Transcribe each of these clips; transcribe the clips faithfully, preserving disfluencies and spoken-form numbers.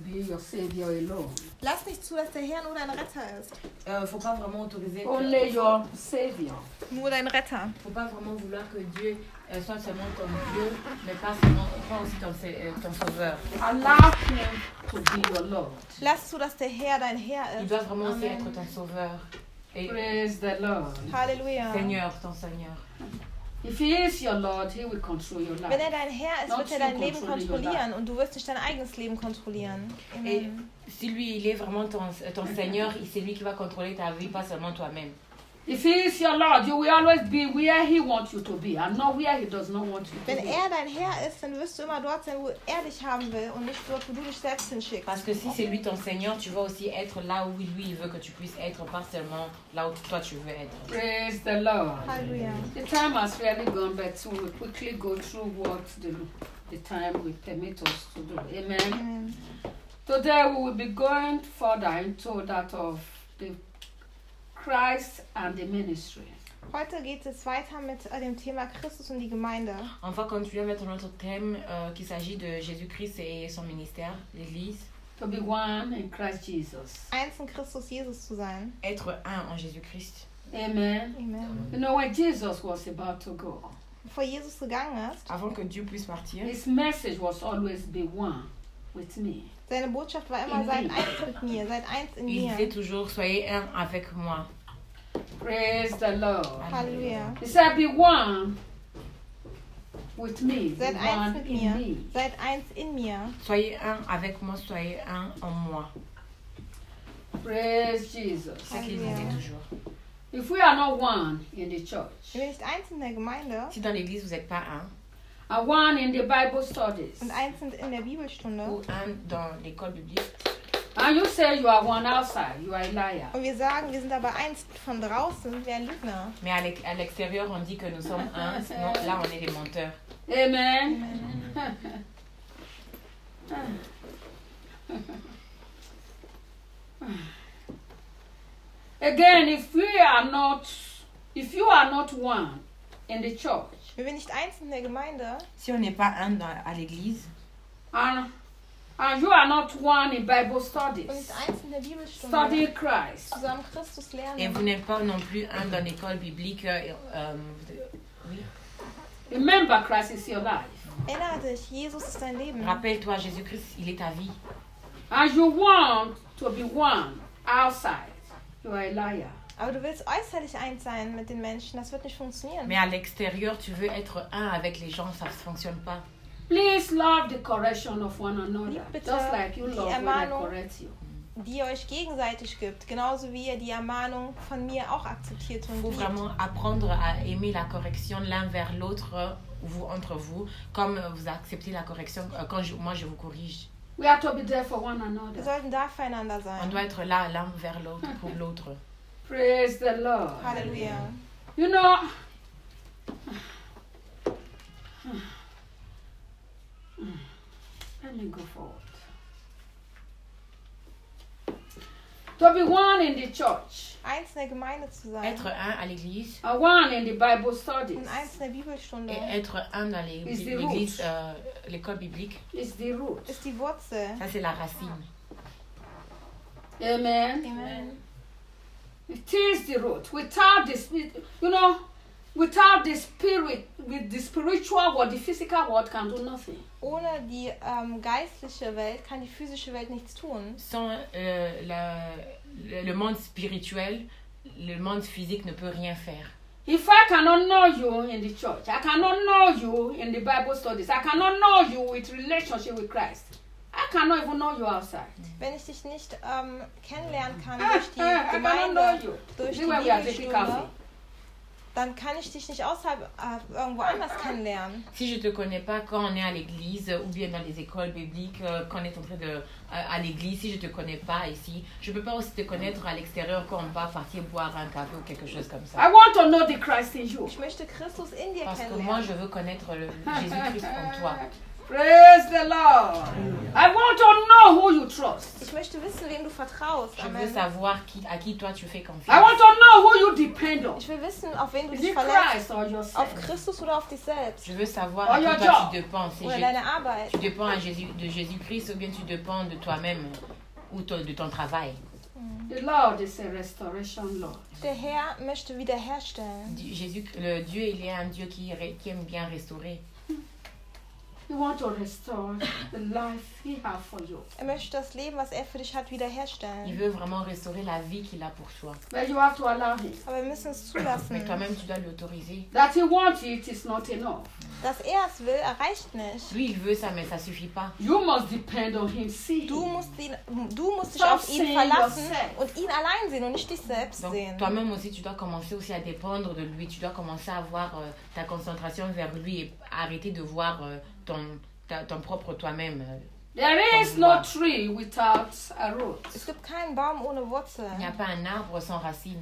be your savior alone. Lass nicht zu, dass der Herr nur dein Retter ist. Euh, faut pas vraiment autoriser. Only your savior. Nur dein Retter. Faut pas vraiment vouloir que Dieu euh, soit seulement ton Dieu, mais pas seulement, pas aussi ton, euh, ton sauveur. Allow him to be your Lord. Lass zu, dass der Herr dein Herr Il ist. doit vraiment aussi Amen. être ton sauveur. Et Praise the Lord. Halleluja. Seigneur, ton Seigneur. If he is your Lord, he will control your Wenn life. er dein Herr ist, wird er dein Leben kontrollieren und du wirst nicht dein eigenes Leben kontrollieren. Et Amen. si lui, il est vraiment ton, ton Seigneur, c'est lui qui va contrôler ta vie, pas seulement toi-même. If he is your Lord, you will always be where he wants you to be and not where he does not want you to Wenn be. er dein Herr ist, dann wirst du immer dort sein, wo er dich haben will und nicht dort, wo du dich selbst hinschickst. Parce que si c'est lui ton Seigneur, tu vas aussi être là où lui il veut que tu puisses être, pas seulement là où toi tu veux être. Praise the Lord. Halleluja. The time has really gone, but so we'll quickly go through what the, the time will permit us to do. Amen. Amen. Today we will be going further into that of the Christ and the ministry. Heute geht es weiter mit äh, dem Thema Christus und die Gemeinde. On va continuer avec notre thème euh, qui s'agit de Jésus-Christ et son ministère, l'Église. To be one in Christ Jesus. Eins in Christus Jesus zu sein. Être un en Jésus-Christ. Amen. Amen. You know, when Jesus was about to go, Bevor Jesus gegangen ist, Avant que Dieu puisse partir, his message was always be one with me. seine Botschaft war immer, seid eins mit mir, seid eins in il mir. disait toujours, soyez un avec moi. Praise the Lord. Halleluja. He said, be one with me. Be Seid eins one mit in mir. me. Seid eins in mir. Soyez un avec moi, soyez un en moi. Praise Jesus. C'est ce qu'il Alléluia. disait toujours. If we are not one in the church Wenn wir nicht eins in der Gemeinde Si dans l'Église vous n'êtes pas un, and one in the Bible studies, und eins sind in der Bibelstunde ou un dans l'école biblique, and you say you are one outside, you are a liar. und wir sagen, wir sind aber eins von draußen, sind wir ein Lügner. mais à l'ex- à l'extérieur on dit que nous sommes un, sinon là on est des menteurs. Amen. Again, if we are not, if you are not one in the church, Wenn wir nicht eins in der Gemeinde Si on n'est pas un dans- à l'Église, and and you are not one in Bible und studies, nicht eins in der Bibelstunde study Christ, zusammen Christus et lernen, vous n'êtes pas non plus un dans l'école biblique, euh, euh, oui. remember Christ is your life, erinnere dich, Jesus ist dein Leben. Rappelle-toi, Jésus-Christ, il est ta vie. and you want to be one outside, you are a liar. Aber du willst äußerlich eins sein mit den Menschen, das wird nicht funktionieren. Mais à l'extérieur, tu veux être un avec les gens, ça ne fonctionne pas. Please love the correction of one another, Lieb bitte just like you die love when I Ermahnung. correct you. Die ihr euch gegenseitig gibt, genauso wie ihr die Ermahnung von mir auch akzeptiert Il und faut liebt. vraiment apprendre à aimer la correction l'un vers l'autre, vous entre vous, comme vous acceptez la correction euh, quand je- moi je vous corrige. We have to be there for one Wir another. sollten da füreinander On sein. doit être là l'un vers l'autre, pour l'autre. Praise the Lord. Halleluja. You know, let me go forward. To be one in the church, Eins in der Gemeinde zu sein Être un à l'église and one in the Bible studies und eins in der Bibelstunde et être un dans les- Is the l'église, root. euh, l'école biblique, is the root. ist die Wurzel. ça c'est la racine. Amen. Amen. It is the root. Without the spirit, you know, without the spirit, with the spiritual world, the physical world can do nothing. Ohne die ähm, geistliche Welt kann die physische Welt nichts tun. Sans euh, la- le, le monde spirituel, le monde physique ne peut rien faire. If I cannot know you in the church, I cannot know you in the Bible studies, I cannot know you with relationship with Christ, I cannot even know you outside. Wenn ich dich nicht ähm, kennenlernen kann Ah, durch die ah, I cannot know Gemeinde, you. durch This die is where we are taking Bibelstunde, coffee. dann kann ich dich nicht außerhalb äh, irgendwo anders kennenlernen. Si je te connais pas quand on est à l'église ou bien dans les écoles bibliques, euh, quand on est en train de à, à l'église, si je te connais pas ici, je peux pas aussi te connaître à l'extérieur quand on va partir boire un café ou quelque chose comme ça. I want to know the Christ in you. Ich möchte Christus in dir Parce que moi, kennenlernen. je veux connaître le Jésus-Christ en toi. Praise the Lord. I want to know who you trust. Ich Ich möchte wissen, wem du vertraust. Je veux Amen. savoir qui, à qui toi tu fais I confiance. want to know who you depend on. Ich will wissen, auf wen du Is dich it verlässt. Christ or Auf yourself? Christus oder auf dich selbst. Je veux savoir Or à your qui toi job. tu dépends. C'est Oder Jésus- deine Arbeit. tu dépends à Jésus, de Jésus-Christ ou bien tu dépends de toi-même ou to- de ton travail. The Lord is a restoration Lord. Der Herr möchte wiederherstellen. Di- Jésus, le Dieu, il est un Dieu qui, ré- qui aime bien restaurer. He wants to restore the life He has for you. Er möchte das Leben, was er für dich hat, Il wiederherstellen. veut vraiment restaurer la vie qu'il a pour toi. But you have to allow Him. Aber wir müssen es Mais zulassen. toi-même, tu dois l'autoriser. That He wants it is not enough. Dass er es will, erreicht nicht. Lui, il veut ça, mais ça suffit pas. You must depend on Him. See Du Him. musst, ihn, du musst dich Stop auf ihn seeing verlassen yourself. und ihn allein sehen und nicht dich selbst Donc, sehen. toi-même aussi, tu dois commencer aussi à dépendre de lui. Tu dois commencer à avoir euh, ta concentration vers lui et arrêter de voir euh, ton, ta- ton propre toi-même. euh. There is no tree without a root. Es gibt keinen Baum ohne Wurzel. Il n'y a pas un arbre sans racine.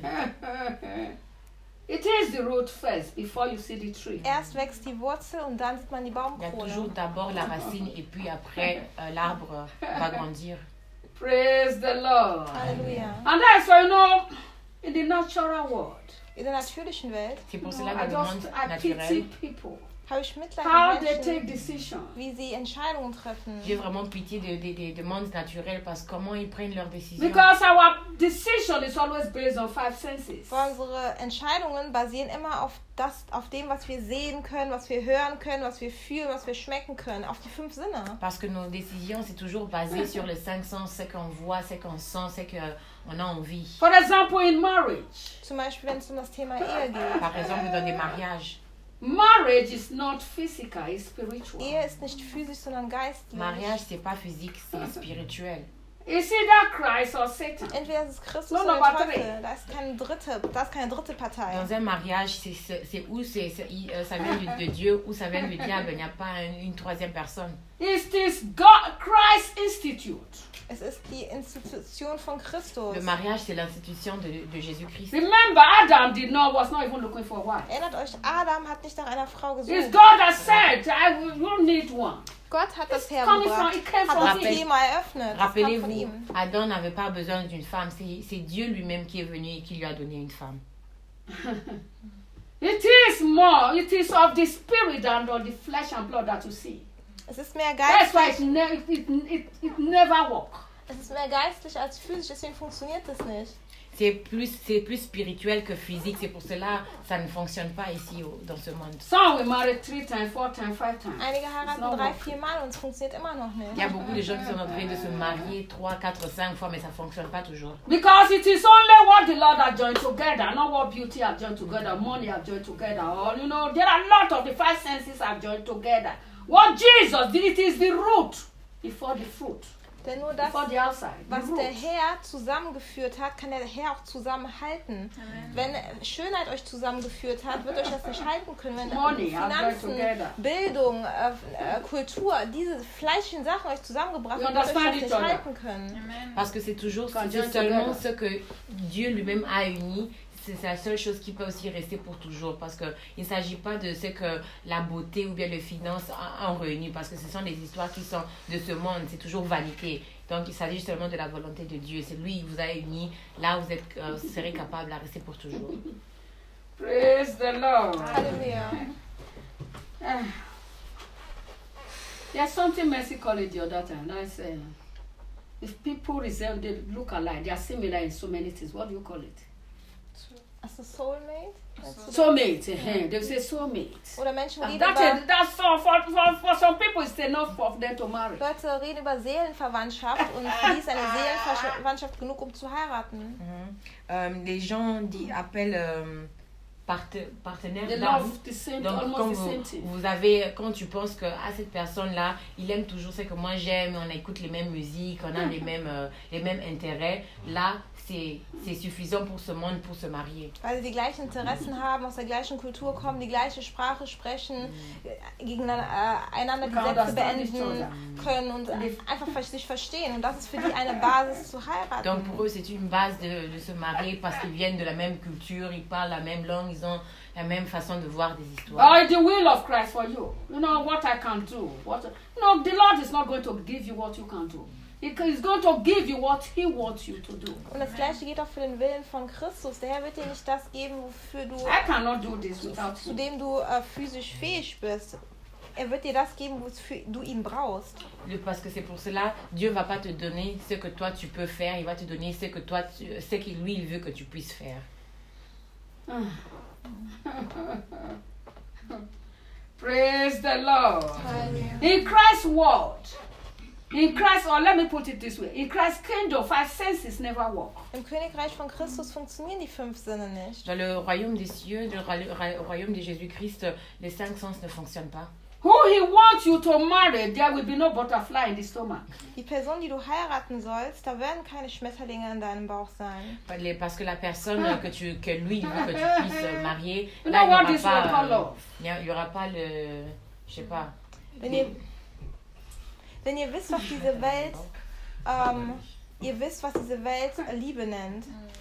It is the root first before you see the tree. Erst wächst die Wurzel und dann sieht man die Il y a toujours Baumkrone. d'abord la racine et puis après, euh, l'arbre va grandir. Praise the Lord. Halleluja. And that's why, you know, in the natural world, In der natürlichen Welt C'est pour you know, cela I que le just monde I pity naturel, people. habe ich Mitleid How mit they take Menschen, decisions. wie sie Entscheidungen treffen. j'ai vraiment pitié des de, de, de mondes naturels parce que comment ils prennent leurs décisions. Because our decision is always based on five senses. Weil unsere Entscheidungen basieren immer auf das, auf dem, was wir sehen können, was wir hören können, was wir fühlen, was wir schmecken können, auf die fünf Sinne. Parce que nos décisions, c'est toujours basé sur les cinq sens, ce qu'on voit, ce qu'on sent, ce qu'on a envie. For example, in marriage, Zum Beispiel, wenn es um das Thema Ehe geht. Par exemple, dans des mariages. marriage is not physical, it's spiritual. Ehe ist nicht physisch, sondern geistlich. Mariage, c'est pas physique, c'est spirituel. It's either Christ or Satan. Entweder ist es Christus No, oder number der Teufel. three. Da ist keine dritte, da ist keine dritte Partei. Dans un mariage, c'est c'est- c'est où c'est, c'est- il- euh, ça vient de, de Dieu ou ça vient du diable. Il n'y a pas une, une troisième personne. It's this God, Christ Institute. Es ist die Institution von Christus. Le mariage, c'est l'institution de, de Jésus-Christ. Remember, Adam did not was not even looking for a wife. Erinnert euch, Adam hat nicht nach einer Frau It's gesucht. God that said, I will you need one. Gott hat das It's coming from, hergebracht, it came hat from das Rappel- him. Thema eröffnet. Das kam von Rappelez-vous, ihm. Adam n'avait pas besoin d'une femme. C'est c'est Dieu lui-même qui est venu et qui lui a donné une femme. It is more, it is of the spirit than of the flesh and blood that you see. Es ist mehr That's why geistlich, it, ne- it, it, it never works. es ist mehr geistlich als physisch, deswegen funktioniert das nicht. C'est plus, c'est plus spirituel que physique. C'est pour cela que ça ne fonctionne pas ici au- dans ce monde. Some will marry three times, four times, five times. Einige It's heiraten not drei, working. vier Mal und es funktioniert immer noch Il y nicht. a beaucoup de gens qui sont en train de se marier trois, quatre, cinq fois, mais ça ne fonctionne pas toujours. Because it is only what the Lord has joined together, not what beauty have joined together, money have joined together, or you know, there are a lot of the five senses have joined together. What Jesus did, it is the root before the fruit, Denn nur das, before the outside. The was root. der Herr zusammengeführt hat, kann der Herr auch zusammenhalten. Wenn Schönheit euch zusammengeführt hat, wird euch das nicht halten können. Wenn Money, I've got Finanzen, together. Bildung, äh, äh, Kultur, diese fleischlichen Sachen euch zusammengebracht You haben, wird euch das understand nicht each other? halten können. Parce que c'est toujours, Quand c'est Dieu seulement together. ce que Dieu lui-même a uni. C'est la seule chose qui peut aussi rester pour toujours. Parce qu'il ne s'agit pas de ce que la beauté ou bien les finances ont réuni. Parce que ce sont des histoires qui sont de ce monde. C'est toujours vanité. Donc il s'agit seulement de la volonté de Dieu. C'est lui qui vous a unis. Là, vous êtes, euh, vous serez capable de rester pour toujours. Praise the Lord. Halleluja. Ah. There's something Mercy called it the other time. That's uh, if people resemble, they look alike, they are similar in so many things. What do you call it? Hast du Soulmate? Meinst du das? Soulmate. eh, They say soulmate. Oder Menschen And reden That's, über, it, that's for, for, for, for some people, it's enough for them to marry. Leute reden über Seelenverwandtschaft und für die ist eine Seelenverwandtschaft genug, um zu heiraten. Euh, les gens dit, appellent euh, parte- partenaire They d'âme. love the same, Donc, quand almost the vous, same thing. vous avez, quand tu penses que ah, cette personne-là, il aime toujours ce que moi j'aime, on écoute les mêmes musiques, on a les mêmes, euh, les mêmes intérêts, là, c'est c'est suffisant pour ce monde pour se marier. Weil sie die gleichen Interessen haben, aus der gleichen Kultur kommen, die gleiche Sprache sprechen, gegeneinander äh, einander die Kann Sätze das dann nicht beenden so können und einfach sich verstehen. Und das ist für die eine Basis zu Donc heiraten. pour eux, c'est une base de, de se marier parce qu'ils viennent de la même culture, ils parlent la même langue, ils ont la même façon de voir des histoires. Or the will of Christ for you. You know what I can do. What you know, the Lord is not going to give you what you can do. He is going to give you what he wants you to do. Und das Gleiche geht auch für den Willen von Christus. Der Herr wird dir nicht das geben, wofür du, I cannot do this without zu him. dem du äh, physisch fähig bist. Er wird dir das geben, wofür du ihn brauchst. Le- Parce que c'est pour cela, Dieu va pas te donner ce que toi tu peux faire, il va te donner ce que toi, tu, ce qu'il lui il veut que tu puisses faire. Praise the Lord. In Christ's word, in Christ, or let me put it this way, in Christ's kingdom, five senses never work. Im Königreich von Christus funktionieren die fünf Sinne nicht. Dans le royaume des cieux, le ra- ra- royaume de Jésus-Christ, les cinq sens ne fonctionnent pas. Who he wants you to marry, there will be no butterfly in the stomach. Die Person, die du heiraten sollst, da werden keine Schmetterlinge in deinem Bauch sein. Les- Parce que la personne que, tu, que lui il veut que tu puisses marier, You là, know il what n'y this aura word pas, called euh, love? il y a- il y aura pas le, je sais pas. Wenn ihr, wenn ihr wisst, was diese Welt, ähm, ihr wisst, was diese Welt Liebe nennt.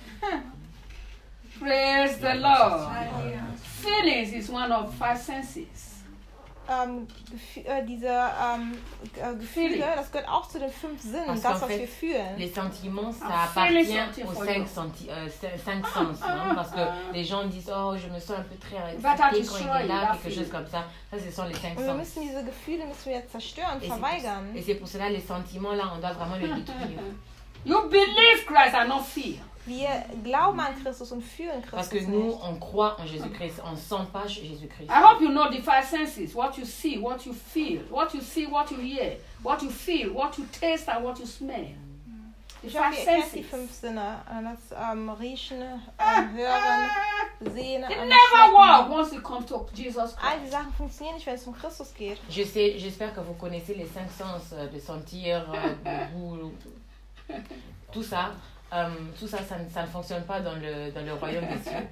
Praise the Lord. Feelings is one of five senses. Ähm, Gefü- äh, diese ähm, G- äh, Gefühle, das gehört auch zu den fünf Sinnen, Parce das, qu'en was fait, wir fühlen. Les sentiments, ça Ah, fais les appartient sentir aux for cinq, you. senti- euh, cin- cinq sens. Non? Parce que les gens disent, oh, je me sens un peu très But I excitée quand destroy il est là, that quelque chose feeling. comme ça. Ça, ce sont les cinq Und wir sens. müssen diese Gefühle müssen wir jetzt zerstören, Et c'est pour- verweigern. Et c'est pour cela, les sentiments, là, on doit vraiment les détruire. You believe Christ and not fear. Wir glauben an Christus und fühlen Parce que Christus nous, nicht. on croit en Jésus-Christ. On ne sent pas Jésus-Christ. I hope you know the five senses, what you see, what you feel, what you see, what you hear, what you feel, what you taste, and what you smell. The Ich hoffe, five ihr kennt die senses. fünf Sinne. äh, Das ähm, Riechen, ähm, Hören, Sehen It und never work Schmecken. once you come to Jesus All Christ. die Sachen funktionieren nicht, wenn es um Christus geht. Je sais, j'espère que vous connaissez les cinq sens euh, de sentir, euh, de goût, tout ça. Euh, tout ça, ça, ne- ça ne fonctionne pas dans le, dans le royaume des cieux.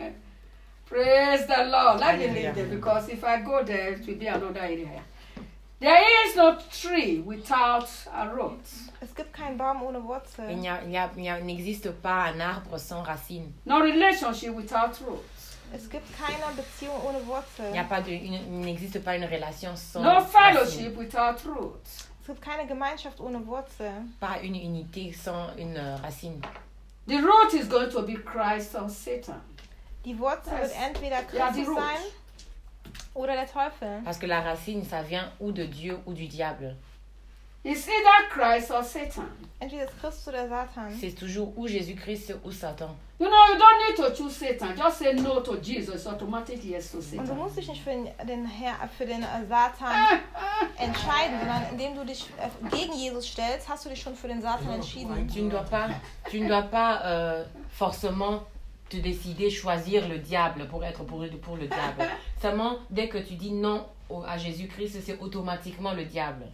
Praise the Lord. Let me Hallelujah. leave there because if I go there, it will be another area. There is no tree without a root. Es gibt keinen Baum ohne Il Wurzel. n'y a- il y a- il y a- il n'existe pas un arbre sans racines. No relationship without roots. Es gibt keine Beziehung ohne Il n'y a Wurzel. pas de, une- il n'existe pas une relation sans No racines. fellowship without roots. Es gibt keine Gemeinschaft ohne Wurzel. Pas une unité sans une euh, racine. The root is going to be Christ or Satan. Die Wurzel Das- wird entweder Ja, die Christus Root. sein oder der Teufel. Parce que la racine, ça vient ou de Dieu ou du diable. It's either Christ or Satan. Entweder ist Christus oder Satan. C'est toujours ou Jésus-Christ ou Satan. You know, you don't need to choose Satan. Just say no to Jesus, automatically yes to Und du Satan. musst dich nicht für den, den, Herr, für den äh, Satan entscheiden, sondern indem du dich äh, gegen Jesus stellst, hast du dich schon für den Satan entschieden. Tu ne dois pas, tu ne dois pas euh, forcément te décider, choisir le diable pour être pour, pour le diable. Seulement, dès que tu dis non au- à Jésus-Christ, c'est automatiquement le diable.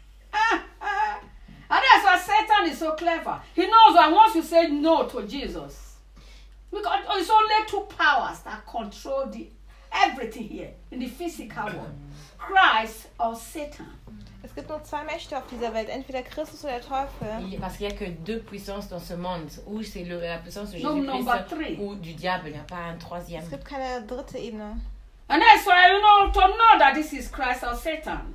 And that's why Satan is so clever. He knows that once you say no to Jesus, because it's only two powers that control the everything here in the physical world, Christ or Satan. Es gibt nur zwei Mächte auf dieser Welt, entweder Christus oder der Teufel. Il- Parce qu'il n'y a que deux puissances dans ce monde, ou c'est le- la puissance de No, number three. Jésus-Christ ou du diable, il n'y a pas un troisième. Es gibt keine dritte Ebene. And that's why, you know, to know that this is Christ or Satan.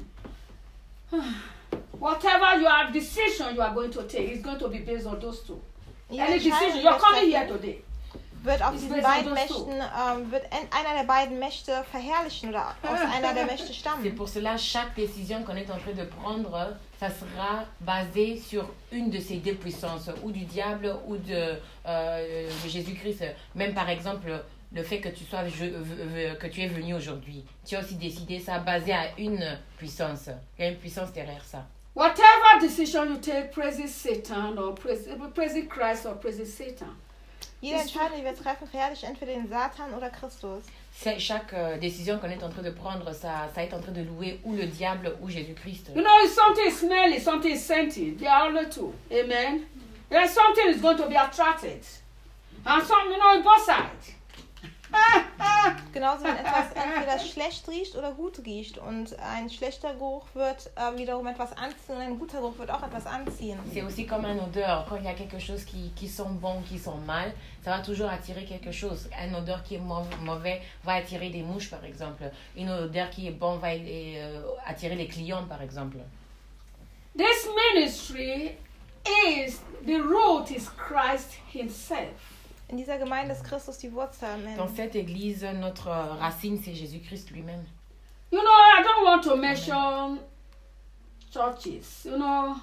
Whatever your decision you are going to take is going to be based on those two. Jede Any Entscheidung, decision, die you're wir coming here treffen, today. wird auf Ist diesen besser beiden das so? Mächten, ähm, wird en- einer der beiden Mächte verherrlichen oder aus einer der Mächte C'est stammen. pour cela chaque décision qu'on est en train de prendre, ça sera basé sur une de ces deux puissances, ou du diable ou de, euh, de Jésus-Christ. Même par exemple, le fait que tu sois je- v- v- que tu es venu aujourd'hui, tu as aussi décidé ça basé à une puissance. Il y a une puissance derrière ça. Whatever decision you take, praises Satan or praise, praising Christ or praising Satan. Jede Entscheidung, die wir treffen, verherrlicht entweder den Satan oder Christus. C'est chaque euh, décision qu'on est en train de prendre, ça, ça est en train de louer ou le diable ou Jésus-Christ. You know, if something is smelly, something is scented, they are only two. Amen. Then something is going to be attracted. And some, you know, both sides. Genauso, wenn etwas entweder schlecht riecht oder gut riecht. Und ein schlechter Geruch wird äh, wiederum etwas anziehen und ein guter Geruch wird auch etwas anziehen. C'est aussi comme une odeur. Quand il y a quelque chose qui, qui sent bon, qui sent mal, ça va toujours attirer quelque chose. Une odeur qui est mau- mauvais va attirer des mouches, par exemple. Une odeur qui est bonne va euh, attirer les clients, par exemple. This ministry is, the root is Christ himself. In dieser Gemeinde ist Christus die Wurzel. Amen. Dans cette église, notre racine, c'est Jésus-Christ lui-même. You know, I don't want to mention churches, you know.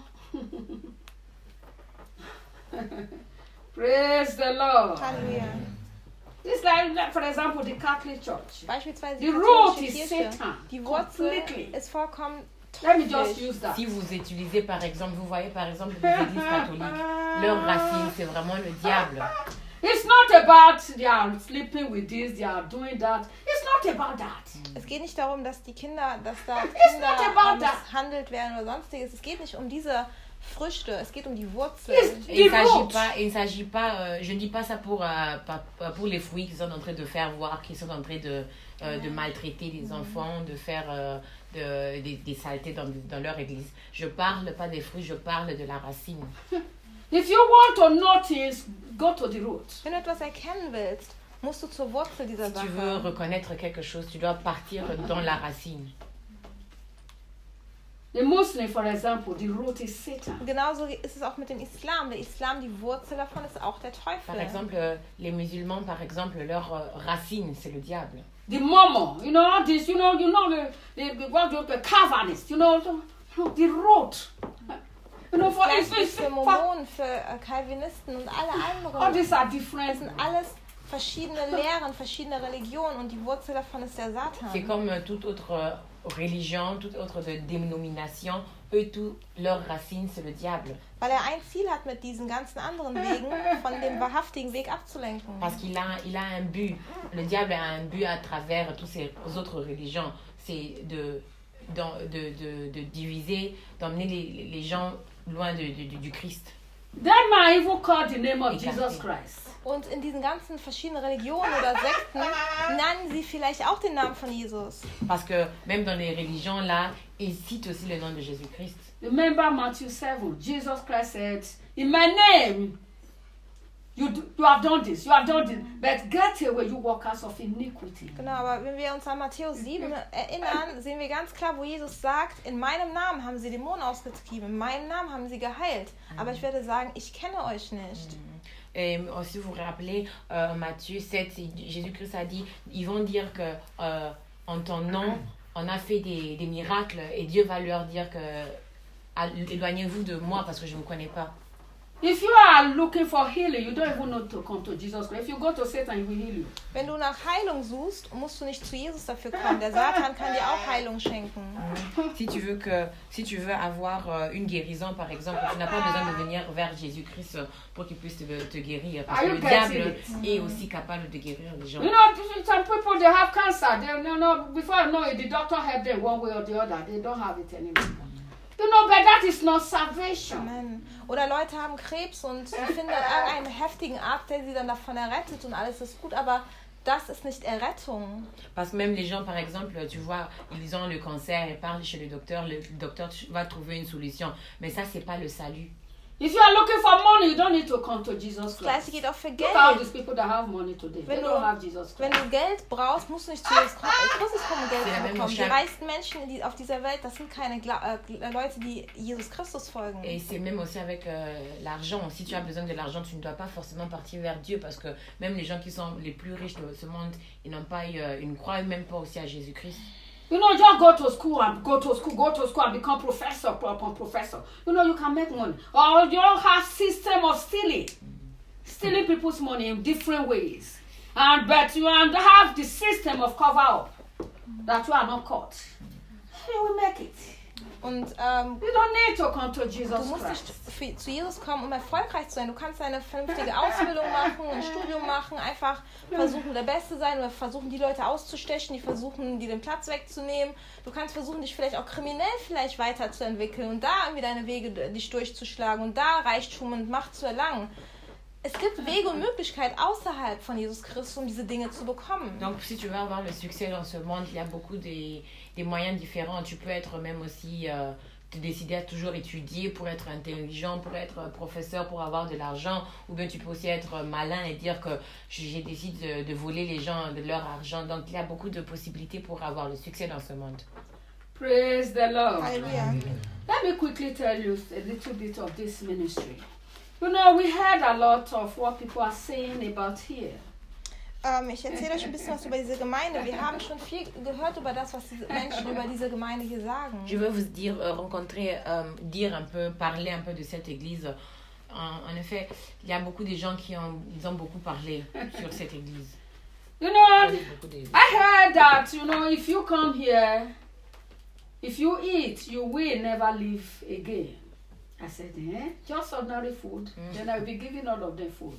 Praise the Lord. Halleluja. It's like, like, for example, the Catholic Church. Beispielsweise The die root katholische is Kirche. Satan. Die Wurzel Completely. ist vollkommen Let me just teuflisch. use that. Si vous utilisez par exemple, vous voyez par exemple les églises catholiques, leur racine, c'est vraiment le diable. It's not about they are sleeping with this, they are doing that. It's not about that. Es geht nicht darum, dass die Kinder, dass da It's Kinder not about that. misshandelt werden oder sonstiges. Es geht nicht um diese Früchte, es geht um die Wurzel. It's Il ne the s'agit root. pas, il ne s'agit pas euh, je ne dis pas ça pour, euh, pas- pas pour les fruits qu'ils sont en train de faire voir, qu'ils sont en train de, euh, de maltraiter les enfants, de faire euh, de, des, des saletés dans, dans leur église. Je parle pas des fruits, je parle de la racine. If you want to notice, go to the root. Wenn du etwas erkennen willst, musst du zur Wurzel dieser Si tu veux Sache. reconnaître quelque chose, tu dois partir dans la racine. The Muslim, for example, the root is Satan. Genauso ist es auch mit dem Islam. Der Islam, die Wurzel davon ist auch der Par Teufel. exemple, euh, les musulmans, par exemple, leur euh, racine, c'est le diable. The Mormon, you know, all this, you know, you know, the, the, the what you the Calvinist, you know, the, the root. You know, for, Gleich it's, wie it's, für for Mormonen, für äh, Calvinisten und alle all anderen. these are Das different. sind alles verschiedene Lehren, verschiedene Religionen und die Wurzel davon ist der C'est Satan. comme euh, toute autre euh, religion, toute autre de- dénomination. Eux, tout, leur racine, c'est le diable. Weil er ein Ziel hat, mit diesen ganzen anderen Wegen von dem wahrhaftigen Weg abzulenken. Parce qu'il a, il a un but. Le diable a un but à travers toutes ces autres religions. C'est de, d'en- de, de, de diviser, d'emmener les, les gens loin de, de- du Christ. That man even called the name of Exactly. Jesus Christ. Und in diesen ganzen verschiedenen Religionen oder Sekten nennen sie vielleicht auch den Namen von Jesus. Parce que même dans les religions, là, ils citent aussi le nom de Jésus-Christ. Remember Matthew seven. Jesus Christ said, "In my name, you do, you have done this, you have done this, but get away, you workers of iniquity." Genau, aber wenn wir uns an Matthäus sieben erinnern, sehen wir ganz klar, wo Jesus sagt, in meinem Namen haben sie Dämonen ausgetrieben, in meinem Namen haben sie geheilt. Aber ich werde sagen, ich kenne euch nicht. Et aussi, vous vous rappelez, euh, Matthieu sept, Jésus-Christ a dit, ils vont dire que euh, en ton nom, on a fait des, des miracles et Dieu va leur dire que ah, éloignez-vous de moi parce que je ne vous connais pas. If you are looking for healing, you don't even know to come to Jesus Christ. If you go to Satan, he will heal you. Wenn du nach Heilung suchst, musst du nicht zu Jesus dafür kommen. Der Satan kann dir auch Heilung schenken. Si tu veux que, si tu veux avoir euh, une guérison, par exemple, tu n'as pas besoin de venir vers Jésus-Christ pour qu'il puisse te, te guérir. Parce Are que you le getting diable est aussi capable de guérir les gens. You know, some people, they have cancer. They, you know, before I know it, the doctor helped them one way or the other. They don't have it anymore. You know, but that is not salvation. Amen. Oder Leute haben Krebs und sie finden dann einen heftigen Arzt, der sie dann davon errettet und alles ist gut, aber das ist nicht Errettung. Parce que même les gens, par exemple, tu vois, ils ont le cancer, ils parlent chez le docteur, le docteur va trouver une solution. Mais ça, c'est pas le salut. If you are looking for money, you don't need to come to Jesus Das Gleiche Christ. geht auch für Look at all these Geld. people that have money today. They Wenn don't du- have Jesus Wenn Christ. du Geld brauchst, musst du nicht zu Jesus Christus kommen, um Geld Ja, zu wenn bekommen. du Die stark- reichsten Menschen die auf dieser Welt, das sind keine Gla äh, Leute, die Jesus Christus folgen. Et c'est même aussi avec euh, l'argent. Si tu as besoin de l'argent, tu ne dois pas forcément partir vers Dieu parce que même les gens qui sont les plus riches de ce monde, ils n'ont pas, euh, ils ne croient même pas aussi à Jésus-Christ. You know, just go to school and go to school, go to school and become professor upon professor. You know, you can make money. Or you don't have system of stealing. Stealing people's money in different ways. And but you and have the system of cover up that you are not caught. You will make it. Und ähm, You don't need to come to du Jesus musst nicht Christ. für, zu Jesus kommen, um erfolgreich zu sein. Du kannst eine vernünftige Ausbildung machen, ein Studium machen, einfach versuchen, der Beste sein oder versuchen, die Leute auszustechen, die versuchen, dir den Platz wegzunehmen. Du kannst versuchen, dich vielleicht auch kriminell vielleicht weiterzuentwickeln und da irgendwie deine Wege dich durchzuschlagen und da Reichtum und Macht zu erlangen. Es gibt Wege und Möglichkeiten außerhalb von Jesus Christus, um diese Dinge zu bekommen. Donc, si tu veux avoir le succès dans ce monde, il y a beaucoup des, des moyens différents. Tu peux être même aussi, euh, te décider à toujours étudier pour être intelligent, pour être professeur, pour avoir de l'argent. Ou bien tu peux aussi être malin et dire que j'ai décidé de, de voler les gens de leur argent. Donc, il y a beaucoup de possibilités pour avoir le succès dans ce monde. Praise the Lord. Halleluja. Let me quickly tell you a little bit of this ministry. You know, we heard a lot of what people are saying about here. Ähm, ich erzähle euch ein bisschen was über diese Gemeinde. Wir haben schon viel gehört über das, was diese Menschen über diese Gemeinde hier sagen. Je veux vous dire, euh, rencontrer, euh, dire un peu, parler un peu de cette église. En, en effet, il y a beaucoup de gens qui ont, ils ont beaucoup parlé sur cette église. You know, Beaucoup de- I heard that, you know, if you come here, if you eat, you will never leave again. I said, eh? Just ordinary food. Then I will be giving all of them food.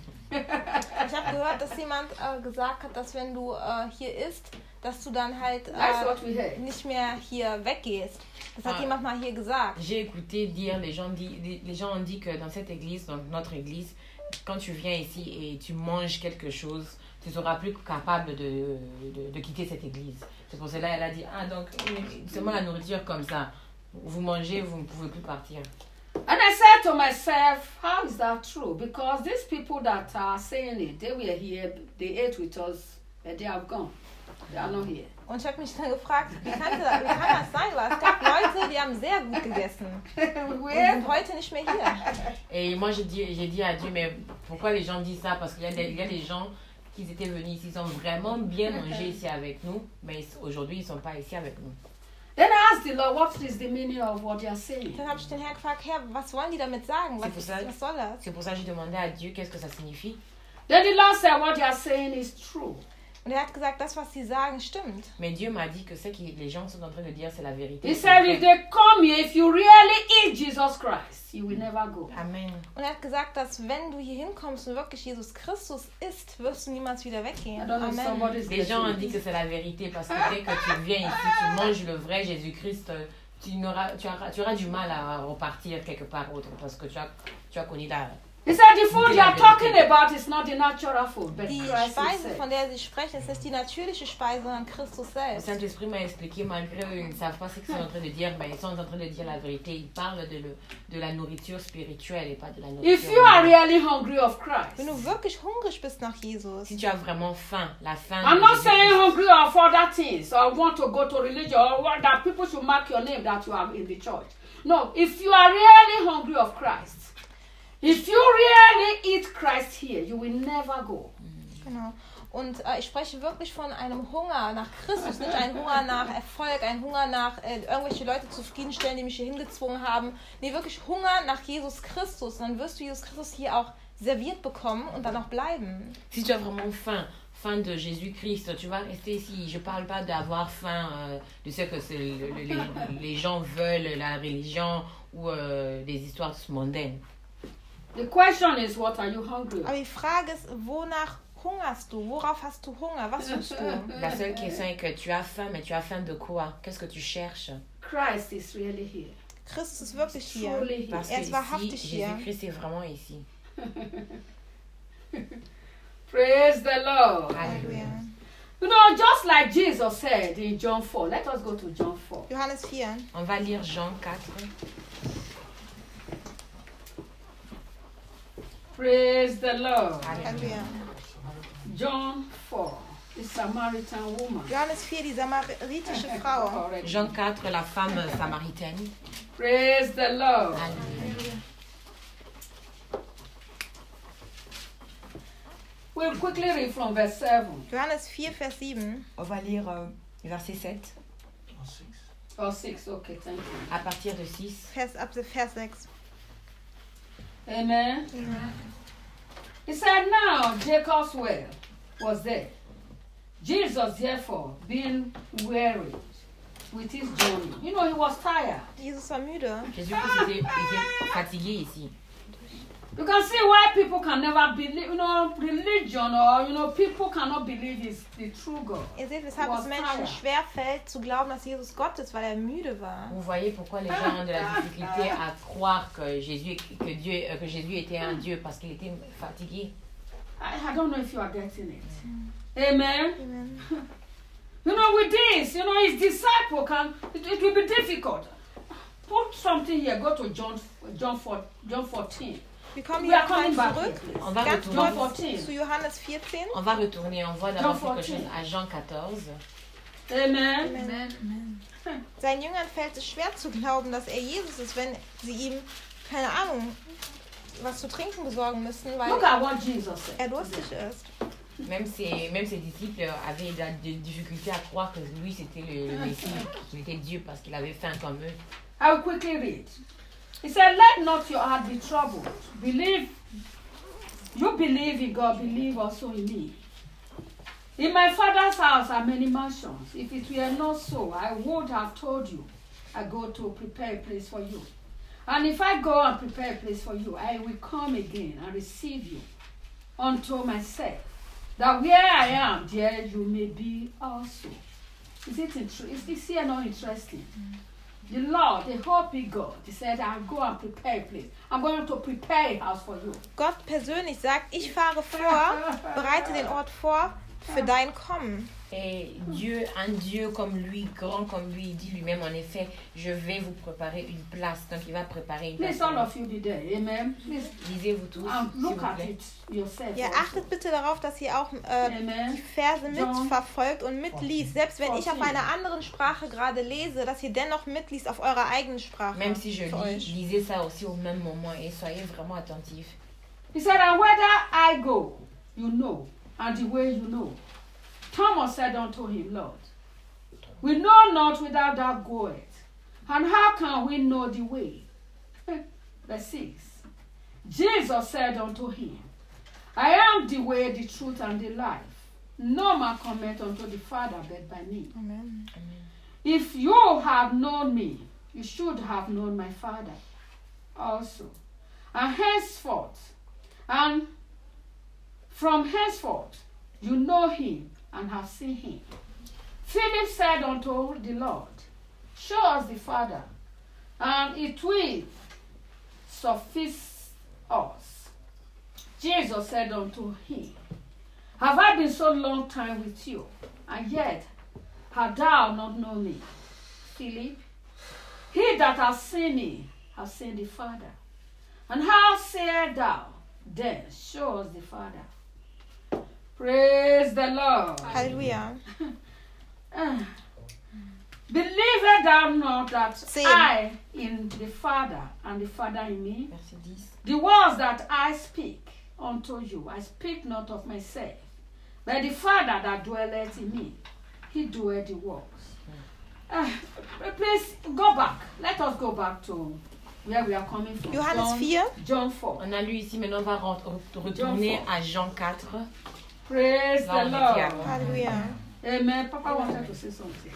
Ich habe gehört, dass jemand äh, gesagt hat, dass wenn du äh, hier isst, dass du dann halt That's äh, what we heard. nicht mehr hier weggehst. Das hat Ah. jemand mal hier gesagt. J'ai écouté dire, les gens, dit, les- les gens ont dit que dans cette église, donc notre église, quand tu viens ici et tu manges quelque chose, tu ne seras plus capable de, de, de quitter cette église. C'est pour cela qu'elle a dit, ah donc, seulement la nourriture comme ça. Vous mangez, vous ne pouvez plus partir. And I said to myself, how is that true? Because these people that are saying it, they were here, they ate with us, but they have gone. They are not here. Und ich habe mich dann gefragt, wie kann, das, wie kann das sein? Weil es gab Leute, die haben sehr gut gegessen. Und die sind heute nicht mehr hier. Et moi, j'ai dit, j'ai dit à Dieu, mais pourquoi les gens disent ça? Parce qu'il y a des, il y a des gens qui étaient venus ici, ils ont vraiment bien mangé ici avec nous, mais aujourd'hui, ils ne sont pas ici avec nous. Then I asked the Lord, what is the meaning of what they are saying? Dann habe ich den Herrn gefragt, Herr, was wollen die damit sagen? Was, C'est pour ça- was soll das? C'est pour ça que j'ai demandé à Dieu qu'est-ce que ça signifie. Then the Lord said, what they are saying is true. Und er hat gesagt, das, was sie sagen, stimmt. Mais Dieu m'a dit que ce que les gens sont en train de dire, c'est la vérité. He said, if they come here, if you really eat Jesus Christ, you will never go. Amen. Und er hat gesagt, dass wenn du hier hinkommst und wirklich Jesus Christus isst, wirst du niemals wieder I weggehen. don't know if Amen. somebody's Les gens ont getting dit it. que c'est la vérité parce que dès que tu viens ici, tu manges le vrai Jésus-Christ, tu, n'auras, tu, auras, tu auras du mal à repartir quelque part autre parce que tu as, tu as connu la... He said, the food you are talking about is not the natural food, but Die Christ Speise, himself. von der sie sprechen, ist nicht die natürliche Speise, sondern Christus Le selbst. Saint-Esprit m'a expliqué, malgré eux, ils ne savent pas ce qu'ils sont en train de dire, mais ils sont en train de dire la vérité. Ils parlent de, le, de la nourriture spirituelle et pas de la nourriture. If you are really hungry of Christ, Wenn du wirklich hungrig bist nach Jesus, Si tu as vraiment faim, la faim I'm de not Jésus-Christ. saying hungry of other things or want to go to religion or what, that people should mark your name that you are in the church. No, if you are really hungry of Christ, if you really eat Christ here, you will never go. genau. Und äh, ich spreche wirklich von einem Hunger nach Christus, nicht ein Hunger nach Erfolg, ein Hunger nach äh, irgendwelche Leute zufriedenstellen, die mich hier hingezwungen haben. Nee, wirklich Hunger nach Jesus Christus. Dann wirst du Jesus Christus hier auch serviert bekommen und dann auch bleiben. Si tu as vraiment faim, faim de Jésus-Christ, tu vas rester ici. Je ne parle pas d'avoir faim euh, de ce que c'est le- le- les, les gens veulent, la religion ou euh, des histoires mondaines. The question is, what are you hungry Aber of? die Frage ist, wonach hungerst du? Worauf hast du Hunger? Was suchst du? La seule question est que tu as faim, mais tu as faim de quoi? Qu'est-ce que tu cherches? Christ is really here. Christus ist wirklich hier. Truly here. Parce Er que ist wahrhaftig ici, hier. Jésus-Christ est vraiment ici. Praise the Lord. Alléluia. You know, just like Jesus said in John four. Let us go to John four. Johannes vier. On va lire Jean quatre. Praise the Lord. Halleluja. John four. The Samaritan woman. Johannes vier, die samaritische Frau. Correct. Jean quatre, la femme samaritaine. Praise the Lord. Alléluia. We'll quickly read from verse seven Johannes vier, Vers sieben. On va lire euh, verset sept or six. Okay, thank you. à partir de six. Vers, ab Vers sechs. Amen. He said, now Jacob's well was there. Jesus, therefore, being weary with his journey. You know, he was tired. Jesus war müde. Jésus-Christ était, était fatigué ici. You can see why people can never believe, you know, religion or, you know, people cannot believe is the true God. Ihr seht, weshalb Was es Menschen tired. schwerfällt, zu glauben, dass Jesus Gott ist, weil er müde war. Vous voyez pourquoi les gens ont de la difficulté à croire que Jésus, que Dieu, euh, que Jésus était un Dieu parce qu'il était fatigué. I, I don't know if you are getting it. Amen. Amen. You know, with this, you know, his disciple can, it, it will be difficult. Put something here, go to John, John, four, John fourteen. Wir kommen We hier are coming mal back here, zurück. please. On va Ganz retourner. kurz fourteen. zu Johannes vierzehn. On va retourner, on voit d'abord Jean quelque fourteen. chose à Jean quatorze. Amen. Amen. Seinen Jüngern fällt es schwer zu glauben, dass er Jesus ist, wenn sie ihm, keine Ahnung, was zu trinken besorgen müssen, weil Look at what Jesus said. er durstig ist. Même ses, même ses disciples avaient de la de- difficulté à croire que lui c'était le, le Messie, qu'il était Dieu parce qu'il avait faim comme eux. I will quickly read. He said, let not your heart be troubled. Believe, you believe in God, believe also in me. In my Father's house are many mansions. If it were not so, I would have told you, I go to prepare a place for you. And if I go and prepare a place for you, I will come again and receive you unto myself, that where I am, there you may be also. Is it inter- is this here not interesting? The Lord, the whole big God, he said, I'll go and prepare a place. I'm going to prepare a house for you. Gott persönlich sagt, ich fahre vor, bereite den Ort vor für dein Kommen. Et Dieu, un Dieu comme lui, grand comme lui, il dit lui-même en effet, je vais vous préparer une place. Donc il va préparer une place. Please, all of you be there. Amen. Please, Lisez-vous tous, and s'il look vous at plaît. it yourself. Ja, also. achtet bitte darauf, dass ihr auch äh, Amen. die Verse John. mitverfolgt und mitliest. Selbst wenn ich auf einer anderen Sprache gerade lese, dass ihr dennoch mitliest auf eurer eigenen Sprache. Même si je für lis, euch. lisez ça aussi au même moment et soyez vraiment attentifs. He said, and whether I go, you know, and the way you know. Thomas said unto him, Lord, we know not whither thou goest, and how can we know the way? Verse six. Jesus said unto him, I am the way, the truth, and the life. No man cometh unto the Father but by me. Amen. If you have known me, you should have known my Father also. And henceforth, and from henceforth, you know him and have seen him. Philip said unto the Lord, show us the Father, and it will suffice us. Jesus said unto him, have I been so long time with you, and yet hast thou not known me, Philip? He that has seen me has seen the Father. And how sayest thou, then show us the Father? Praise the Lord. Halleluja. Uh, Believest thou not that Same. I in the Father and the Father in me? Verset dix. The words that I speak unto you, I speak not of myself, but the Father that dwelleth in me, he doeth the works. Uh, please go back. Let us go back to where we are coming from. Johannes John, vier. John four. On a lu ici, maintenant on va rent- retourner à Jean quatre. Praise Là, the on était avant. Lord. Halleluja. Amen. Papa wanted to say something.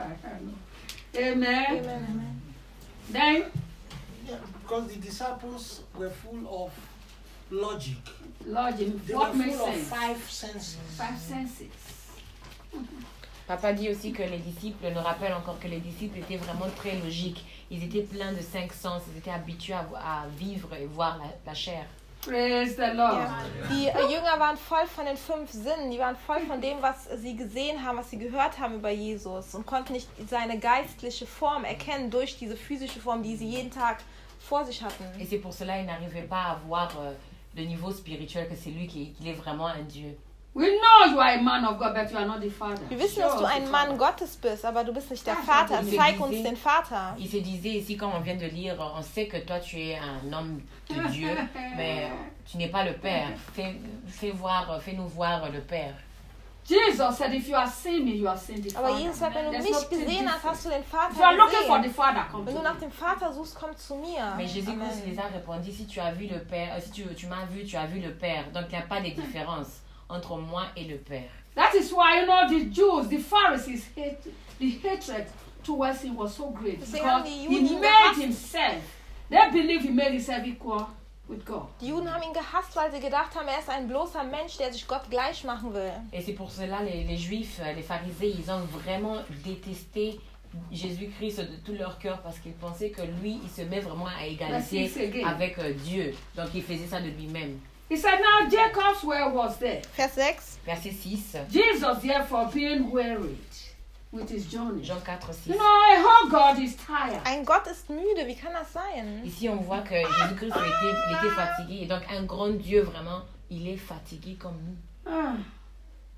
Amen. Amen. Then, Yeah, because the disciples were full of logic. Lord, They what were makes full of sense? five senses. Five senses. Papa dit aussi que les disciples, nous rappelle encore que les disciples étaient vraiment très logiques. Ils étaient pleins de cinq sens, ils étaient habitués à, à vivre et voir la, la chair. Praise the Lord. Ja. Die äh, Jünger waren voll von den fünf Sinnen, die waren voll von dem, was sie gesehen haben, was sie gehört haben über Jesus und konnten nicht seine geistliche Form erkennen durch diese physische Form, die sie jeden Tag vor sich hatten. Et c'est pour cela qu'ils n'arrivaient pas à voir euh, le niveau spirituel, que c'est lui qui, qui est vraiment un Dieu. We know you are a man of God, but you are not the Father. Wir wissen, Show dass du us the ein Mann Father. Gottes bist, aber du bist nicht der Ah, Vater. das ist Zeig die uns Idee. den Vater. Il se disait ici, comme on vient de lire, on sait que toi tu es un homme de Dieu, mais tu n'es pas le Père. Fais, fais voir, fais-nous voir le Père. Jesus said, if you have seen me, you have seen the Aber Father. Jesus sagt, wenn du There's mich nothing gesehen hast, different. hast du den If you are Vater looking for the gesehen. Father, come Wenn to du nach me. dem Vater suchst, komm zu mir. Mais Jésus Amen. Christ les a répondu, si tu as vu le Père, euh, si tu, tu m'as vu, tu as vu le Père. Donc il n'y a pas de différence entre moi et le Père. That is why, you know, the Jews, the Pharisees, hate, the hatred towards him was so great. Deswegen Because haben die Juden he ihn made gehasst. himself, they believe he made himself equal with God. Die Juden haben ihn gehasst, weil sie gedacht haben, er ist ein bloßer Mensch, der sich Gott gleich machen will. Et c'est pour cela les, les Juifs, euh, les pharisiens, ils ont vraiment détesté Jésus-Christ de tout leur cœur parce qu'ils pensaient que lui, il se met vraiment à égalité That's it again. avec euh, Dieu. Donc il faisait ça de lui-même. He said, now Jacob's well was there. Vers sechs. Verset six, Jesus, therefore, being wearied with his journey. Jean quatre, six. You know, a whole God is tired. Ein Gott ist müde, wie kann das sein? Ici, on voit que Jésus-Christ il était, il était fatigué. Et donc, un grand Dieu, vraiment, il est fatigué comme nous. Ah.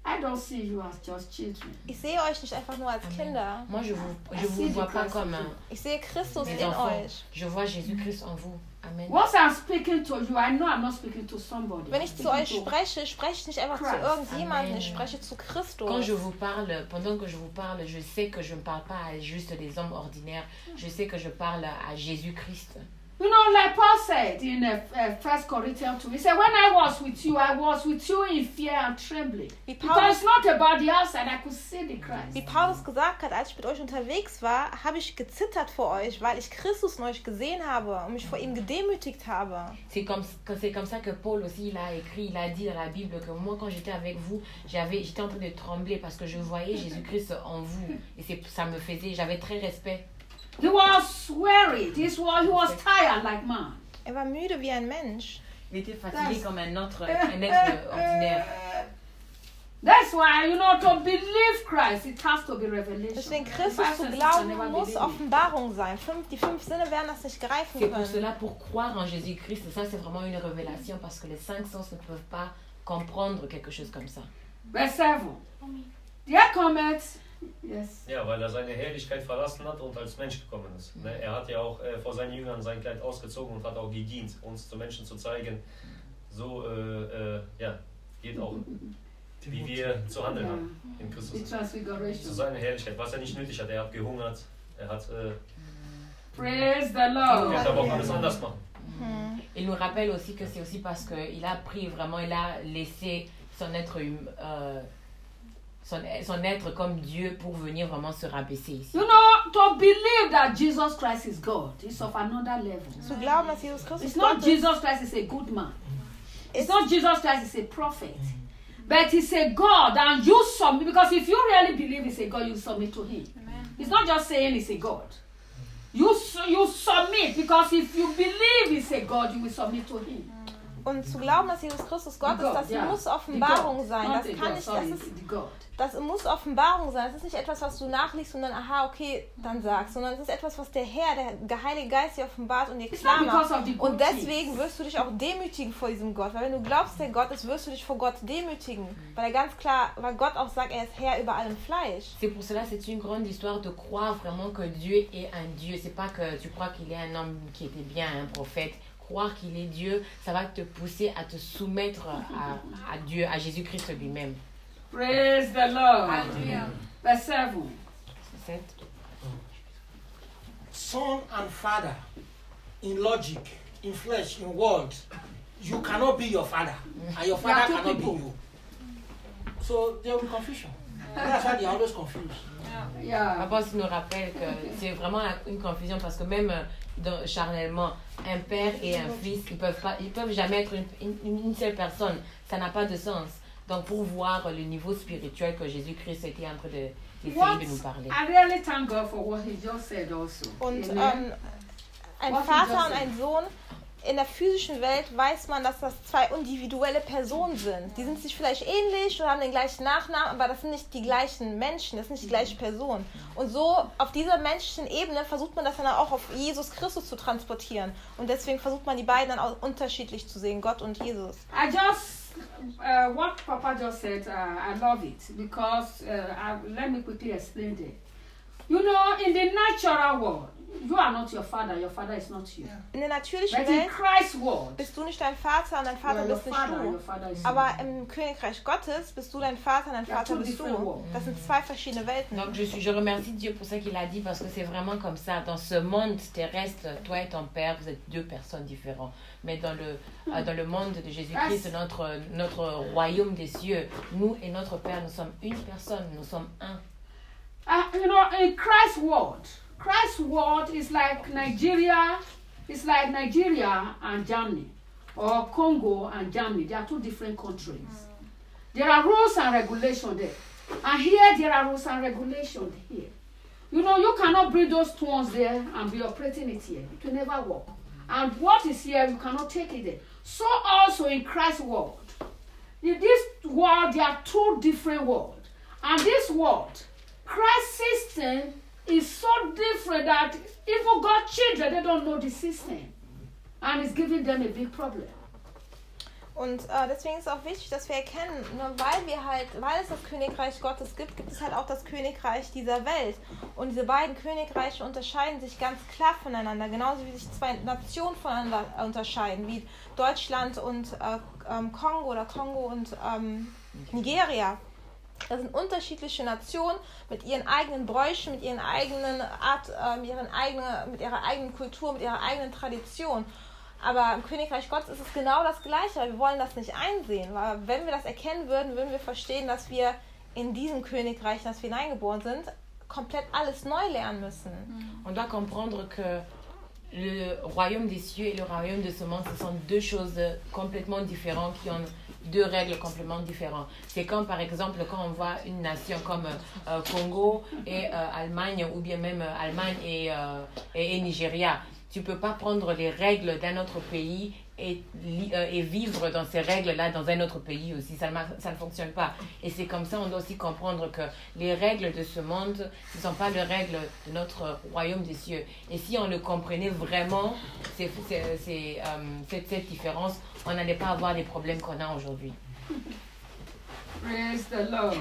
I don't see you as just children. Ich sehe euch nicht einfach nur als Kinder. Moi, je vous, je vous vois pas comme un, Ich sehe Christus des in enfants. euch. Je vois Jésus-Christ en vous. Amen. Once I'm speaking to you, I know I'm not speaking to somebody. Wenn ich I'm zu speaking euch to- spreche, spreche ich nicht einfach zu Christ. irgendjemandem, Amen. ich spreche zu Christus. Quand je vous parle, pendant que je vous parle, je sais que je ne parle pas à juste des hommes ordinaires. Je sais que je parle à Jésus-Christ. You know, like Paul said in uh, uh, First Corinthians two, he said, when I was with you, I was with you in fear and trembling. Wie Because Paulus, it's not about the outside, I could see the Christ. wie Paulus gesagt hat, als ich mit euch unterwegs war, habe ich gezittert vor euch, weil ich Christus in euch gesehen habe und mich vor ihm gedemütigt habe. C'est comme, c'est comme ça que Paul aussi il a écrit, il a dit dans la Bible que moi quand j'étais avec vous, j'avais, j'étais en train de trembler parce que je voyais Jésus-Christ en vous. Et c'est, ça me faisait, j'avais très respect. He was wearied. He was, he was tired like man. Er war müde wie ein Mensch. Il était fatigué comme un autre, un être ordinaire. That's why, you know, to believe Christ, it has to be revelation. Deswegen The Christus five zu senses can never glauben muss believe it. Offenbarung sein. Fünf, die fünf Sinne werden das nicht greifen C'est pour können. cela, pour croire en Jésus-Christ, ça c'est vraiment une révélation parce que les cinq sens ne peuvent pas comprendre quelque chose comme ça. Verse seven. Dear comments. Yes. Ja, weil er seine Herrlichkeit verlassen hat und als Mensch gekommen ist. Ne? Er hat ja auch äh, vor seinen Jüngern sein Kleid ausgezogen und hat auch gedient, uns zu Menschen zu zeigen, so äh, äh, ja, geht auch, wie wir zu handeln haben in The Christus. Zu transfiguration. seiner Herrlichkeit, was er nicht nötig hat. Er hat gehungert, er hat, äh, Praise the er Lord. hätte aber auch alles anders machen. Il nous rappelle aussi que c'est aussi parce qu'il a pris vraiment, il a laissé son être, hum- euh, son, son être comme Dieu pour venir vraiment se rabaisser ici. You know, to believe that Jesus Christ is God is of another level. Zu glauben, dass Jesus Christus It's not Gott ist. Jesus Christ is a good man. It's not Jesus Christ is a prophet. But he's a God and you submit, because if you really believe he's a God, you submit to him. He's not just saying he's a God. You, su- you submit, because if you believe he's a God, you will submit to him. Und zu glauben, dass Jesus Christus Gott The ist, God, das yeah. muss The Offenbarung God, sein. not Das a kann God, nicht, sorry, das ist, the God. das muss Offenbarung sein. Das ist nicht etwas, was du nachliest und dann, aha, okay, dann sagst, sondern es ist etwas, was der Herr, der Heilige Geist dir offenbart und dir It's klar not because macht. of the good Und deswegen wirst du dich auch demütigen vor diesem Gott. Weil wenn du glaubst, der Gott ist, wirst du dich vor Gott demütigen. Weil er ganz klar, weil Gott auch sagt, er ist Herr über allem Fleisch. C'est pour cela c'est une grande histoire de croire vraiment que Dieu est un Dieu. C'est pas que tu crois qu'il est un homme qui était bien, un prophète. Croire qu'il est Dieu, ça va te pousser à te soumettre à, à Dieu, à Jésus-Christ lui-même. Praise the Lord. Hallelujah. Verse seven. C'est ça. Son and father, in logic, in flesh, in words, you cannot be your father, and your father two cannot people. be you. So there will be confusion. That's why they are always confused. Yeah. Papa aussi nous rappelle que c'est vraiment une confusion parce que même dans, charnellement, un père et un fils, ils peuvent pas, ils peuvent jamais être une, une, une seule personne. Ça n'a pas de sens. Donc pour voir le niveau spirituel que Jésus-Christ était en train de, d'essayer What, de nous parler. I really thank God for what he just said also. Und Amen. ähm, ein Was Vater ist und das ein Sohn, in der physischen Welt weiß man, dass das zwei individuelle Personen sind. Die sind sich vielleicht ähnlich oder haben den gleichen Nachnamen, aber das sind nicht die gleichen Menschen, das sind nicht die gleiche Person. Und so auf dieser menschlichen Ebene versucht man das dann auch auf Jesus Christus zu transportieren. Und deswegen versucht man die beiden dann auch unterschiedlich zu sehen, Gott und Jesus. I just, uh, what Papa just said, uh, I love it because, uh, I, let me quickly explain it. You know, in the natural world, you are not your father, your father is not you. In der natürlichen But in Welt Christ's world, bist du nicht dein Vater und dein you Vater are your bist nicht father, your du. father is Aber you. im Königreich Gottes bist du dein Vater und dein Ja, Vater two bist different du. worlds. Das sind zwei verschiedene Welten. Donc je, suis, je remercie Dieu pour ça qu'il a dit parce que c'est vraiment comme ça. Dans ce monde terrestre, toi et ton père, vous êtes deux personnes différentes. Mais dans le, euh, dans le monde de Jésus-Christ, notre, notre royaume des cieux, nous et notre père, nous sommes une personne, nous sommes un. Uh, you know, in Christ's world, Christ's world is like Nigeria, it's like Nigeria and Germany, or Congo and Germany. They are two different countries. There are rules and regulations there. And here there are rules and regulations here. You know, you cannot bring those two ones there and be operating it here. It will never work. And what is here, you cannot take it there. So also in Christ's world. In this world, there are two different worlds. And this world, Christ's system is so different that even God's children, they don't know the system. And it's giving them a big problem. Und äh, deswegen ist es auch wichtig, dass wir erkennen, nur weil wir halt, weil es das Königreich Gottes gibt, gibt es halt auch das Königreich dieser Welt. Und diese beiden Königreiche unterscheiden sich ganz klar voneinander, genauso wie sich zwei Nationen voneinander unterscheiden, wie Deutschland und äh, ähm, Kongo oder Kongo und ähm, Nigeria. Das sind unterschiedliche Nationen mit ihren eigenen Bräuchen, mit ihren eigenen Art, äh, mit, ihren eigenen, mit ihrer eigenen Kultur, mit ihrer eigenen Tradition. Aber im Königreich Gottes ist es genau das Gleiche. Wir wollen das nicht einsehen, weil wenn wir das erkennen würden, würden wir verstehen, dass wir in diesem Königreich, in das wir hineingeboren sind, komplett alles neu lernen müssen. On doit comprendre que le royaume des cieux et le royaume de ce monde, ce sont deux choses complètement différentes qui ont deux règles complètement différentes. C'est comme par exemple quand on voit une nation comme euh, Congo et euh, Allemagne ou bien même euh, Allemagne et, euh, et, et Nigeria. Tu ne peux pas prendre les règles d'un autre pays et, euh, et vivre dans ces règles-là dans un autre pays aussi. Ça, ça ne fonctionne pas. Et c'est comme ça, on doit aussi comprendre que les règles de ce monde, ce ne sont pas les règles de notre royaume des cieux. Et si on le comprenait vraiment, c'est, c'est, c'est, euh, cette, cette différence, on n'allait pas avoir les problèmes qu'on a aujourd'hui. Praise the Lord.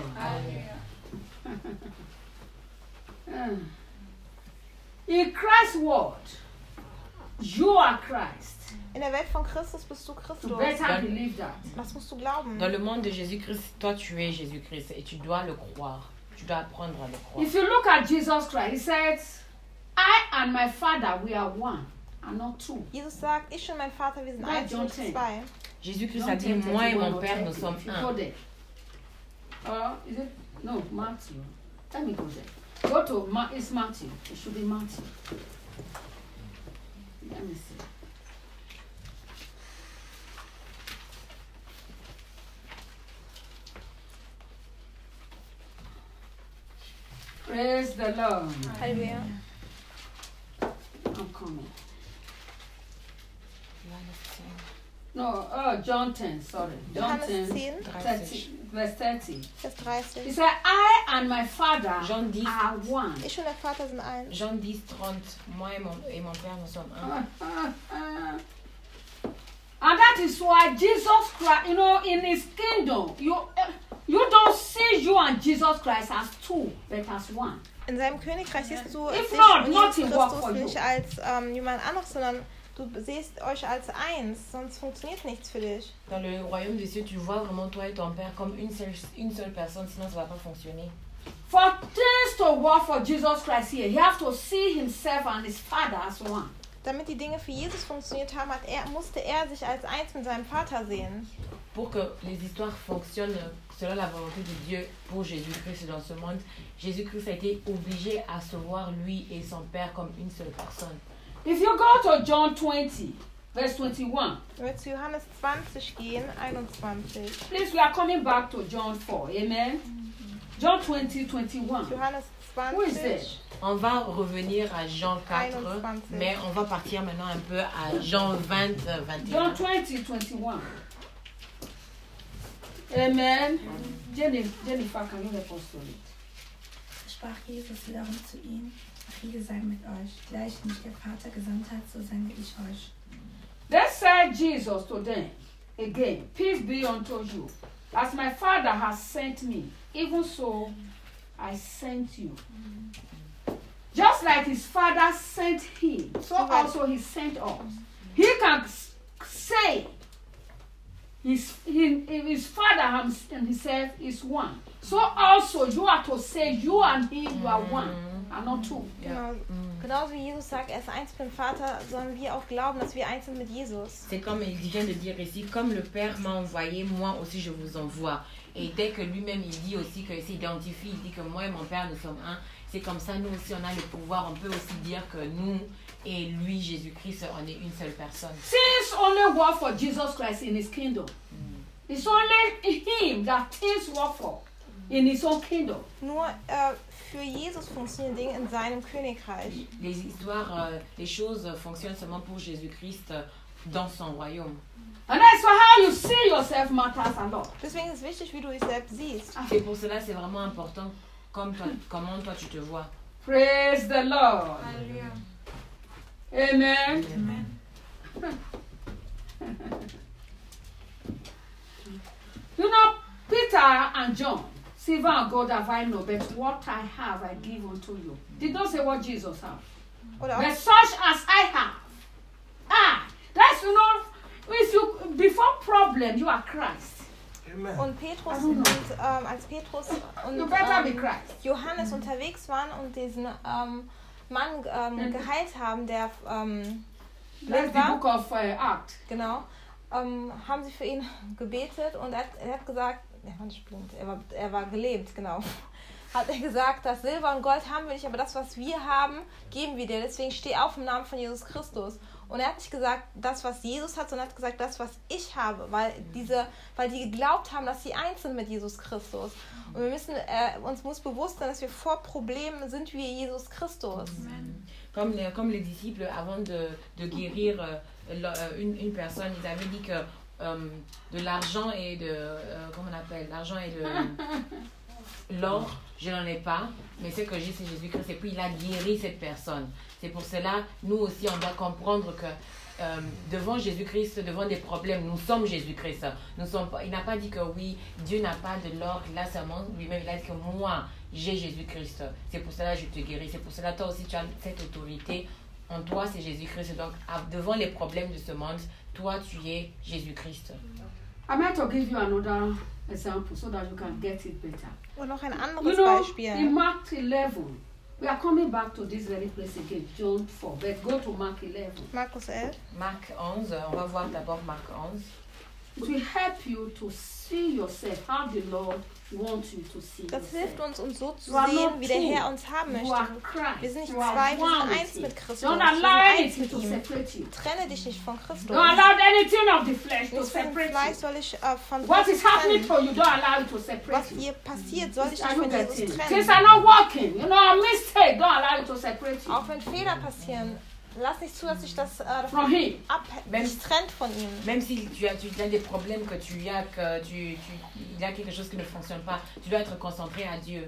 In Christ's word, you are Christ. In der Welt von Christus bist du Christus. You better believe that. Das musst du glauben. Dans le monde de Jésus-Christ, toi tu es Jésus-Christ et tu dois le croire. Tu dois apprendre à le croire. If you look at Jesus Christ, he says, I and my Father, we are one and not two. Jesus sagt, ich und mein Vater, wir sind Nein, eins und nicht John zwei. Jésus-Christ a dit, moi et mon Père, nous sommes un. Go there. Uh, is it? No, Matthew. Let me go there. Go to, Ma- it's Matthew. It should be Matthew. Let me see. Praise the Lord. Halleluja. I'm coming. No, oh, John ten, sorry. John Johannes ten, zehn, thirty, verse thirty. Vers He dreißig. said, I and my Father Jean dix. are one. Ich und der Vater sind eins. Jean dix, trente, moi et mon, et mon Père, nous sommes un. And that is why Jesus Christ, you know, in his kingdom, you uh, you don't see you and Jesus Christ as two, but as one. In seinem Königreich siehst du If dich not, und nothing Jesus work for Christus you. nicht als ähm, jemand anderes, sondern du siehst euch als eins, sonst funktioniert nichts für dich. Dans le royaume des cieux, tu vois vraiment toi et ton Père comme une seule, une seule personne, sinon ça ne va pas fonctionner. For things to work for Jesus Christ here, he has to see himself and his Father as one. Damit die Dinge für Jesus funktioniert haben, hat er, musste er sich als eins mit seinem Vater sehen. Pour que les histoires fonctionnent selon la volonté de Dieu pour Jésus-Christ dans ce monde, Jésus-Christ a été obligé à se voir lui et son Père comme une seule personne. If you go to John twenty, verse twenty-one, Wenn wir zu Johannes zwanzig gehen, einundzwanzig. please, we are coming back to John four, amen? John twenty, twenty-one. Johannes Who is zwanzig. this? On va revenir à Jean quatre, einundzwanzig. mais on va partir maintenant un peu à Jean vingt, vingt et un. John twenty, twenty-one. Amen. Jenny, Jennifer, can you help us to read? Sprach Jesus wiederum zu ihnen: Friede sei mit euch. Gleich wie mich der Vater gesandt hat, so sende ich euch. Then said Jesus to them again, peace be unto you. As my Father has sent me, even so I sent you. Just like his Father sent him, so also he sent us. He can s- say his, his, his Father and himself is one. So also you are to say you and him, you are one, and not two. Genau. Genauso wie Jesus sagt, er ist eins mit dem Vater, sollen wir auch glauben, dass wir eins sind mit Jesus. C'est comme il vient de dire ici, comme le Père m'a envoyé, moi aussi je vous envoie. Et dès que lui-même il dit aussi qu'il s'identifie, il dit que moi et mon Père nous sommes un, c'est comme ça nous aussi on a le pouvoir, on peut aussi dire que nous et lui, Jésus-Christ, on est une seule personne. Things only work for Jesus Christ in his kingdom. It's only him that things work for in his own kingdom. Nur äh, für Jesus funktionieren Dinge in seinem Königreich. Les histoires, euh, les choses fonctionnent seulement pour Jésus-Christ euh, dans son royaume. And that's why how you see yourself matters a lot. Deswegen ist es wichtig, wie du dich selbst siehst. Et pour cela, c'est vraiment important comme toi, comment toi tu te vois. Praise the Lord. Amen. Amen. and John, silver and gold have I no, but what I have I give unto you. Did not say what Jesus have. Oder But auch, such as I have. Ah, that's, you know, if you, before problem, you are Christ. Amen. und Petrus I don't und know. ähm, als Petrus You und better be ähm, Christ. Johannes unterwegs waren und diesen ähm, Mann ähm, geheilt haben, der ähm, That's blind the war, book of uh, Acts. genau, ähm, haben sie für ihn gebetet und er hat, er hat gesagt, er war nicht blind, er war, er war gelähmt, genau. Hat er gesagt, das Silber und Gold haben wir nicht, aber das, was wir haben, geben wir dir. Deswegen steh auf im Namen von Jesus Christus. Und er hat nicht gesagt, das, was Jesus hat, sondern hat gesagt, das, was ich habe. Weil, diese, weil die geglaubt haben, dass sie eins sind mit Jesus Christus. Und wir müssen, äh, uns muss bewusst sein, dass wir vor Problemen sind wie Jesus Christus. Comme les, comme les disciples, avant de, de guérir euh, le- une, une personne, ils avaient dit que euh, de l'argent et de... euh, comment on appelle? L'argent et de... L'or, je n'en ai pas, mais ce que j'ai, c'est Jésus-Christ. Et puis, il a guéri cette personne. C'est pour cela, nous aussi, on doit comprendre que euh, devant Jésus-Christ, devant des problèmes, nous sommes Jésus-Christ. Nous sommes pas, il n'a pas dit que oui, Dieu n'a pas de l'or, là seulement, lui-même, il a dit que moi, j'ai Jésus-Christ. C'est pour cela que je te guéris. C'est pour cela, toi aussi, tu as cette autorité. En toi, c'est Jésus-Christ. Donc, à- devant les problèmes de ce monde, toi, tu es Jésus-Christ. I'm going to give you another example so that you can get it better. Und noch ein You anderes know, Beispiel. in Mark eleven, we are coming back to this very place again, John four. But go to Mark eleven. Markus elf. Marc onze, on va voir d'abord Marc onze. It will help you to see yourself how the Lord wants you to see Das hilft yourself. uns, uns so zu You are sehen, not wie der two. Herr uns haben You are möchte. Christ. Wir sind nicht You are zwei, wir one sind with eins him. mit Christus. Don't Wir allow sind eins anything mit to ihm. separate you. Trenne dich nicht von Christus. Don't allow anything of the flesh to Nicht von separate Fleisch you. soll ich äh, von What Christus is happening trennen. to you, don't allow it to separate Was you. hier passiert, soll ich Are nicht you von getting Jesus it? Things trennen. are not working. You know, a mistake, don't allow it to separate you Auch wenn Fehler passieren, lass nicht zu, dass sich das äh, from him. ab, dich trennt von ihm. Même si tu as, tu as des problèmes que tu as, que tu, tu, il y a quelque chose qui ne fonctionne pas, tu dois être concentré à Dieu.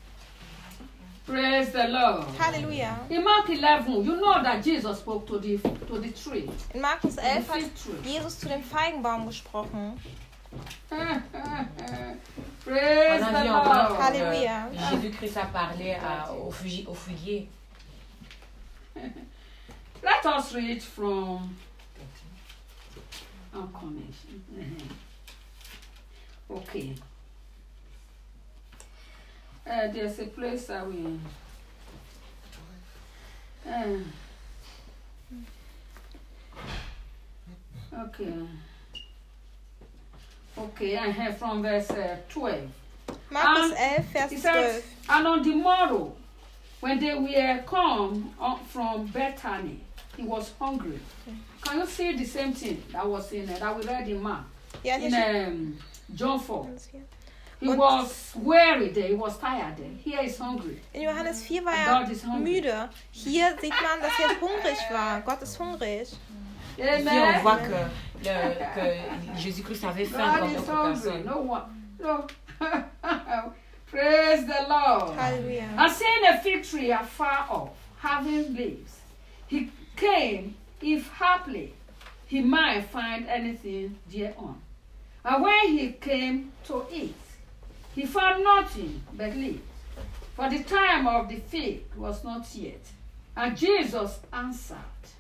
Praise the Lord. Halleluja. In Mark eleven, you know that Jesus spoke to the to the tree. In Markus elf hat fig tree. Jesus zu dem Feigenbaum gesprochen. Praise On a the vu encore Lord. Alléluia. que Jésus-Christ a parlé à, au, fugi- au figuier. Let us read from I'm coming. Okay. Uh, there's a place that we. Uh, okay. Okay, I have from verse uh, twelve. Markus Um, elf, Vers He says, zwölf. and on the morrow, when they were come up from Bethany, he was hungry. Can you see the same thing that was in uh, that we read in Mark? Ja, In hier um, John four. steht- He Und- was weary there, he was tired there. Here is hungry. In Johannes vier war God er is hungry. müde. Hier sieht man, dass er hungrig war. Gott ist hungrig. Ici, on Amen. voit que, le, que Jésus-Christ avait faim God comme is d'autres hungry. personnes. No one. No. Praise the Lord. Halleluja. And seeing a fig tree afar off, having leaves, he came, if haply he might find anything thereon. And when he came to eat, he found nothing but leaves, for the time of the fig was not yet. And Jesus answered.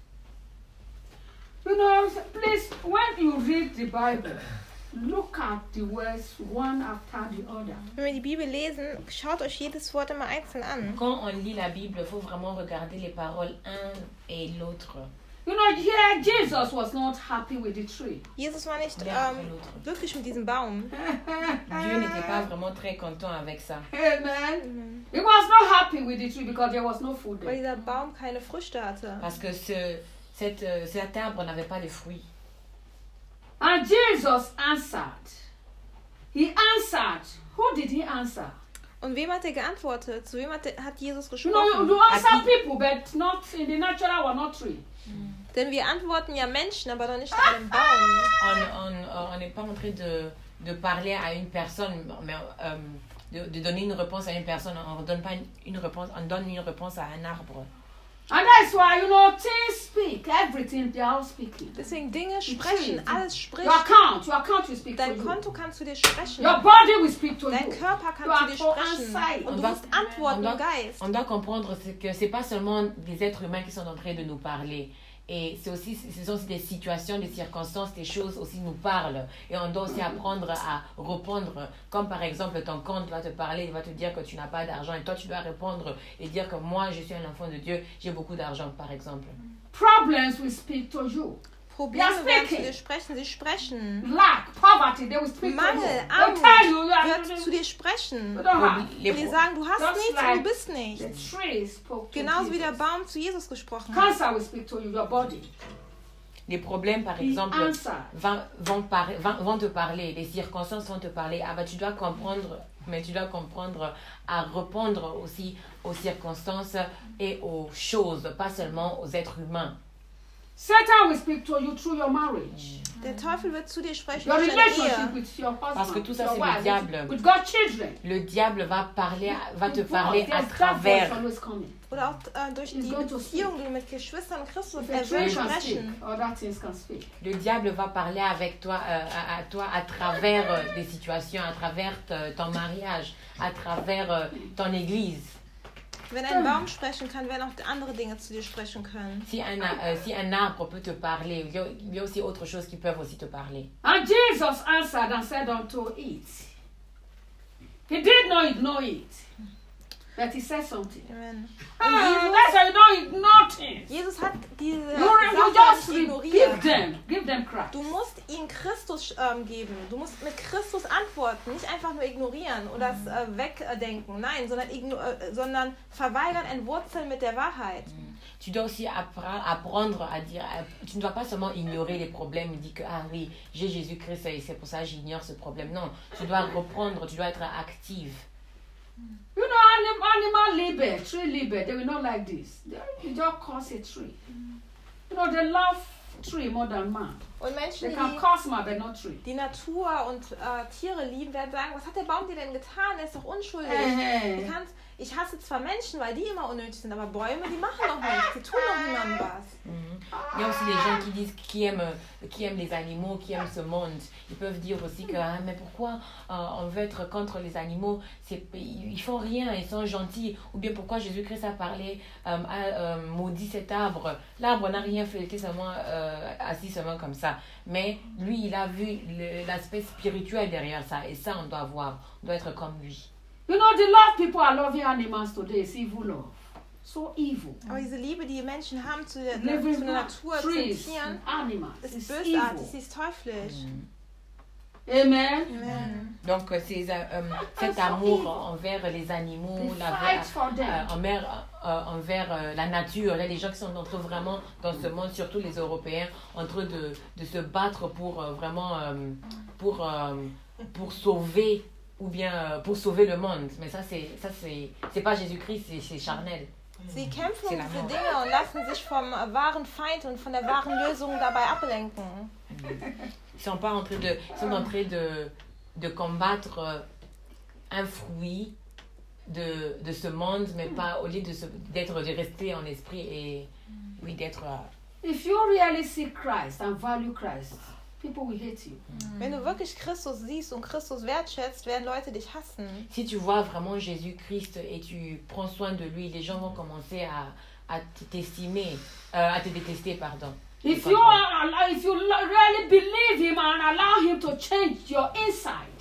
You know, please, when you read the Bible, look at the words one after the other. Wenn wir die Bibel lesen, schaut euch jedes Wort immer einzeln an. Quand on lit la Bible, il faut vraiment regarder les paroles un et l'autre. You know, here Jesus was not happy with the tree. Jesus war nicht L'un après ähm, l'autre. glücklich mit diesem Baum. Dieu n'était pas vraiment très content avec ça. Amen. He was not happy with the tree because there was no food Weil there. dieser Baum keine Früchte hatte. Parce que ce, cette, euh, cet arbre n'avait pas de fruits. And Jesus answered. He answered. Who did he answer? Und wem hat er geantwortet? Zu wem hat, er, hat Jesus You know, you, gesprochen? you answer Ati- people, but not in the natural or not tree. Denn wir antworten ja Menschen, aber doch nicht einem Baum. On on- on n'est pas en train de, de parler à une personne, mais euh, de, de donner une réponse à une personne. On ne donne pas une, une réponse, on donne une réponse à un arbre. And that's why, you know, things speak. Everything, they are all speaking. Deswegen Dinge sprechen, alles spricht. Your account, your account will speak to Dein you. Konto kann zu dir sprechen. Your body will speak to Dein you. Körper kann You zu are dir for sprechen. inside. Und On du doit- musst antworten on doit- im Geist. On doit comprendre c'est que c'est pas seulement des êtres humains qui sont en train de nous parler. Et c'est aussi, ce sont aussi des situations, des circonstances, des choses aussi nous parlent. Et on doit aussi apprendre à répondre. Comme par exemple, ton compte va te parler, il va te dire que tu n'as pas d'argent. Et toi, tu dois répondre et dire que moi, je suis un enfant de Dieu, j'ai beaucoup d'argent, par exemple. Problems will speak to you. Probleme Ja, werden zu speaking. dir sprechen, sie sprechen. Lack, poverty, they will speak to you. Mangel, They'll Armut tell you, you, are, wird zu dir sprechen. you don't have. Les Und die pro- sagen, du hast Just nichts und like du bist The nichts. tree spoke to Genauso wie der Jesus. Baum zu Jesus gesprochen hat. Cancer will speak to you, your body. Les problèmes, par The exemple, answer. vont, vont, par- vont- vont te parler, les circonstances vont te parler. Ah bah, tu dois comprendre, mais tu dois comprendre à répondre aussi aux circonstances et aux choses, pas seulement aux êtres humains. Satan will speak to you through your marriage. Der Teufel wird zu dir sprechen Your durch deine relationship Ehe. with your Parce que husband, tout ça, your c'est le wife, diable. with, with God's children. Le diable va, parler, va te With parler God, à there's that voice travers. always coming. Oder auch äh, durch He's die going to Beziehung, die du mit Geschwistern Christus If er a tree will can speak, sprechen. other things can speak. Le diable va parler avec toi, euh, à, à toi à travers euh, des situations, à travers te- ton mariage, à travers euh, ton église. Wenn ein Baum sprechen kann, werden auch andere Dinge zu dir sprechen können. Si un, euh, si un arbre peut te parler, il y a, il y a aussi autre chose qui peuvent aussi te parler. And Jesus answered and said unto it. He did not ignore it, but he said something. Amen. Ah, that's why you don't ignore things. Jesus hat diese You, you Sache just nicht give ignoriert. them, give them Christ. Du musst ihm Christus ähm, geben. Du musst mit Christus antworten. Nicht einfach nur ignorieren oder es äh, wegdenken. Nein, sondern, igno- äh, sondern verweigern, entwurzeln mit der Wahrheit. Tu dois aussi appra- apprendre à dire, à- tu ne dois pas seulement ignorer les problèmes et dire que ah oui, j'ai Jésus-Christ et c'est pour ça que j'ignore ce problème. Non, tu dois reprendre, tu dois être active. You know, anim, animal labor, tree labor, they will not like this. They, you just curse a tree. You know, they love tree more than man. Und Menschen, They die can curse man, but not tree. die Natur und äh, Tiere lieben, werden sagen, was hat der Baum dir denn getan? Er ist doch unschuldig. Hey, Du kannst, ich hasse zwar Menschen, weil die immer unnötig sind, aber Bäume, die machen doch nichts. Die tun doch niemandem was. Il y a aussi des gens qui disent qui aiment, qui aiment les animaux, qui aiment ce monde. Ils peuvent dire aussi que ah, mais pourquoi euh, on veut être contre les animaux? C'est, ils font rien, ils sont gentils. Ou bien pourquoi Jésus-Christ a parlé, euh, a euh, maudit cet arbre. L'arbre n'a rien fait, il était seulement euh, assis seulement comme ça. Mais lui, il a vu le- l'aspect spirituel derrière ça. Et ça, on doit voir. On doit être comme lui. you know, the love people are loving animals today is evil love. So evil. Aber diese Liebe, die Menschen haben zu der, Living zu der Natur, zu den trees Tieren, and animals ist is bösartig, evil. sie ist teuflisch. Amen. Amen. Donc, euh, c'est, euh, cet amour envers les animaux, They la, fight for them. euh, envers, euh, envers euh, la nature. Là, les gens qui sont en train vraiment dans ce monde, surtout les Européens, en train de, de se battre pour euh, vraiment euh, pour, euh, pour sauver ou bien euh, pour sauver le monde. Mais ça, c'est ça c'est c'est pas Jésus-Christ, c'est, c'est charnel. Sie kämpfen C'est um la diese mort. Dinge und lassen sich vom äh, wahren Feind und von der wahren Lösung dabei ablenken. Ils sont pas en train de ils sont en train de de combattre euh, un fruit de, de ce monde, mais pas au lieu de se, d'être de rester en esprit et oui d'être euh, If you really see Christ and value Christ, people will hate you. Wenn du wirklich Christus siehst und Christus wertschätzt, werden Leute dich hassen. si tu vois vraiment Jésus-Christ et tu prends soin de lui, les gens vont commencer à, à t'estimer, euh, à te détester, pardon. If you are, allow- if you lo- really believe him and allow him to change your inside,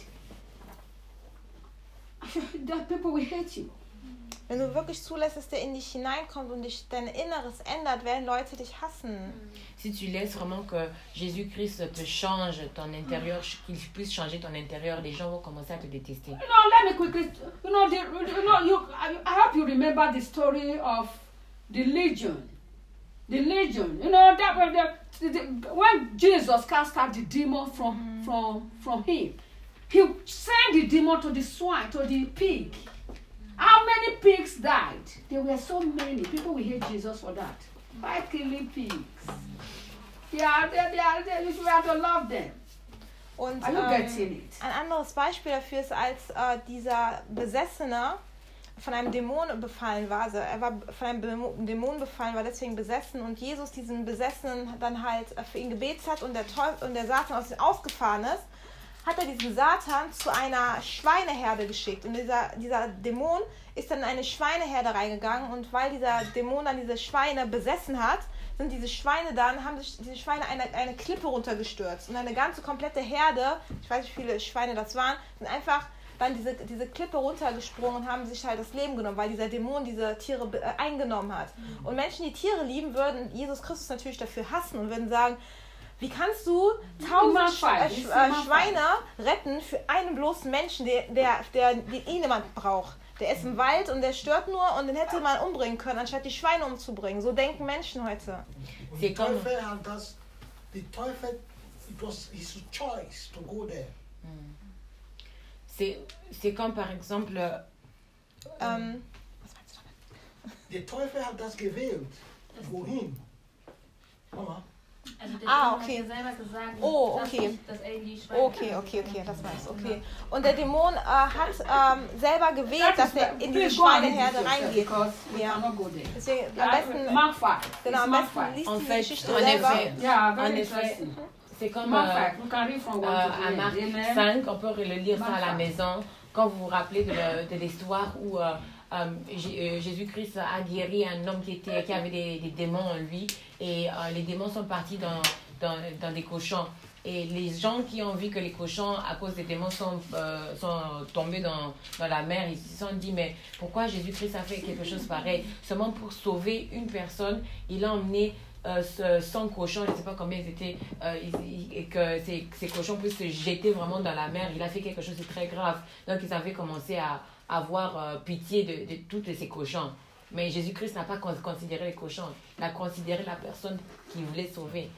the people will hate you. Wenn du wirklich zulässt, dass der in dich hineinkommt und dich dein Inneres ändert, werden Leute dich hassen. Si tu laisses vraiment que Jésus-Christ te change ton intérieur, qu'il puisse changer ton intérieur, les gens vont commencer à te détester. You know, let me quickly, you know, the, you know, you, I, I hope you remember the story of the legion. The legion, you know, that when, the, the, when Jesus cast out the demon from, from, from him, he sent the demon to the swine, to the pig. How many pigs died? There were so many. People will hate Jesus for that. By killing pigs. They are, they, they are, they, you should have to love them. Und Are you ähm, getting it? ein anderes Beispiel dafür ist, als äh, dieser Besessene von einem Dämon befallen war. Also er war von einem Dämon befallen, war deswegen besessen und Jesus diesen Besessenen dann halt für ihn gebetet hat und der Teufel und der Satan aus ihm ausgefahren ist, hat er diesen Satan zu einer Schweineherde geschickt. Und dieser, dieser Dämon ist dann in eine Schweineherde reingegangen und weil dieser Dämon dann diese Schweine besessen hat, sind diese Schweine dann, haben sich diese Schweine eine, eine Klippe runtergestürzt und eine ganze komplette Herde, ich weiß nicht, wie viele Schweine das waren, sind einfach dann diese, diese Klippe runtergesprungen und haben sich halt das Leben genommen, weil dieser Dämon diese Tiere äh, eingenommen hat. Mhm. Und Menschen, die Tiere lieben, würden Jesus Christus natürlich dafür hassen und würden sagen, wie kannst du tausend Sch äh, Sch äh, Schweine retten für einen bloßen Menschen, der, der, der, den eh niemand braucht. Der ist im Wald und der stört nur und den hätte man umbringen können, anstatt die Schweine umzubringen. So denken Menschen heute. Die Teufel hat das, die Teufel, it was his choice to go there. Mm. C'est comme par exemple. Ähm, der Teufel hat das gewählt. Wohin? Mama? Also der ah, Dämon okay. hat ja selber gesagt, oh, okay. dass, dass er die Schweine okay, okay, okay, das weiß okay. Und der Dämon äh, hat ähm, selber gewählt, dass er in diese Schweineherde reingeht. Ja. Deswegen am besten, genau, am besten liest die Geschichte selber. Ja, en effet, c'est comme euh, euh, à Marc cinq, on peut le lire ça à la maison. Quand vous vous rappelez de l'histoire où euh, euh, Jésus-Christ a guéri un homme qui, était, qui avait des, des démons en lui et euh, les démons sont partis dans, dans, dans des cochons. Et les gens qui ont vu que les cochons, à cause des démons, sont, euh, sont tombés dans, dans la mer, ils se sont dit, mais pourquoi Jésus-Christ a fait quelque chose pareil? Seulement pour sauver une personne, il a emmené euh, cent cochons, je ne sais pas combien ils étaient, euh, et que ces, ces cochons puissent se jeter vraiment dans la mer. Il a fait quelque chose de très grave. Donc ils avaient commencé à avoir euh, pitié de, de tous ces cochons. Mais Jésus-Christ n'a pas considéré les cochons, il a considéré la personne qu'il voulait sauver.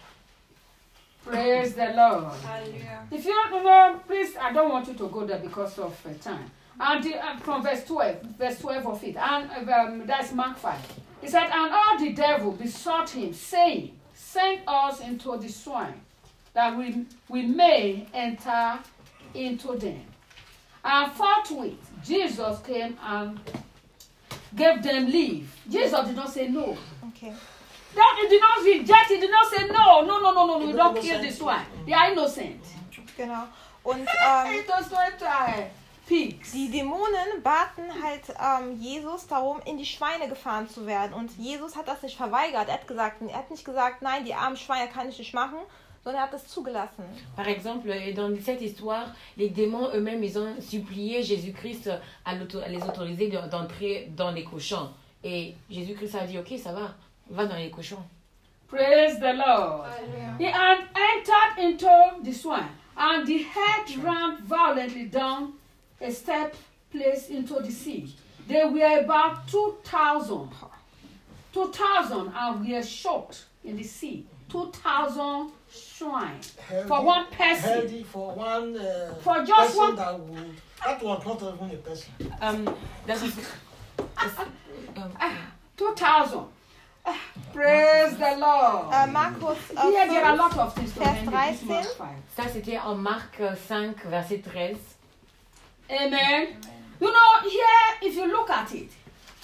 Praise the Lord. Hallelujah. If you don't know, please, I don't want you to go there because of uh, time. And the, uh, from verse twelve, verse twelve of it, and um, that's Mark five. He said, and all the devil besought him, saying, send us into the swine, that we, we may enter into them. And forthwith, Jesus came and gave them leave. Jesus did not say no. Okay. That he did not reject, he did not say no, no, no, no, no, no, you don't kill this one. They are innocent. Genau. Und ähm, It was not uh, pigs. die Dämonen baten halt ähm, Jesus darum, in die Schweine gefahren zu werden. Und Jesus hat das nicht verweigert. Er hat gesagt, er hat nicht gesagt, nein, die armen Schweine kann ich nicht machen, sondern er hat es zugelassen. Par exemple, dans cette histoire, les démons eux-mêmes, ils ont supplié Jésus-Christ à, à les autoriser d'entrer dans les cochons. Et Jésus-Christ a dit, ok, ça va. Va dans les cochons. Praise the Lord. Hallelujah. He had entered into the swine, and the head ran violently down a step placed into the sea. They were about two thousand. Two thousand and were shot in the sea. Two thousand swine Healthy, for one person. Healthy for one uh, For just person one- that would, that was not even a person. Um, das ist, das, um, Two thousand. Praise the Lord. Äh, Markus äh, Here there are a lot fünf, of things to Vers learn in this Mark dreizehn. five. ça c'était en Marc cinq, verset treize. Amen. You know, here, if you look at it,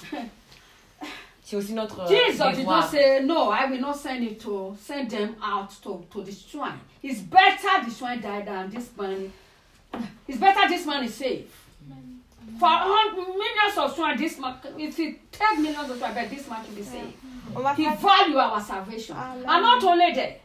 C'est aussi notre euh, Jesus did devoir. not say, no, I will not send it to send them out to, to the swine. It's better the swine die than this man. It's better this man is safe. For hun- millions of swine, this man, if he take millions of swine, but this man can be safe. Und was He hat, value our salvation. Amen. And not only that.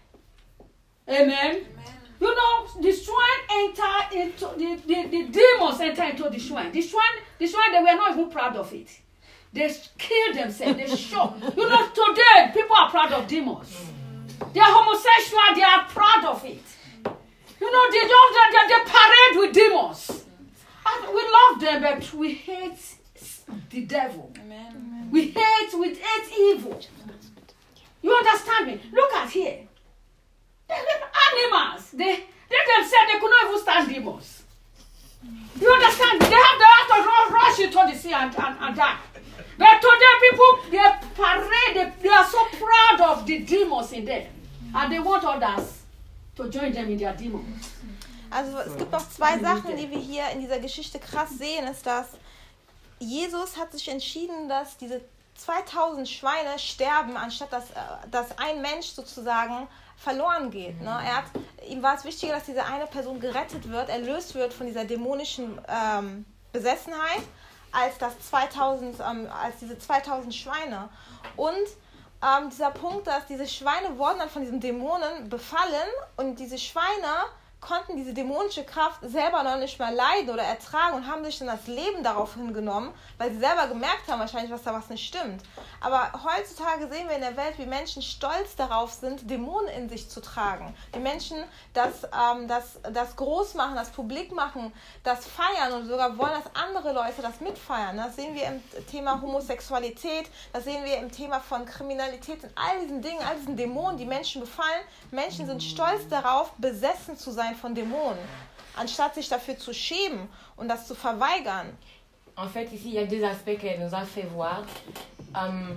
Amen. You know, the swine enter into the, the, the demons enter into the swine. The swine, the swine, they were not even proud of it. They kill themselves, they show. You know, today people are proud of demons. They are homosexual, they are proud of it. You know, they don't they, they parade with demons. And we love them, but we hate the devil. Amen. We hate, we hate evil. You understand me? Look at here. Animals, they, they themselves, they could not even stand demons. You understand me? They have the heart to run, rush into the sea and, and, and die. But today people, they parade, they, they are so proud of the demons in them. And they want others to join them in their demons. also es gibt noch zwei Sachen, die wir hier in dieser Geschichte krass sehen, ist, dass Jesus hat sich entschieden, dass diese zweitausend Schweine sterben, anstatt dass, dass ein Mensch sozusagen verloren geht. Ne? Er hat, ihm war es wichtiger, dass diese eine Person gerettet wird, erlöst wird von dieser dämonischen ähm, Besessenheit, als, das zweitausend, ähm, als diese zweitausend Schweine. Und ähm, dieser Punkt, dass diese Schweine wurden dann von diesen Dämonen befallen und diese Schweine konnten diese dämonische Kraft selber noch nicht mehr leiden oder ertragen und haben sich dann das Leben darauf hingenommen, weil sie selber gemerkt haben wahrscheinlich, dass da was nicht stimmt. Aber heutzutage sehen wir in der Welt, wie Menschen stolz darauf sind, Dämonen in sich zu tragen. Die Menschen das, ähm, das, das groß machen, das publik machen, das feiern und sogar wollen, dass andere Leute das mitfeiern. Das sehen wir im Thema Homosexualität, das sehen wir im Thema von Kriminalität und all diesen Dingen, all diesen Dämonen, die Menschen befallen. Menschen sind stolz darauf, besessen zu sein von Dämonen, anstatt sich dafür zu schämen und das zu verweigern. En fait, ici, il y a deux aspects qu'elle nous a fait voir. Um,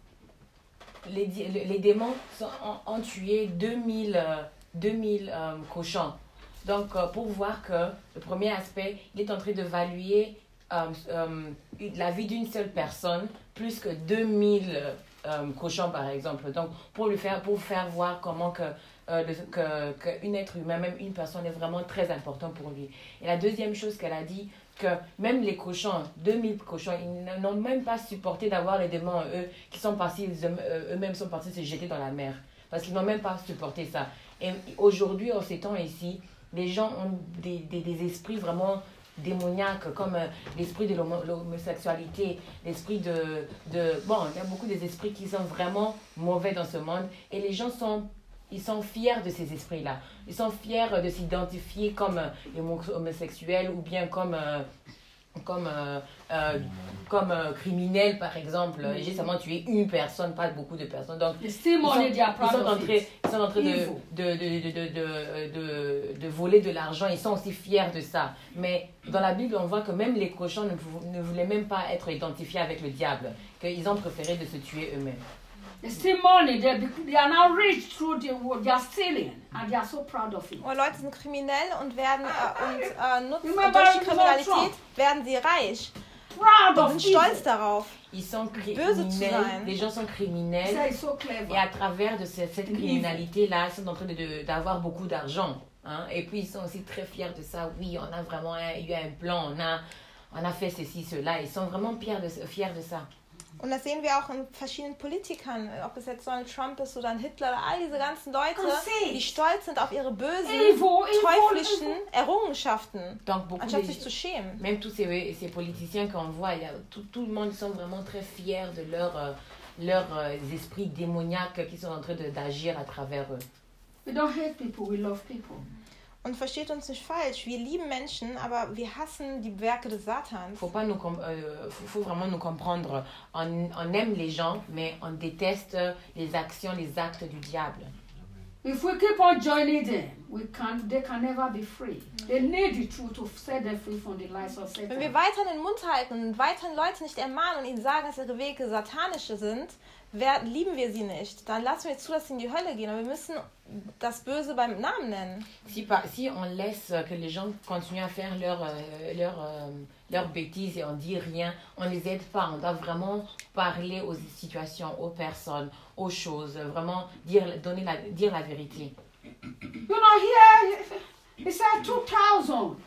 les, les démons sont, ont, ont tué deux mille, deux mille um, cochons. Donc, euh, pour voir que le premier aspect, il est en train de valuer um, um, la vie d'une seule personne plus que deux mille um, cochons, par exemple. Donc, pour lui faire, pour faire voir comment que Euh, de, que, que un être humain, même une personne est vraiment très important pour lui. Et la deuxième chose qu'elle a dit, que même les cochons, deux mille cochons, ils n'ont même pas supporté d'avoir les démons, eux, qui sont partis, eux-mêmes sont partis se jeter dans la mer. Parce qu'ils n'ont même pas supporté ça. Et aujourd'hui, en ces temps ici, les gens ont des, des, des esprits vraiment démoniaques, comme euh, l'esprit de l'homosexualité, l'esprit de, de... Bon, il y a beaucoup des esprits qui sont vraiment mauvais dans ce monde. Et les gens sont... Ils sont fiers de ces esprits-là. Ils sont fiers de s'identifier comme euh, homosexuels ou bien comme, euh, comme, euh, euh, comme euh, criminels, par exemple. Mm-hmm. J'ai seulement tué une personne, pas beaucoup de personnes. Donc, ils sont, ils sont en train, ils sont en train de, de, de, de, de, de, de voler de l'argent. Ils sont aussi fiers de ça. Mais dans la Bible, on voit que même les cochons ne, ne voulaient même pas être identifiés avec le diable. Qu'ils ont préféré de se tuer eux-mêmes. They steal money. They, they are now rich through the they are stealing, and they are so proud of it. Oh, Leute sind kriminell und werden äh, und äh, nutzen und durch die Kriminalität werden sie reich. Proud und sind stolz darauf. Ils sont criminels. Les gens sont criminels. So clever. Et à travers de cette, cette criminalité-là, ils sont en train de, de, d'avoir beaucoup d'argent. Hein? Et puis ils sont aussi très fiers de ça. Oui, on a vraiment un, eu un plan. On a, on a fait ceci, cela. Ils sont vraiment fiers de, fiers de ça. Und das sehen wir auch in verschiedenen Politikern, ob es jetzt Donald Trump ist oder ein Hitler oder all diese ganzen Leute, die stolz sind auf ihre bösen, evil, teuflischen evil. Errungenschaften, Donc, anstatt sich zu schämen. Même tous ces, ces politiciens qu'on voit, il y a, tout, tout le monde sont vraiment très fiers de leurs euh, leur, euh, esprits démoniaques qui sont en train de, d'agir à travers eux. We don't hate people, we love people. Und versteht uns nicht falsch, wir lieben Menschen, aber wir hassen die Werke des Satans. Faut pas nous, euh, faut, faut vraiment nous comprendre. On, on aime les gens, mais on déteste les actions, les actes du diable. If we keep on joining them, we can, they can never be free. They need the truth to set them free from the lies of Satan. Wenn wir weiter den Mund halten und weiterhin Leute nicht ermahnen und ihnen sagen, dass ihre Wege satanische sind, werden, lieben wir sie nicht. Dann lassen wir zu, dass sie in die Hölle gehen. Aber wir müssen das Böse beim Namen nennen. Si, si on laisse que les gens continuent à faire leurs leur, leur, leur bêtises et on dit rien, on les aide pas. On doit vraiment parler aux situations, aux personnes, aux choses. Vraiment dire, donner la, dire la vérité. You know, here, it said two thousand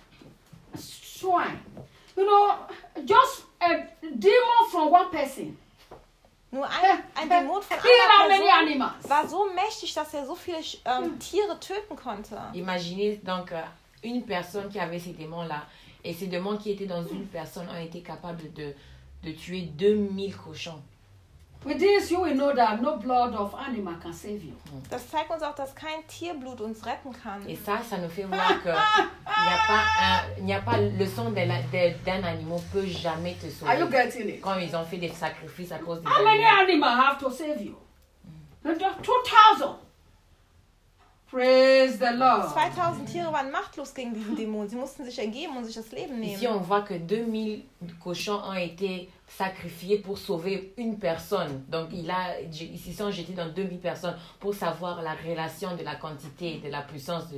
swine. You know, just a demon from one person. Nur ein, ein Dämon von einer Person war so mächtig, dass er so viele ähm, Tiere töten konnte. Imaginez donc euh, une personne qui avait ces démons-là. Et ces démons qui étaient dans une personne ont été capables de, de tuer deux mille cochons. With this, you will know that no blood of animal can save you. Das zeigt uns auch, dass kein Tierblut uns retten kann. Et ça, ça nous fait voir que il n'y a pas un, il n'y a pas le sang d'un, d'un animal peut jamais te sauver. Are you getting it? Quand ils ont fait des sacrifices à cause des How many animals have to save you? Mm. two thousand. Praise the Lord. zweitausend Tiere waren machtlos gegen diesen Dämon. Sie mussten sich ergeben und sich das Leben nehmen. Ici, on voit que deux mille cochons ont été sacrifiés pour sauver une personne. Donc, il a, ils se sont jetés dans deux mille personnes pour savoir la relation de la quantité et de la puissance de Dieu.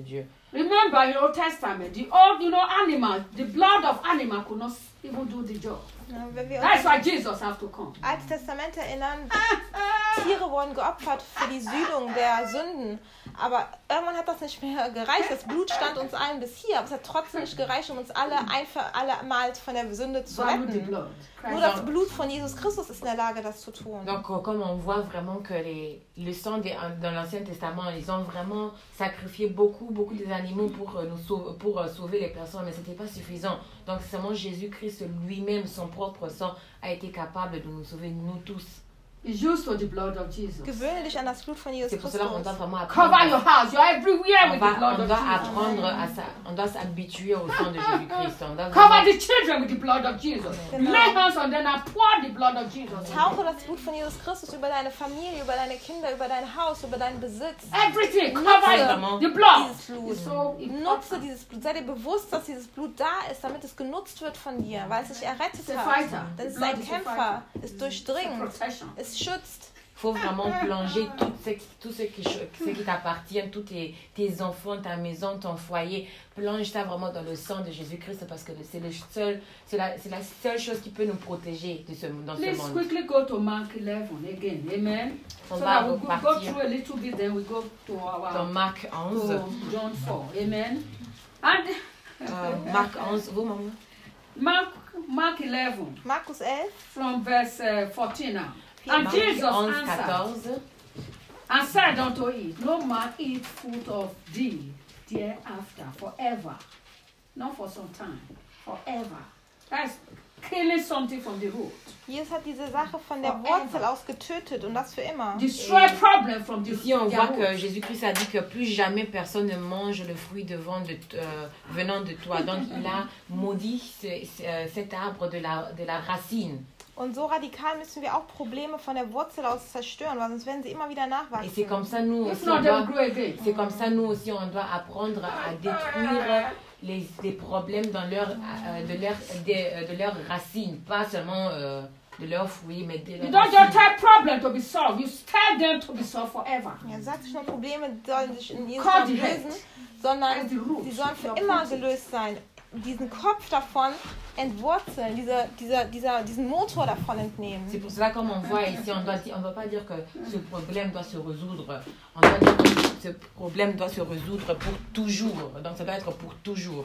Remember in the Old Testament, the old, you know, animals, the blood of animal could not even do the job. Ja, wenn wir That's uns why an Jesus have to come. das Alte Testament erinnern, Tiere wurden geopfert für die Sühnung der Sünden. Aber irgendwann hat das nicht mehr gereicht. Das Blut stand uns allen bis hier, aber es hat trotzdem nicht gereicht, um uns alle ein für alle Mal von der Sünde zu Value the retten. blood. Nur das Blut von Jesus Christus ist in der Lage, das zu tun. Donc, euh, comme on voit vraiment que les, le sang des, dans l'Ancien Testament, ils ont vraiment sacrifié beaucoup, beaucoup des animaux pour, euh, nous sauver, pour euh, sauver les personnes, mais ce n'était pas suffisant. Donc, seulement Jésus-Christ lui-même, son propre sang, a été capable de nous sauver, nous tous. It's used for the blood of Jesus. Gewöhne dich an das Blut von Jesus C'est pour cela qu'on Christus. doit vraiment apprendre. Cover your house. You're everywhere On, with va, the blood on of doit Jesus. apprendre à ça, on doit s'habituer au sang de Jésus-Christ. On doit Cover vraiment- the children with the blood of Jesus. Lay hands on them and pour the blood of Jesus. Tauche das Blut von Jesus Christus über deine Familie, über deine Kinder, über dein Haus, über deinen Besitz. Everything. Nutze Cover the blood. dieses Blut. It's so Nutze important. dieses Blut. Sei dir bewusst, dass dieses Blut da ist, damit es genutzt wird von dir, weil es dich errettet It's a hat. fighter. Denn es ist Blood ein is a Kämpfer, fighter. es It's a durchdringt, protection. es schützt. Il faut vraiment plonger tout ce, tout ce qui, ce qui t'appartient, tous tes, tes enfants, ta maison, ton foyer. Plonge ça vraiment dans le sang de Jésus-Christ parce que c'est le seul, c'est la, c'est la seule chose qui peut nous protéger de ce, dans ce Please monde. quickly go to Mark eleven again. Amen. On So va that we go, go repartir through a little bit, then we go to dans our Marc onze. to John four. Amen. And Euh, Marc onze, vous, maman? Mark Mark eleven Markus elf, from verse uh, fourteen now. And Marc Jesus onze, answered quatorze. and said unto him, No man eat fruit of thee thereafter forever. Not for some time, forever. That's killing something from the root. Jesus hat diese Sache von der Forever. Wurzel aus getötet und das für immer. Destroy problem from the Ici, on their voit que root. Jésus-Christ a dit que plus jamais personne ne mange le fruit devant de, euh, venant de toi. Donc, il a maudit ce- ce- euh, cet arbre de la, de la racine. Und so radikal müssen wir auch Probleme von der Wurzel aus zerstören, weil sonst werden sie immer wieder Et nachwachsen. c'est comme ça, nous If aussi, on not, they will doit, grow again. c'est comme ça, nous aussi, on doit apprendre à détruire les, les problèmes dans leur, euh, de, leur, de, de leurs racines. Pas seulement euh, de leurs fruits, mais de You leurs don't just racines. tell problem to be solved. You tell them to be solved forever. Er sagt nicht nur, Probleme sollen sich in Jesus Call the lösen, head. sondern As the root. sie sollen für Your immer root. gelöst sein. Diesen Kopf davon entwurzeln, diese, dieser, dieser, diesen Motor davon entnehmen. C'est pour cela, comme on voit ici, on ne doit pas dire que ce problème doit se résoudre. On doit dire que ce problème doit se résoudre pour toujours. Donc, ça doit être pour toujours.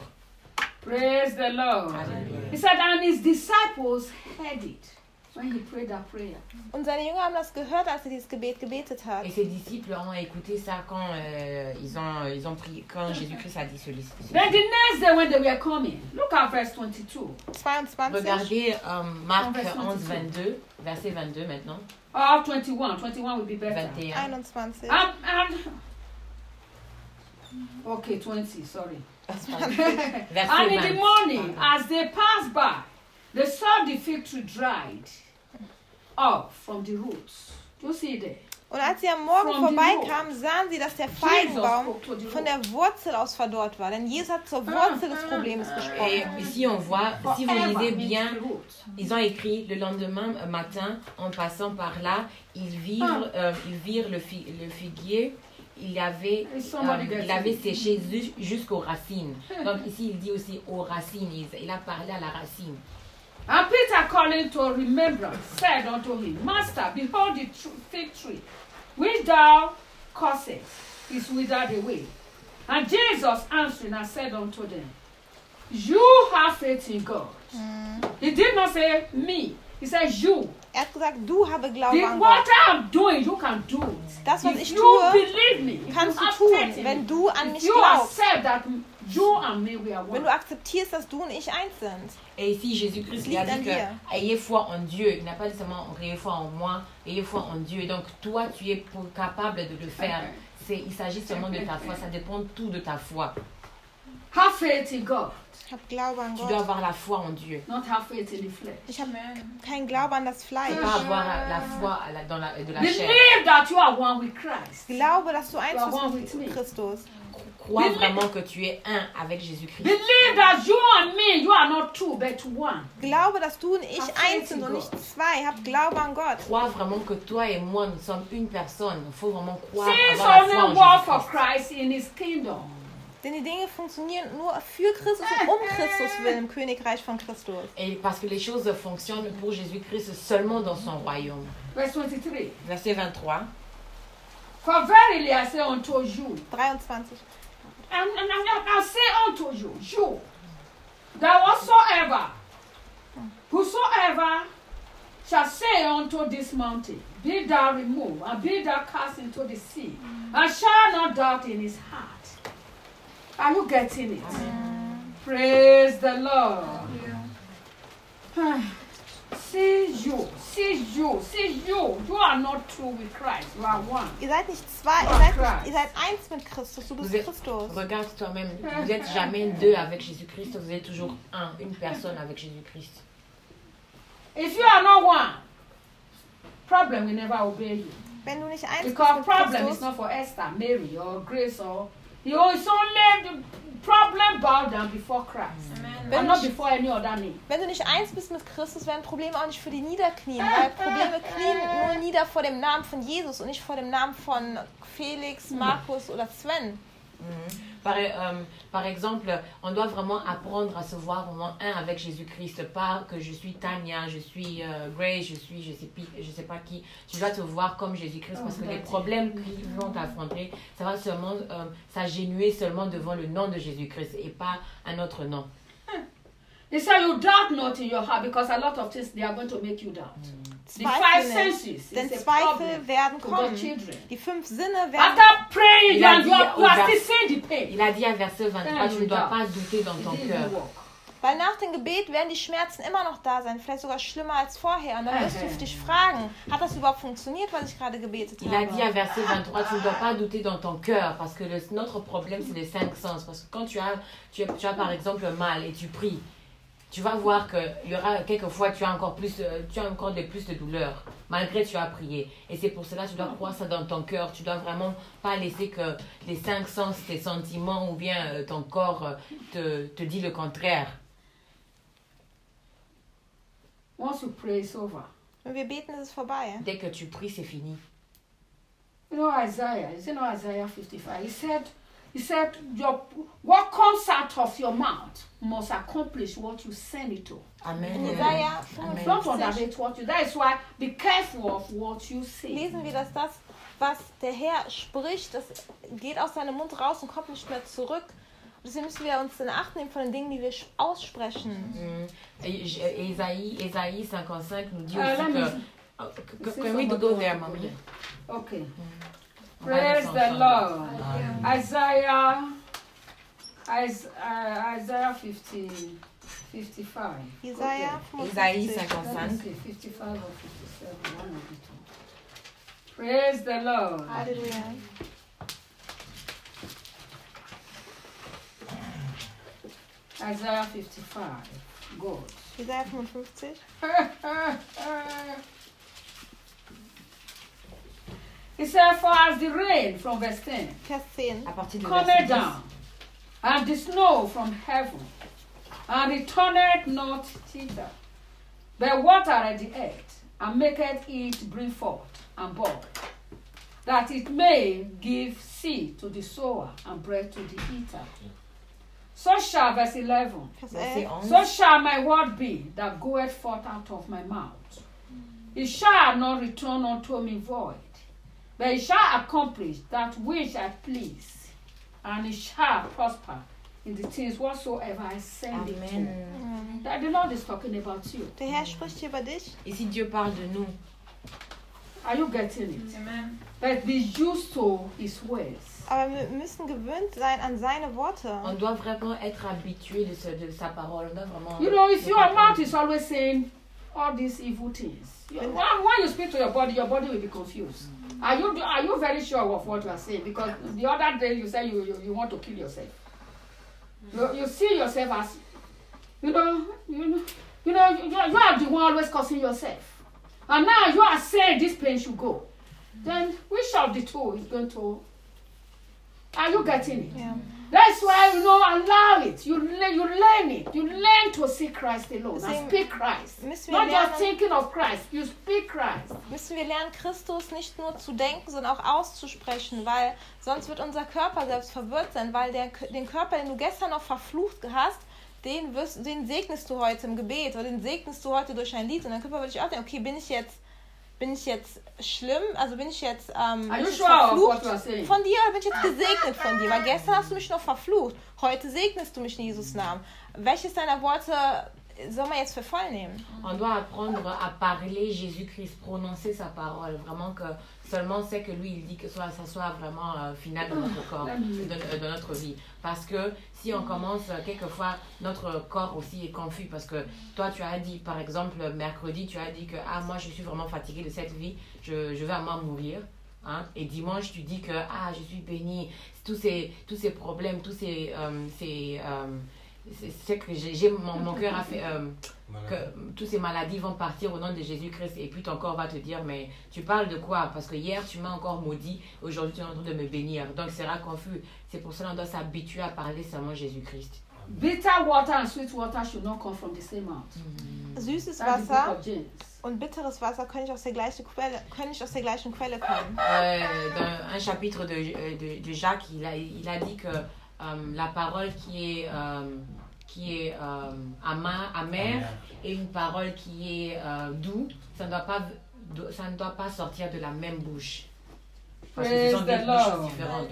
Praise the Lord. Alléluia. He said, and his disciples heard it when he prayed that prayer. Und seine Jünger haben das gehört, als er dieses Gebet gebetet hat. Et ses disciples ont écouté ça quand euh, ils ont ils ont prié, quand Jésus-Christ a dit ceci. Then the next day when they were coming, look at verse twenty-two. zweiundzwanzig. Regardez euh, Marc Verset onze, vingt-deux, verset vingt-deux maintenant. Or twenty-one. twenty-one will be better. vingt et un. einundzwanzig. And, and, okay, twenty, sorry. Verset And in the vingt. morning, as they passed by, they saw the fig tree dried up from the roots. Do you see there? Und als sie am Morgen From the vorbeikamen, sahen sie, dass der Jesus Feigenbaum spoke to the von root. der Wurzel aus verdorrt war. Denn Jesus hat zur Wurzel des Problems Et gesprochen. ici on voit, si vous Forever lisez means bien, the root. ils ont écrit le lendemain matin, en passant par là, ils virent, euh, ils virent le, fi- le figuier. Il avait, Is somebody euh, il getting avait it? séché ju- jusqu'aux racines. Donc ici il dit aussi aux racines. Il, il a parlé à la racine. And Peter, calling to remembrance, said unto him, Master, behold the tr- fig tree, which thou causest, is withered away. And Jesus answered and said unto them, You have faith in God. He did not say me. He said you. Er hat gesagt, du habe Glauben The, an what Gott. I'm doing, you can do it. Das, was If ich you tue, believe me, if kannst you du have tun, faith in wenn me, du an if mich you glaubst. accept that you and me, we are Wenn one. du akzeptierst, dass du und ich eins sind. Et ici Jésus-Christ il a Liegt an dit dir. que ayez foi en Dieu. Il n'a pas dit seulement ayez foi en moi, ayez foi en Dieu. Donc toi tu es pour- capable de le faire. C'est, il s'agit seulement de ta foi. Ça dépend tout de ta foi. Have faith in God, Ich habe Glaube an Tu dois Gott. avoir la foi en Dieu. not have faith in the flesh. Ich habe keinen Glauben an das Fleisch. Tu pas avoir la foi à la- dans la, de la chair. Believe that you are one with Christ. Glaube, dass du eins You are one bist with me. mit Christus. Crois vraiment que tu es un avec Jésus-Christ. Believe that you and me, you are not two, but one. Glaube, dass du und ich Have eins faith in sind und God. nicht zwei. Hab Glaube an Gott. Crois vraiment que toi et moi, nous sommes une personne. Il faut vraiment croire, Since avoir la foi only en work for Jésus-Christ. Christ in his kingdom. Denn die Dinge funktionieren nur für Christus und um Christus willen im Königreich von Christus. Et parce que les choses fonctionnent pour Jésus-Christ seulement dans son royaume. Verse twenty-three. Verset vingt-trois. For verily I say unto you, dreiundzwanzig. and, and, and I say unto you, you, that whatsoever, whosoever shall say unto this mountain, be thou removed, and be thou cast into the sea, and shall not doubt in his heart. Are you getting it? Amen. Praise the Lord. See you, see you, see you. You are not two with Christ. You are one. Ihr seid nicht zwei, ihr seid, nicht, ihr seid eins mit Christus. Du bist Vous êtes- Christus. Regarde toi-même, vous n'êtes jamais deux avec Jésus-Christ, vous êtes toujours un, une personne avec Jésus-Christ. If you are not one, problem will never obey you. Wenn du nicht eins bist Because mit problem is Christus, not for Esther, Mary, or Grace, or you know, it's only the problem bow down before Christ, wenn and du, not nicht, before any other name. wenn du nicht eins bist mit Christus, werden Probleme auch nicht für die niederknien. Weil Probleme knien nur nieder vor dem Namen von Jesus und nicht vor dem Namen von Felix, Markus oder Sven. Mhm. Par, euh, par exemple, on doit vraiment apprendre à se voir vraiment un avec Jésus-Christ. Pas que je suis Tania, je suis euh, Grace, je suis je sais, pi- je sais pas qui. Tu dois te voir comme Jésus-Christ parce que les problèmes qui vont t'affronter, ça va seulement euh, s'agenouiller seulement devant le nom de Jésus-Christ et pas un autre nom. He said, you doubt not in your heart, because a lot of things they are going to make you doubt. The five Zweifel senses nicht, is denn a Zweifel problem werden to kommen. God's children. Die fünf Sinne werden... After praying, Il you a are, dit you are, au you are vers- still seeing the pain. Il a dit à verset vingt-trois, tu ne dois pas douter dans It ton didn't cœur. work. Weil nach dem Gebet werden die Schmerzen immer noch da sein, vielleicht sogar schlimmer als vorher. Und dann wirst du dich fragen, hat das überhaupt funktioniert, was ich gerade gebetet Il a dit à habe? verset vingt-trois, tu ne dois pas douter dans ton cœur parce que le- notre problème c'est les cinq sens. Parce que quand tu as, tu as, tu as par exemple mal et tu pries, tu vas voir qu'il y aura quelquefois tu as encore plus, euh, tu as encore de plus de douleur malgré que tu as prié. Et c'est pour cela que tu dois croire ça dans ton cœur. Tu dois vraiment pas laisser que les cinq sens, tes sentiments ou bien euh, ton corps euh, te, te dit le contraire. Once you pray, it's over. Wenn wir beten, ist es vorbei. Dès que tu pries, c'est fini. You know Isaiah, you know Isaiah fifty-five. He said, he said, your what comes out of your mouth must accomplish what you send it to. Amen. In Jesaja Amen. Don't fünfundfünfzig underrate what you. That is why be careful of what you say. lesen wir, dass das, was der Herr spricht, das geht aus seinem Mund raus und kommt nicht mehr zurück. Deswegen müssen wir uns in Acht nehmen von den Dingen, die wir sch- aussprechen. Mm. Et J- Ésaïe, Ésaïe cinquante-cinq nous dit Euh, aussi là, que... mais- Oh, c- c- Can we go there, mommy? Okay. On va Praise aller the ensemble. Lord. Isaiah, Is- uh, Isaiah fifty, fifty-five. Jesaja Ésaïe fünfundfünfzig. Let me cinquante-cinq. see, fifty-five or fifty-seven, one of the two. Praise the Lord. Halleluja. Isaiah fifty-five. Good. Jesaja fünfundfünfzig. He said, for as the rain from verse ten Vers zehn. À partir de cometh verset dix. down, and the snow from heaven, and returneth not thither, but watereth the earth, and maketh it bring forth and bud, that it may give seed to the sower and bread to the eater. So shall, verse eleven, Vers Verset elf. onze. so shall my word be that goeth forth out of my mouth. It shall not return unto me void, but it shall accomplish that which I please, and it shall prosper in the things whatsoever I send it to. Amen. That the Lord is talking about you. Der Herr spricht hier über dich. Et si Dieu parle de nous, Are you getting it? Amen. But be used to His ways. Aber wir müssen gewöhnt sein an seine Worte. on doit vraiment être habitué de, ce- de sa parole. On doit vraiment... You know, if your mouth is always saying all these evil things, you- when, when you speak to your body, your body will be confused. Are you are you very sure of what you are saying? Because the other day you said you, you, you want to kill yourself. You, you see yourself as, you know, you know, you know, you, you are the one always causing yourself. And now you are saying this pain should go. Then which of the two is going to... Are you getting it? Ja. That's why you know, allow it. You learn, you learn it. You learn to see Christ alone and Deswegen speak Christ. müssen wir Not just lernen- thinking of Christ. You speak Christ. Müssen wir lernen, Christus nicht nur zu denken, sondern auch auszusprechen, weil sonst wird unser Körper selbst verwirrt sein, weil der, den Körper, den du gestern noch verflucht hast, den, wirst, den segnest du heute im Gebet oder den segnest du heute durch ein Lied und dein Körper wird dich auch denken, okay, bin ich jetzt bin ich jetzt schlimm, also bin ich jetzt, ähm, Are bin you ich jetzt sure of verflucht what you are saying? von dir oder bin ich jetzt gesegnet von dir? Weil gestern hast du mich noch verflucht, heute segnest du mich in Jesus Namen. Welches deiner Worte soll man jetzt für voll nehmen? On doit apprendre à parler Jésus-Christ, prononcer sa parole. Vraiment que seulement c'est que lui, il dit que soit, ça soit vraiment euh, final dans notre corps, de, de notre vie. Parce que si on commence, euh, quelquefois, notre corps aussi est confus. Parce que toi, tu as dit, par exemple, mercredi, tu as dit que ah, moi, je suis vraiment fatiguée de cette vie, je, je vais à moi mourir. Hein? Et dimanche, tu dis que ah, je suis bénie. Tous ces, tous ces problèmes, tous ces... Euh, ces euh, c'est, c'est que j'ai, j'ai mon, mon cœur a fait euh, que toutes ces maladies vont partir au nom de Jésus-Christ et puis ton corps va te dire mais tu parles de quoi parce que hier tu m'as encore maudit, aujourd'hui tu es en train de me bénir, donc c'est sera confus. C'est pour cela qu'on doit s'habituer à parler seulement Jésus-Christ. Bitter water and sweet water should not come from the same mouth. Süßes That's the book Wasser of James. und bitteres Wasser können nicht aus der gleichen Quelle, können nicht aus der gleichen Quelle kommen. Euh, dans un chapitre de, de, de Jacques, il a, il a dit que euh, la parole qui est euh, qui est euh, ama- amère et une parole qui est euh, doux, ça ne doit pas ça ne doit pas sortir de la même bouche. Parce que ce sont Praise des the bouches Lord. différentes.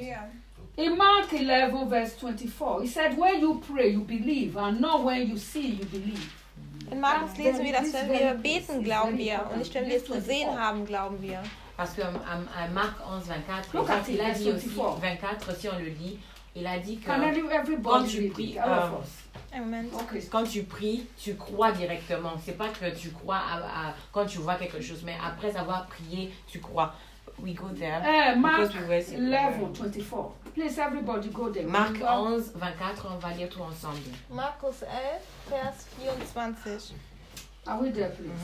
In Mark eleven, verse twenty-four, he said, when you pray, you believe, and not when you see, you believe. In Markus lesen wir, dass wenn wir beten, glauben wir und nicht wenn wir es gesehen haben, glauben wir. Parce que à Marc onze, vingt-quatre, Look at il a it, dit aussi, twenty-four. vingt-quatre, si on le lit, il a dit que Can quand everybody tu read pries, it? All of euh, us. Ein Moment. Okay. quand tu pries, tu crois directement. C'est pas que tu crois à, à- quand tu vois quelque chose, mais après avoir prié, tu crois. We go there. Uh, Mark because we were sitting eleven, twenty-four. Please, everybody go there. Marc Go. onze, vingt-quatre, on va lire tout ensemble. Markus elf, Vers vierundzwanzig. Are we there, please?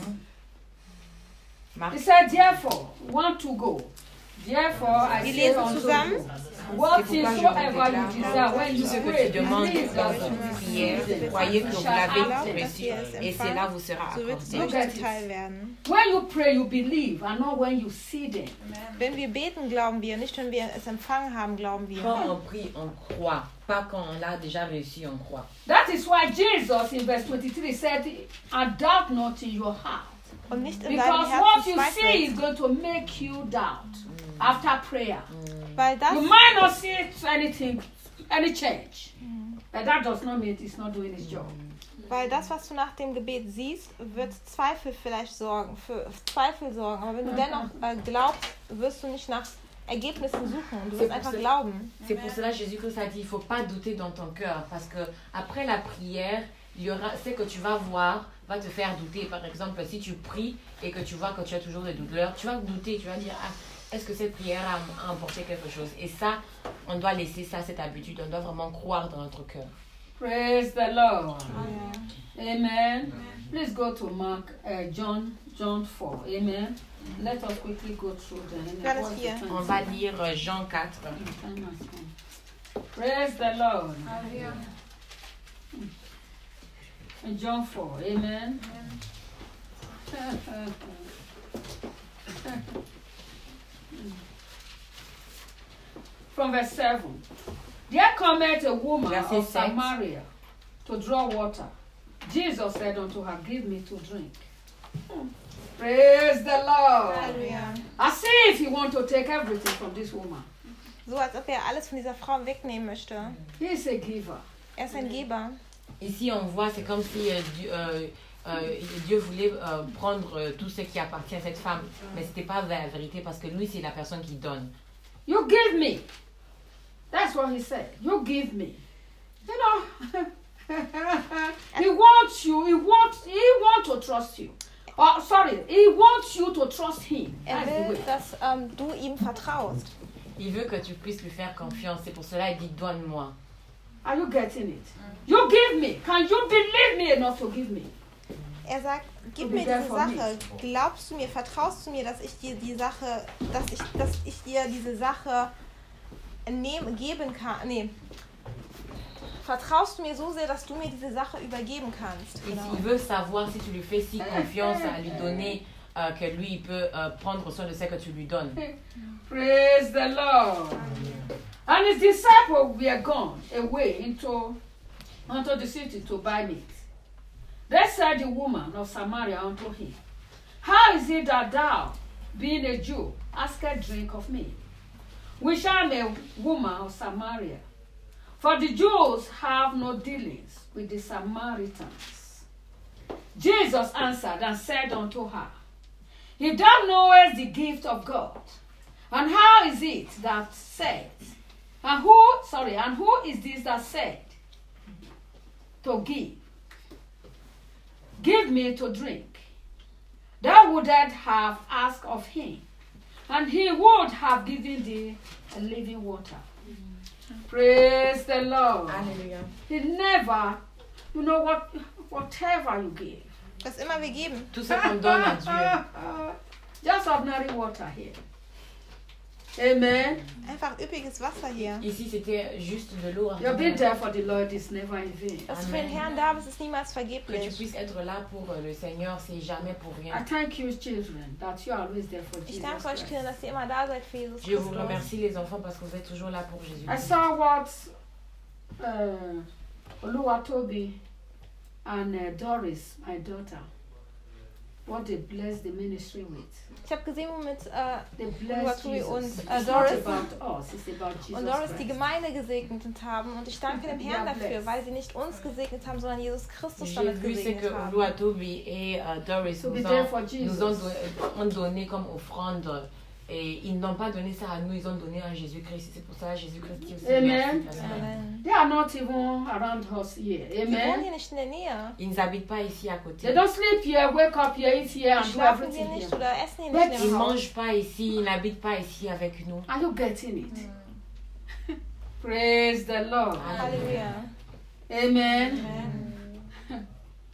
Marc, He said, therefore, want to go. Therefore, I Wir say lesen unto zusammen. you, what C'est pourquoi je vous soever you déclare, desire, when you tout ce que pray, tu demandes believe dans that une you prière, receive it, croyez and que you vous shall l'avez have it. reçu, et cela vous sera So wird es accordé. euch Okay. zuteil werden. When you pray, you believe, and not when you see them. Wenn wir beten, glauben wir, nicht wenn wir es empfangen haben, glauben wir. Quand on prie, on croit. Pas quand on l'a déjà reçu, on croit. That is why Jesus in verse twenty-three said, and doubt not in your heart. Und nicht in deinem Because what Herzen you see is zweifeln. going to make you doubt after prayer. Weil das, You might not see anything, any change. But that does not mean it's not doing its job. weil das, was du nach dem Gebet siehst, wird Zweifel vielleicht sorgen, für Zweifel sorgen. Aber wenn du dennoch äh, glaubst, wirst du nicht nach Ergebnissen suchen. Du wirst einfach glauben. C'est pour cela que Jésus-Christ a dit, il ne faut pas douter dans ton cœur. Parce que après la prière, il y aura, ce que tu vas voir va te faire douter. Par exemple, si tu pries et que tu vois que tu as toujours des douleurs, tu vas douter, tu vas dire, ah, est-ce que cette prière a, a emporté quelque chose? Et ça, on doit laisser ça, cette habitude. On doit vraiment croire dans notre cœur. Praise the Lord. Amen. Please go to Mark, uh, John, John four. Amen. Let us quickly go through them. Johannes What's the vier. time? On va lire euh, Jean quatre. Time has come. Praise the Lord. And John four. Amen. From verse seven. There cometh a woman Verset of sept. Samaria to draw water. Jesus said unto her, give me to drink. Praise the Lord. Halleluja. As if he want to take everything from this woman. So als ob er alles von dieser Frau wegnehmen möchte. He is a giver. Er ist ein Geber. Ici, on voit, c'est comme si euh, Dieu, euh, euh, Dieu voulait euh, prendre euh, tout ce qui appartient à cette femme. Mais ce n'était pas la vérité parce que lui, c'est la personne qui donne. You give me. That's what he said. You give me. You know, he wants you. He wants. He wants to trust you. Oh, sorry. He wants you to trust him. Er That's the will, way. dass ähm, du ihm vertraust. Il veut que tu puisses lui faire confiance. C'est pour cela qu'il dit, donne-moi. Are you getting it? You give me. Can you believe me enough to give me? Er sagt, gib To be mir there diese for Sache. Glaubst du mir, vertraust du mir, dass ich dir die Sache, dass ich, dass ich dir diese Sache nehmen, geben kann? Nee. vertraust du mir so sehr, dass du mir diese Sache übergeben kannst? Il, Genau. il veut savoir si tu lui fais si confiance à lui donner euh, que lui il peut euh, prendre soin de ce que tu lui donnes. Praise the Lord. And his disciples were gone away into, into the city to buy meat. Then said the woman of Samaria unto him, How is it that thou, being a Jew, askest drink of me, which I am a woman of Samaria? For the Jews have no dealings with the Samaritans. Jesus answered and said unto her, If thou knowest the gift of God, and how is it that said, and who, sorry, and who is this that said to give? Give me to drink. Thou wouldst have asked of him, and he would have given thee a living water. Praise the Lord. Alléluia. He never, you know what, whatever you give. Was immer wir geben. Tout ce qu'on donne à Dieu. Just ordinary water here. Amen. Einfach üppiges Wasser hier. Ici, c'était juste de l'eau. You've been there for the Lord is never in vain. Dass du für den Herrn da bist, ist niemals Que tu vergeblich. puisses être là pour euh, le Seigneur, c'est jamais pour I rien. thank you, children, that you are always there for Ich Jesus danke euch, Christ. Kinder, dass ihr immer da seid für Jesus Je vous Christus. remercie les enfants parce que vous êtes toujours là pour Jésus. I saw what uh, Oluwatobi and uh, Doris, my daughter, what they blessed the ministry with. Ich habe gesehen, womit äh, They blessed Oluwatobi Jesus. und It's äh, not Doris about us, it's about Jesus und Doris die Christ. Gemeinde gesegnet haben. Und ich danke dem Herrn Ja, dafür, bless. weil sie nicht uns gesegnet haben, sondern Jesus Christus J'ai damit vu ce que gesegnet haben. Oluwatobi et euh, Doris To be nous there ont, for Jesus. nous ont, do- ont donné comme offrande. Et ils n'ont pas donné ça à nous, ils ont donné à Jésus-Christ. C'est pour ça Jésus-Christ qui aussi Amen. merci. Amen. They are not even around us here. Die wohnen Amen. hier nicht in der Nähe. Ils n'habitent pas ici à côté. They don't sleep here, wake up here, eat here, and do Schlafen everything hier nicht here. oder essen hier But nicht Ils im ne Haus. mangent pas ici, ils n'habitent pas ici avec nous. Are you getting it? Praise the Lord. Halleluja. Amen. Amen.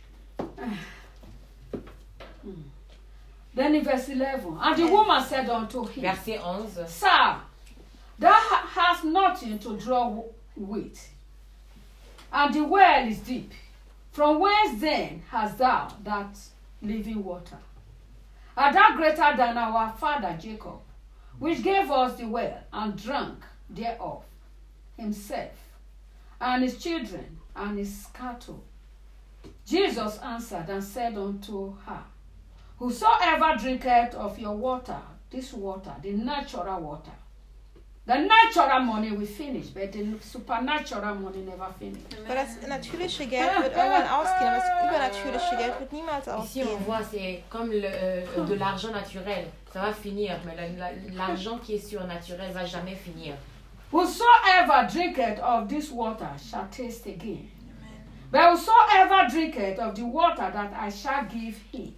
Then in verse eleven, and the woman said unto him, Verset onze. Sir, thou ha- hast nothing to draw w- with, and the well is deep. From whence then hast thou that living water? Art thou greater than our father Jacob, which gave us the well and drank thereof himself, and his children, and his cattle? Jesus answered and said unto her, Whosoever drinketh of your water, this water, the natural water, the natural money will finish, but the supernatural money never finish. Weil das natürliche Geld wird irgendwann ausgehen, aber das übernatürliche Geld wird niemals Ici, on ausgehen. voit, c'est comme le, euh, de l'argent naturel. Ça va finir, mais la- la- l'argent qui est surnaturel va jamais finir. Whosoever drinketh of this water shall taste again. But whosoever drinketh of the water that I shall give him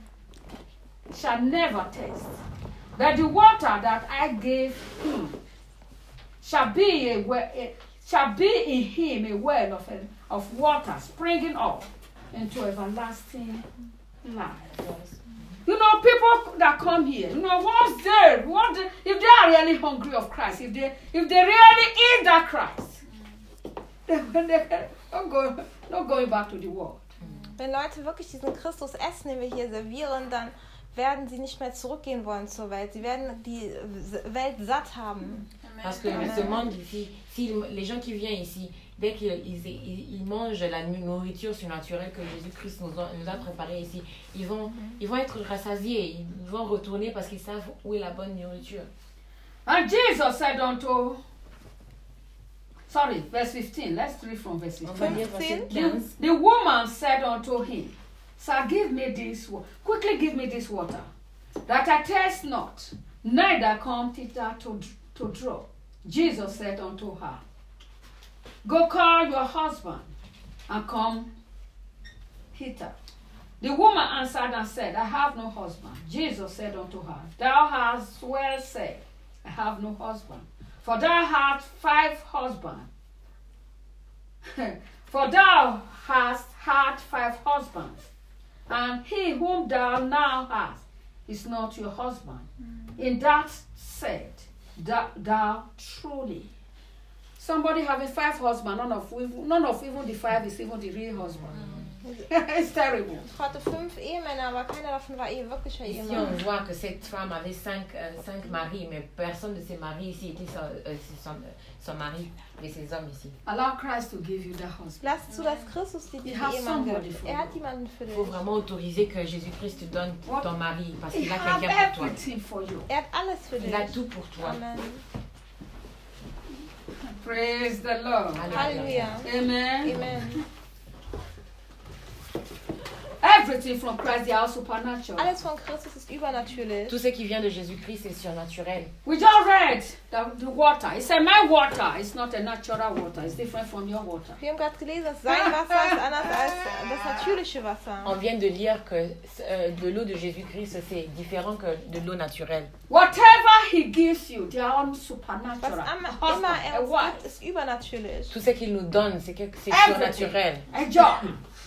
shall never taste. But the water that I gave him shall be a, well, a shall be in him a well of, a, of water springing up into everlasting life. You know, people that come here, you know, once they, once they, if they are really hungry of Christ, if they, if they really eat that Christ, they, they don't go, not going back to the world. Wenn Leute wirklich diesen Christus essen, den wir hier servieren, dann werden sie nicht mehr zurückgehen wollen zur Welt. Sie werden die Welt satt haben. Parce que ce monde ici, si les gens qui viennent ici, dès qu'ils ils, ils, ils mangent la nourriture surnaturelle que Jésus-Christ nous a, nous a préparée ici, ils vont, ils vont être rassasiés, ils vont retourner parce qu'ils savent où est la bonne nourriture. And Jesus said unto, sorry, verse fifteen, let's read from verse On fifteen. va lire verset The, quinze. the woman said unto him, Sir, give me this, wa- quickly give me this water, that I taste not, neither come thither to, to draw. Jesus said unto her, Go call your husband, and come hither. The woman answered and said, I have no husband. Jesus said unto her, Thou hast well said, I have no husband. For thou hast five husbands. For thou hast had five husbands, and he whom thou now hast is not your husband. In that said thou, thou truly. Somebody having five husbands, none of none of even the five is even the real husband. It's terrible. Ich hatte fünf Ehemänner, aber keiner davon war ihr wirklicher Ici, Ehemann. on voit que cette femme avait cinq, euh, cinq maris, mais personne de ses maris ici était son, euh, son, son mari, mais ses hommes ici. Allow Christ to give you that husband. Lass zu, dass Christus dir You den have Ehemann somebody gibt. for Er you. hat jemanden für Il dich. faut vraiment autoriser que Jésus-Christ te donne What? ton mari, parce He qu'il a has quelqu'un pour toi. everything for you. Er hat alles für dich. Il a tout pour toi. Amen. Praise the Lord. Halleluja. Amen. Amen. Everything from Christ, they are supernatural. Alles von Christus ist übernatürlich. Tout ce qui vient de Jésus-Christ est surnaturel. We just read the, the water. It said, my water is not a natural water. It's different from your water. Wir haben gerade gelesen, dass sein Wasser ist anders als das natürliche Wasser. On vient de lire que euh, de l'eau de Jésus-Christ, c'est différent que de l'eau naturelle. Whatever he gives you, they are all Was supernatural. am- A husband, immer er a uns wife, gibt, ist übernatürlich. Tout ce qu'il nous donne, c'est que c'est everything. surnaturel. A job.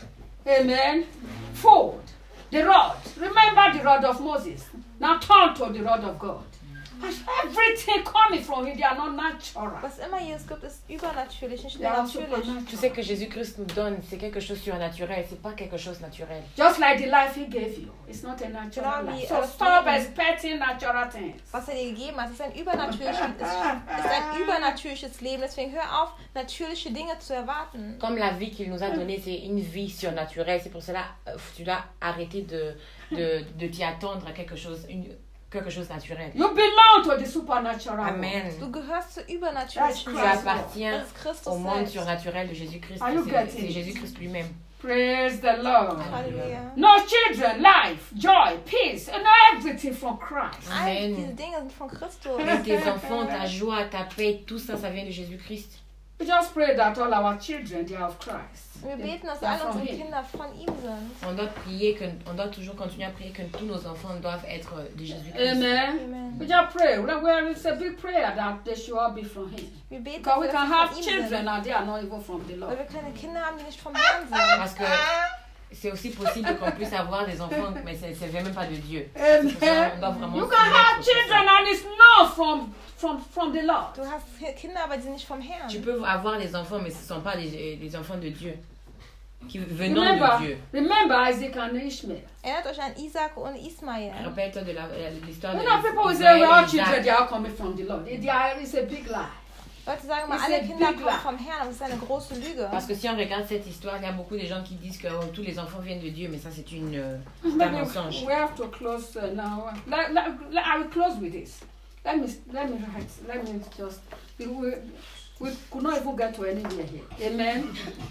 Amen. Food. The rod. Remember the rod of Moses. Now turn to the rod of God. And everything coming from it, they are not natural. Was immer Jesus gibt, ist übernatürlich, nicht They nur are natürlich. Tout ce supernatural. que Jésus-Christ nous donne, c'est quelque chose de surnaturel, c'est pas quelque chose de naturel. Just like the life he gave you. It's not a natural Genau wie life. So das stop Leben. expecting natural things. Was er dir gegeben hat, ist ein übernatürliches, ist, ist ein übernatürliches Leben. Deswegen hör auf, natürliche Dinge zu erwarten. Comme la vie qu'il nous a donnée, c'est une vie surnaturelle. C'est pour cela euh, tu dois arrêter de, de, de t'y attendre à quelque chose, une, quelque chose de naturel. You belong to the supernatural world. Amen. Du gehörst zur That's übernatürlichen Tu Christ. Welt. appartiens Das ist Christus au monde selbst. surnaturel de Jésus-Christ. Are you C'est getting c'est it? Jésus-Christ lui-même. Praise the Lord. Halleluja. No children, life, joy, peace, and everything from Christ. All Amen. diese Dinge sind von Christus. Et tes enfants, ta joie, ta paix, tout ça, ça vient de Jésus-Christ. We just pray that all our children, they are of Christ. Wir beten, dass They are alle from unsere him. Kinder von ihm sind. On doit prier, que, on doit toujours continuer à prier que tous nos enfants doivent être de Jésus-Christ. Amen. Amen. We just pray. Well, well, it's a big prayer that they should all be from Him. Wir beten, Because we dass can sie have von ihm children sind. and they are not even from the Weil Lord. wir keine Kinder haben, die nicht vom Herrn sind. Parce que c'est aussi possible qu'on puisse avoir des enfants, mais c'est- ça ne vient même pas de Dieu. C'est pour ça qu'on doit Amen. vraiment You se can have mettre pour ça. children and it's not from from from the Lord. Du hast Kinder, aber die sind nicht vom Herrn. Tu peux avoir des enfants, mais ce ne sont pas des, des enfants de Dieu, qui venant de Remember, Dieu. remember Isaac and Ishmael. Erinnert euch an Isaac und Ismael. Rappelle-toi de la- euh, l'histoire de You know, people will say, Ismaël well, all et children, Isaac. they are coming from the Lord. They are, it's a big lie. Leute sagen immer, It's alle a Kinder big kommen lie. vom Herrn, aber das ist eine große Lüge. Parce que si on regarde cette histoire, il y a beaucoup de gens qui disent que oh, tous les enfants viennent de Dieu, mais ça c'est une, euh, c'est un Maybe mensonge. we have to close uh, now. Let, let, let, I will close with this. Let me let me write. Let me just. We, we, we could not even get to anywhere here. Amen.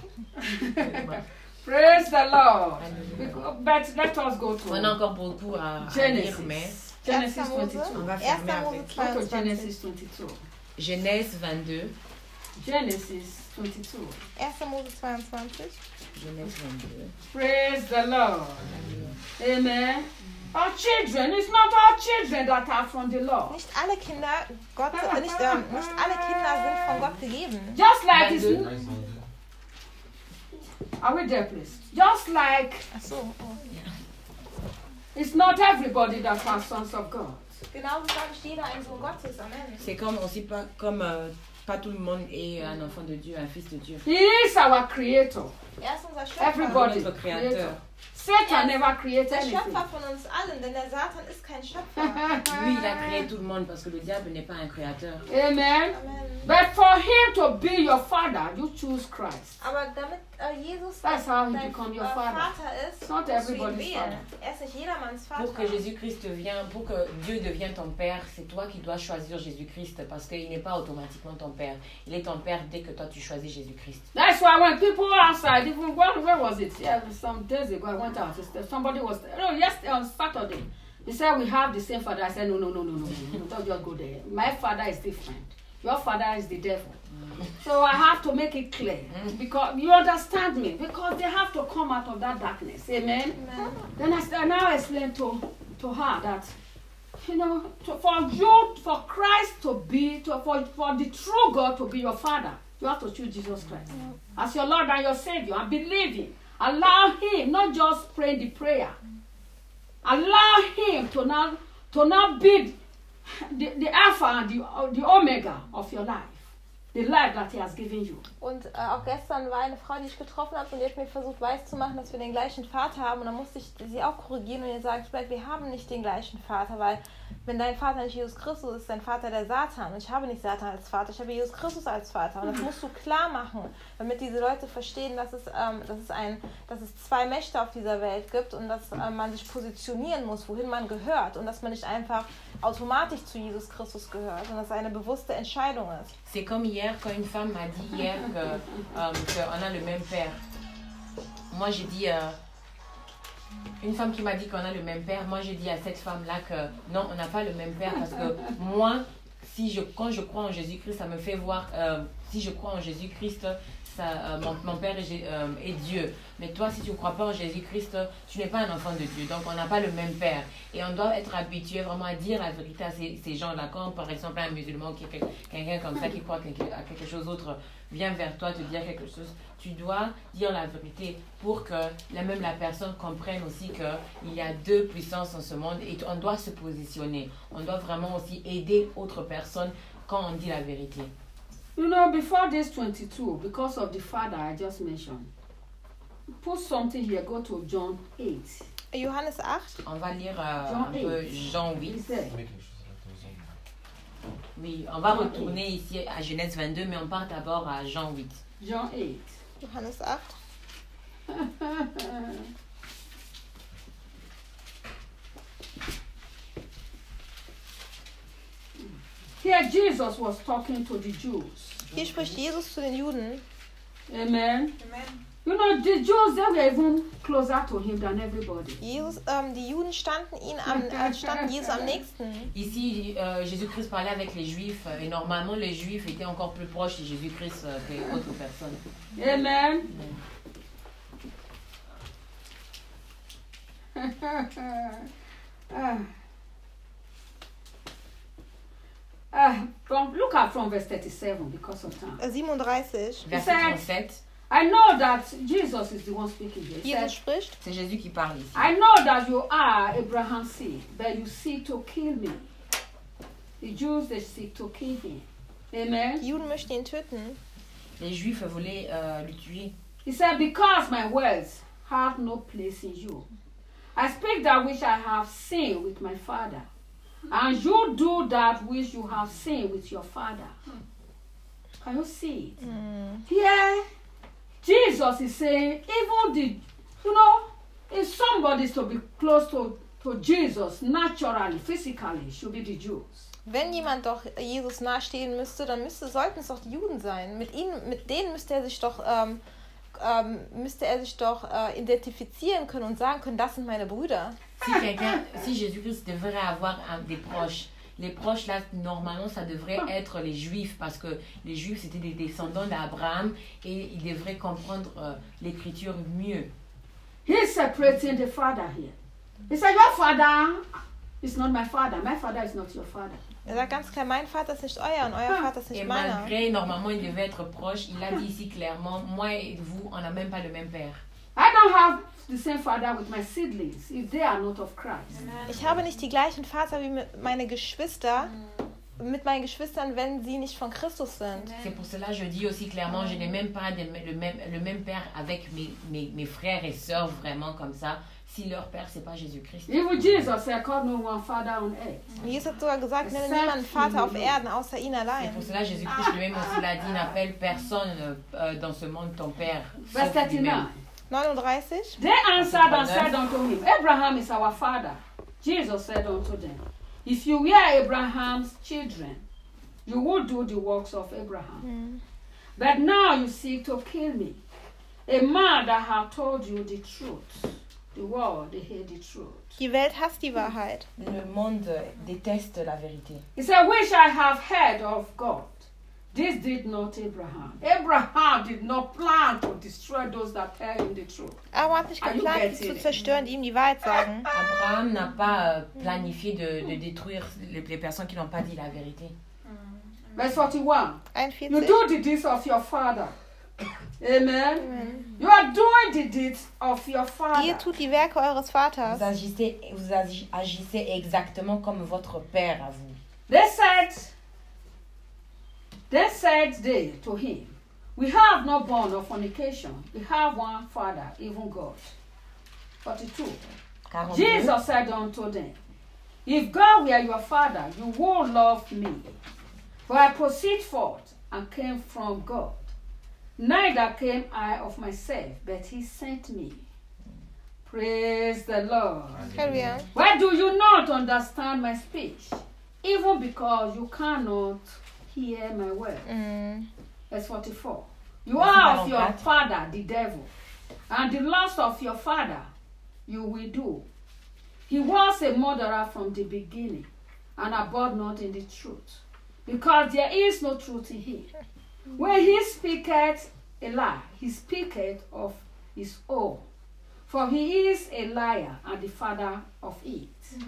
Praise the Lord. We go- But let us go On a to encore beaucoup à, à lire, mais Genesis. Genesis Erster Mose, twenty-two. on va fermer Erster Mose avec Go to zweiundzwanzig. Genesis twenty-two. Genèse vingt-deux. Genesis twenty-two. Erster Mose zweiundzwanzig. Genèse vingt-deux. Praise the Lord. Amen. Our children, it's not our children that are from the Lord. Nicht alle Kinder, Gott, äh, nicht, ähm, nicht alle Kinder sind von Gott gegeben. Just like it's, vingt-deux. are we there, please? Just like Ach so. Oh. it's not everybody that are sons of God. Genauso sagt nicht jeder ein Sohn Gottes. Amen. C'est comme aussi pas comme euh, pas tout le monde est un enfant de Dieu, un fils de Dieu. He is our creator. Er ist unser Schöpfer. Everybody. Notre créateur. Satan never created Der anything. Schöpfer von uns allen, denn der Satan ist kein Schöpfer. Lui, il a créé tout le monde parce que le diable n'est pas un créateur. Amen. Amen. But for him to be your father, you choose Christ. Aber damit äh, Jesus That's how he dein become äh, your father. Vater ist, Not musst du ihn everybody's wählen. father. Er ist nicht jedermanns Vater. Pour que Jésus-Christ devienne, pour que Dieu devienne ton père, c'est toi qui dois choisir Jésus-Christ parce qu'il n'est pas automatiquement ton père. Il est ton père dès que toi tu choisis Jésus-Christ. That's why when people outside, even where, where was it? Yeah, some days ago I went out. Somebody was, no, yesterday on Saturday. They said we have the same father. I said no, no, no, no, no, no. Don't just go there. My father is different. Your father is the devil. So I have to make it clear because you understand me. Because they have to come out of that darkness. Amen. Amen. Then I, I now explain to to her that, you know, to, for you, for Christ to be, to, for, for the true God to be your father, you have to choose Jesus Christ as your Lord and your Savior and believe Him. Allow Him, not just pray the prayer. Allow Him to now to now be the, the Alpha and the, the Omega of your life. the life that He has given you. Und äh, auch gestern war eine Frau, die ich getroffen habe und die hat mir versucht weiszumachen, dass wir den gleichen Vater haben. Und dann musste ich sie auch korrigieren und ihr sagen, wir haben nicht den gleichen Vater, weil wenn dein Vater nicht Jesus Christus ist, dein Vater der Satan. Und ich habe nicht Satan als Vater, ich habe Jesus Christus als Vater. Und das musst du klar machen, damit diese Leute verstehen, dass es, ähm, dass es, ein, dass es zwei Mächte auf dieser Welt gibt und dass ähm, man sich positionieren muss, wohin man gehört. Und dass man nicht einfach automatisch zu Jesus Christus gehört und dass es eine bewusste Entscheidung ist. C'est comme hier, quand une femme m'a dit hier que, euh, qu'on a le même père. Moi, j'ai dit... Euh, Une femme qui m'a dit qu'on a le même père, moi j'ai dit à cette femme-là que non, on n'a pas le même père parce que moi, si je, quand je crois en Jésus-Christ, ça me fait voir, euh, si je crois en Jésus-Christ, ça, euh, mon, mon père est, euh, est Dieu. Mais toi, si tu ne crois pas en Jésus-Christ, tu n'es pas un enfant de Dieu. Donc on n'a pas le même père. Et on doit être habitué vraiment à dire la vérité à ces, ces gens-là. Quand par exemple un musulman, qui est quelqu'un comme ça, qui croit à quelque chose d'autre, vient vers toi te dire quelque chose, tu dois dire la vérité pour que même la personne comprenne aussi qu'il y a deux puissances en ce monde et on doit se positionner. On doit vraiment aussi aider autres personnes quand on dit la vérité. You know, before this twenty-two, because of the father I just mentioned, put something here, go to John eight. Johannes acht. On va lire euh, Jean un peu Jean huit. Oui, on va retourner ici à Genèse vingt-deux, mais on part d'abord à Jean huit. John eight. Johannes acht. Here Jesus was talking to the Jews. Hier spricht Jesus zu den Juden. Amen. Amen. You know, the Jews, they were even closer to him than everybody. Jesus, ähm, die Juden standen, ihn am, äh, standen Jesus am nächsten. Ici, euh, Jésus-Christ parlait avec les Juifs et normalement les Juifs étaient encore plus proches de Jésus-Christ euh, que d'autres personnes. Amen. uh, uh, from, look at from verse thirty-seven because of time. siebenunddreißig. Verset trente-sept. I know that Jesus is the one speaking here. He Jesus said, spricht. C'est Jésus qui parle ici. I know that you are Abraham's seed, but you seek to kill me. The Jews, they seek to kill him. Amen. Die Juden möchten ihn töten. Les Juifs voulaient euh, le tuer. He said, because my words have no place in you. I speak that which I have seen with my father. And you do that which you have seen with your father. Can you see it? Mm. Here, Jesus is saying, even the, you know, if somebody is to be close to, to Jesus naturally, physically, it should be the Jews. Wenn jemand doch Jesus nahestehen müsste, dann müsste, sollten es doch die Juden sein. Mit ihnen, mit denen müsste er sich doch, ähm, ähm, müsste er sich doch äh, identifizieren können und sagen können, das sind meine Brüder. Si quelqu'un, si Jésus-Christ devrait avoir un, des proches, les proches là, normalement, ça devrait être les Juifs parce que les Juifs c'était des descendants d'Abraham et ils devraient comprendre euh, l'écriture mieux. He's separating the father here. He said, your father is not my father. My father is not your father. Er sagt ganz klar, mein Vater ist nicht euer und euer Vater ist Et nicht meiner. malgré, normalement, il devait être proche, il a dit ici clairement, moi et vous, on n'a même pas le même père. I don't have the same father with my siblings if they are not of Christ. Ich habe nicht die gleichen Vater wie mit meine Geschwister, mit meinen Geschwistern, wenn sie nicht von Christus sind. C'est pour cela que je dis aussi clairement, je n'ai même pas de, le, même, le même père avec mes, mes, mes frères et sœurs vraiment comme ça, si leur père c'est pas Jésus-Christ. Even Jesus said, call no one father on earth. Jesus hat sogar gesagt, nenne niemanden Vater auf Erden, außer ihn C'est allein. pour cela que Jésus-Christ lui-même aussi l'a dit, n'appelle personne euh, dans ce monde ton père. Verse sauf lui-même. thirty-nine. neununddreißig. They answered and said unto him, Abraham is our father. Jesus said unto them, if you were Abraham's children, you would do the works of Abraham. Hm. But now you seek to kill me, a man that have told you the truth. The world, they hate the truth. Die Welt hasst die Wahrheit. Le monde déteste la vérité. He said, which I have heard of God. This did not Abraham. Abraham did not plan to destroy those that tell him the truth. Aber hat nicht Are you geplant, die getting zu it? zerstören, die ihm die Wahrheit sagen. Abraham n'a pas euh, planifié de, de détruire les, les personnes qui n'ont pas dit la vérité. Verse forty-one. You einundvierzig. do the deeds of your father. Amen. You are doing the deeds of your father. Ihr tut die Werke eures Vaters. Vous agissez, vous agi- agissez exactement comme votre père à vous. They said, Then said they to him, We have no bond of fornication. We have one Father, even God. forty-two. quarante-deux. Jesus said unto them, If God were your Father, you would love me. For I proceed forth and came from God. Neither came I of myself, but he sent me. Praise the Lord. Hallelujah. Why do you not understand my speech? Even because you cannot hear my word. Mhm. Verse forty-four. You Verse are of your forty-four. father, the devil, and the lust of your father you will do. He was a murderer from the beginning, and abode not in the truth, because there is no truth in him. When he speaketh a lie, he speaketh of his own, for he is a liar and the father of it.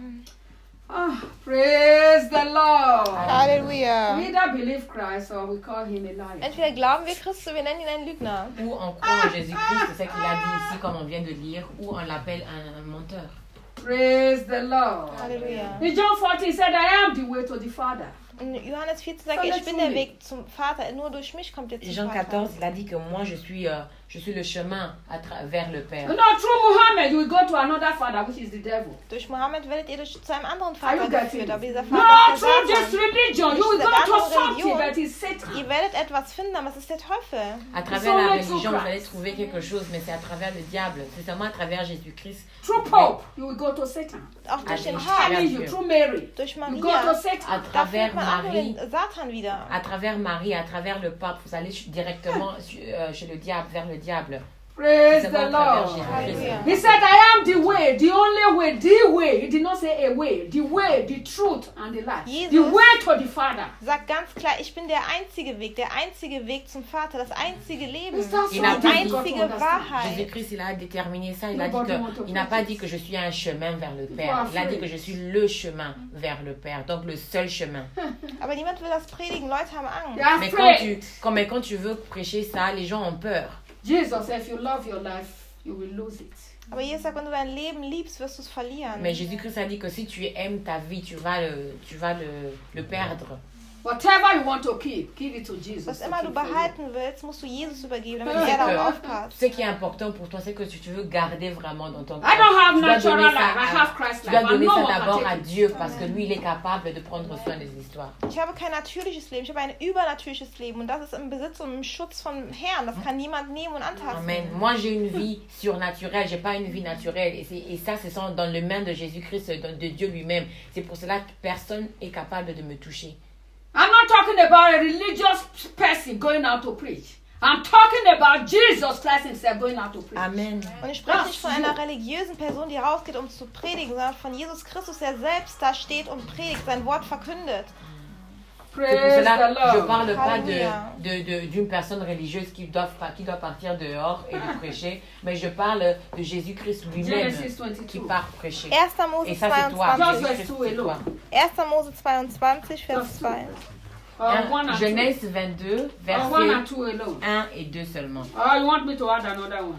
Ah, praise the Lord. Halleluja. We either believe Christ or we call him a liar. Entweder glauben wir Christus, wir nennen ihn einen Lügner. Ou on croit en Jésus-Christ, c'est ce qu'il a dit ici, comme on vient de lire, ou on l'appelle un, un menteur. Praise the Lord. Halleluja. In John fourteen, he said, I am the way to the Father. In Johannes vierzehn sagt er, ich bin der Weg zum Vater, nur durch mich kommt ihr zum Jean Vater. quatorze, il a dit que moi, je suis, euh, je suis le chemin à tra- vers le Père. No, through Muhammad, you will go to another father, which is the devil. Durch Mohammed werdet ihr durch, zu einem anderen Are you Vater getting geführt, it? aber dieser No, Vater ist der through this Satan. religion, you will go to something that is Satan. Ihr werdet etwas finden, aber es ist der Teufel. À travers Ils sont la les religion, vous Christ. allez trouver quelque chose, mais c'est à travers le diable. C'est seulement à travers Jésus-Christ. Through Pope, you will go to Satan. Auch durch den Also, Papst, Telling you, through Mary, durch you go to Maria, À Satan. da travers findet man auch nur Marie, den Satan wieder. à travers Marie, à travers le pape, vous allez directement euh, chez le diable, vers le diable. Praise C'est the seulement à travers Lord. Jésus-Christ. Hallelujah. He said, I am the way, the only way, the way. He did not say a way, the way, the truth, and the life. The Jesus- way to the Father. Sagt ganz klar, ich bin der einzige Weg, der einzige Weg zum Vater, das einzige Leben, Is that Il die n'a something pas you dit- got to einzige understand? Wahrheit. Jésus-Christ, il a déterminé ça. Il a dit Nobody want to que, il n'a pas practice. dit que je suis un chemin vers le People Père. are Il a dit afraid. que je suis le chemin vers le Père. Donc le seul chemin. Aber niemand will das predigen, Leute haben They Angst. are Mais quand tu, afraid. quand, mais quand tu veux prêcher ça, les gens ont peur. Jesus said, if you love your life, you will lose it. Aber Jesus sagt, wenn du dein Leben liebst, wirst du es verlieren. Mais Jésus-Christ a dit que si tu aimes ta vie, tu vas le, tu vas le, le perdre. Whatever you want to keep, give it to Jesus. Was to immer du keep for you. behalten willst, musst du Jesus übergeben, damit Ja. er darauf Ja. aufpasst. Ce qui est important pour toi, c'est que tu, tu veux garder vraiment dans ton I don't have tu dois natural donner life, ça, I à- have Christ tu dois life. And donner no ça one can d'abord à take it. Dieu parce que lui, il est capable de prendre soin des histoires. Ich habe kein natürliches Leben, ich habe ein übernatürliches Leben und das ist im Besitz und im Schutz vom Herrn. Das kann niemand nehmen und antasten. Amen. Moi, j'ai une vie surnaturelle, j'ai pas une vie naturelle. Et, c'est- et ça, c'est sans- dans les mains de Jésus-Christ, de, de Dieu lui-même. C'est pour cela que personne est capable de me toucher. I'm not talking about a religious person going out to preach. I'm talking about Jesus Christ himself going out to preach. Amen. Und ich spreche Das nicht von ist einer so. religiösen Person, die rausgeht, um zu predigen, sondern von Jesus Christus, der selbst da steht und predigt, sein Wort verkündet. C'est pour Praise cela the que je Lord. parle pas Alléluia. de, de, de- d'une personne religieuse qui doit, qui doit partir dehors et de prêcher, mais je parle de Jésus-Christ lui-même Genesis qui twenty-two. part prêcher. erster Mose Et ça, c'est toi. Just zweiundzwanzig. verse two C'est toi. alone. erster Mose zweiundzwanzig, Vers Just zwei. Uh, one and two. Genèse vingt-deux, Uh, one and versets two alone. un et deux seulement. Oh, you want me to add another one?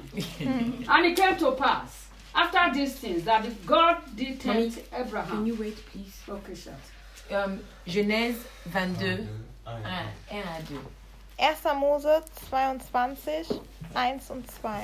And it came to pass, after these things, that if God did tempt Abraham. wait, please? Okay, shut. Euh, Genèse vingt-deux, un à deux. erster Mose zweiundzwanzig, eins und zwei.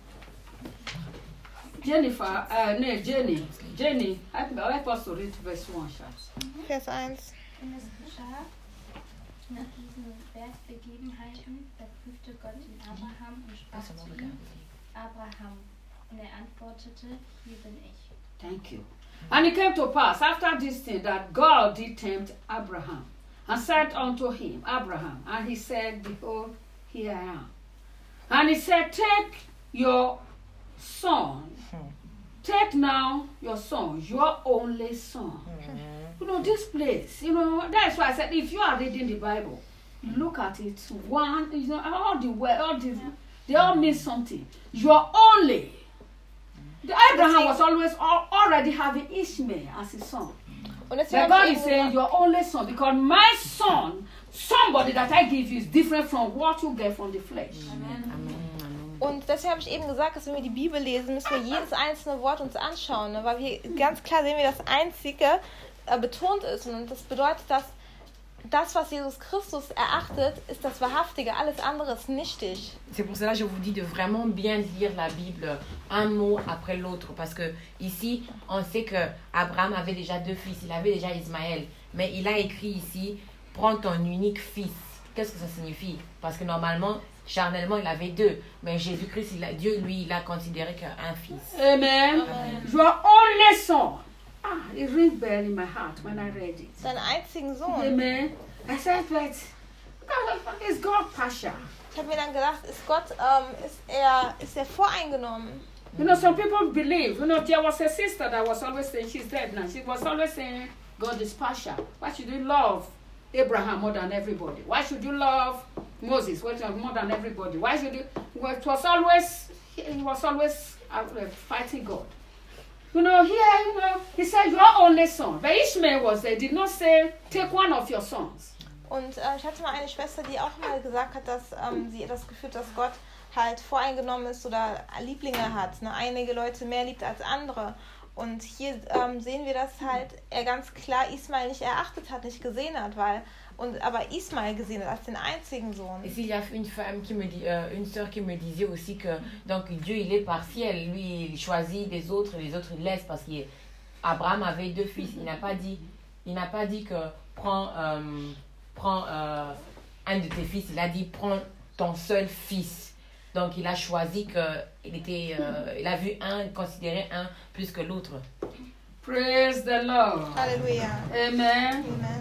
Jennifer, uh, no, Jenny, Jenny, help, help us to read verse one, shut. Vers eins. Und es geschah, nach diesen Bergbegebenheiten, da prüfte Gott in Abraham und sprach Das haben zu wir ihm, gar Abraham. Und er antwortete, hier bin ich. Thank you. And it came to pass after this thing that God did tempt Abraham and said unto him, Abraham, and he said, Behold, here I am. And he said, Take your son, take now your son, your only son. You know, this place, you know, that's why I said, if you are reading the Bible, look at it, one, you know, all the way, all the, they all mean something. Your only. The Abraham was always al- already having Ishmael as his son. Und deswegen But habe God ich is eben saying gesagt, your only son, because my son, somebody that I give you is different from what you get from the flesh. und deswegen habe ich eben gesagt, dass wenn wir die Bibel lesen, müssen wir jedes einzelne Wort uns anschauen, ne? Weil wir ganz klar sehen, wie das Einzige äh, betont ist. Und das bedeutet, dass das, was Jesus Christus erachtet, ist das Wahrhaftige. Alles andere ist nichtig. C'est pour cela que je vous dis de vraiment bien lire la Bible, un mot après l'autre. Parce que ici, on sait que Abraham avait déjà deux fils. Il avait déjà Ismaël. Mais il a écrit ici, prends ton unique fils. Qu'est-ce que ça signifie? Parce que normalement, charnellement, il avait deux. Mais Jésus-Christ, il a, Dieu, lui, il a considéré qu'un fils. Amen. Your only son. Ah, it rings bell in my heart when I read it. Seinen einzigen Sohn. Amen. I said, but it's God partial. Ich habe mir dann gedacht, ist Gott, ähm, ist er, ist er voreingenommen? You know, some people believe, you know, there was a sister that was always saying, she's dead now, she was always saying, God is partial. Why should you love Abraham more than everybody? Why should you love Moses more than everybody? Why should you, well, it was always, he was always uh, fighting God. You know, here, you know, he said, your only son. But Ishmael was there, did not say, take one of your sons. Und äh, ich hatte mal eine Schwester, die auch mal gesagt hat, dass ähm, sie das Gefühl hat, dass Gott halt voreingenommen ist oder Lieblinge hat. Ne? Einige Leute mehr liebt als andere. Und hier ähm, sehen wir, dass halt er ganz klar Ismaël nicht erachtet hat, nicht gesehen hat, weil und aber Ismaël gesehen hat als den einzigen Sohn. Et s'il y a une femme qui me dit, euh, une sœur qui me disait aussi que donc Dieu il est partiel, lui il choisit des autres, les autres il laisse parce qu'Abraham avait deux fils. Il n'a pas dit, il n'a pas dit que prends, euh, prends euh, un de tes fils. Il a dit prends ton seul fils. Donc il a choisi que il était, euh, il a vu un, considéré un plus que l'autre. Praise the Lord. Halleluja. Amen.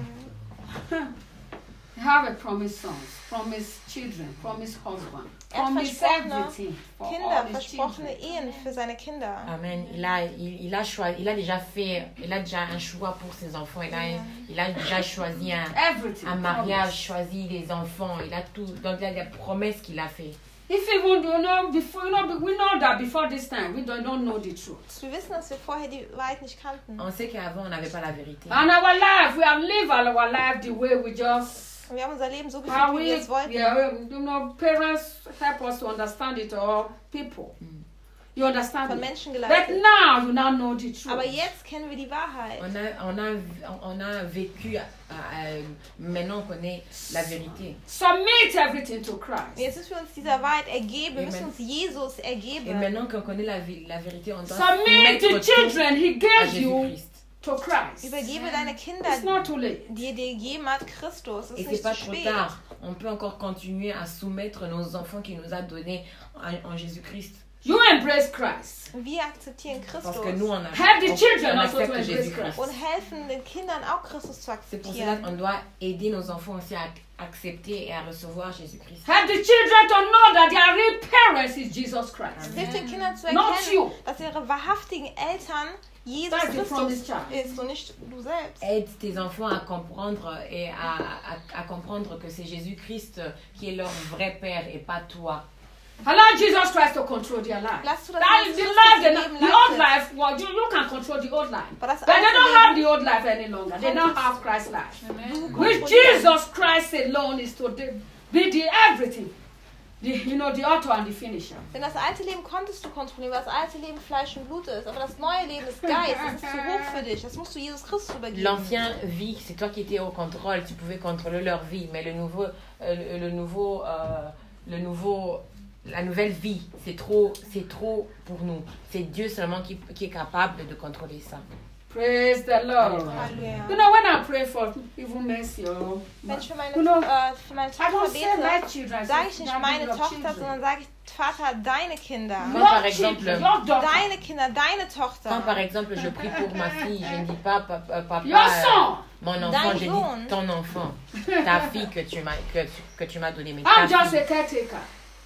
Amen. You have a promised sons, promised children, promised husband, Er hat promised versprochene everything for all Kinder, his versprochene children. Ehen für seine Kinder. Amen. Il a, il, il a choisi, il a déjà fait, il a déjà un choix pour ses enfants. Il a, il a déjà choisi un, Everything. un mariage, promised. choisi des enfants. Il a tout. Donc il y a des promesses qu'il a fait. If even you know before, you know, we know that before this time we don't, don't know the truth. Wir wissen, dass wir vorher die Wahrheit nicht kannten. On sait qu'avant on n'avait pas la vérité. And our life, we have lived our life the way we just. Und wir haben unser Leben so How geführt, wie we, wir es wollten. yeah, you know, parents help us to understand it, or people. You understand Von it? Menschen But geleitet. now you now know the truth. Aber jetzt kennen wir die Wahrheit. On a, on a, on a vécu. Euh, maintenant on connaît la vérité. Submit everything to Christ. Jetzt müssen wir uns dieser Wahrheit ergeben. Wir Amen. müssen uns Jesus Et ergeben. maintenant qu'on connaît la, la vérité, on doit Submit mettre the tout children He à gave you Jésus-Christ. to Christ. Übergebe deine Kinder, It's not too late. die er dir gegeben hat, Christus. Es Et ist c'est nicht pas zu trop spät. tard. On peut encore continuer à soumettre nos enfants qu'il nous a donnés en, en Jésus-Christ. You embrace Christ. Wir akzeptieren Parce que Christus nous, on, a, Help the on, children on also to accepte embrace Jésus-Christ. und helfen den Kindern auch Christus zu C'est pour cela akzeptieren. qu'on doit aider nos enfants aussi à accepter et à recevoir Jésus-Christ. Help the children to know that their real parents is Jesus Christ. Hilft den Kindern zu Not erkennen, you. dass ihre wahrhaftigen Eltern Jesus That's the Christus promised child. ist und nicht du selbst. Aide tes enfants à comprendre et à, à, à comprendre que c'est Jésus-Christ qui est leur vrai père et pas toi. Allow Jesus Christ to control their life. Lass du das That is Jesus the Christus life, ihr the, Leben the old leitet. life. Well, you, you can control the old life, Aber das but they alte don't Leben- have the old life any longer. They don't have Christ's life. With Jesus Christ alone is to de- be the everything, the, you know, the author and the finisher. Denn das alte Leben konntest du kontrollieren, weil das alte Leben Fleisch und Blut ist. Aber das neue Leben ist Geist, das ist zu hoch für dich. Das musst du Jesus Christus übergeben. L'ancien vie, c'est toi qui étais au contrôle, tu pouvais contrôler leur vie, mais le nouveau, euh, le, le nouveau, euh, le nouveau, la nouvelle vie, c'est trop, c'est trop pour nous. C'est Dieu seulement qui, qui est capable de contrôler ça. Praise the Lord. Halleluja. You know, when I pray for even mercy, or Wenn ich für meine, you know, äh, für meine I Tochter don't say my bete, children. I sage say, ich nicht "Now meine be your Tochter, children." sondern sage ich, Vater, deine Kinder. Quand Your par children, exemple, your daughter, Deine Kinder, deine quand par Tochter. exemple je prie pour ma fille, je ne dis pas papa, papa your euh, son. mon enfant, Dein je Sohn. dis ton enfant, ta fille que tu m'as que, tu- que tu m'as donnée, mais I'm ta just fille. a caretaker.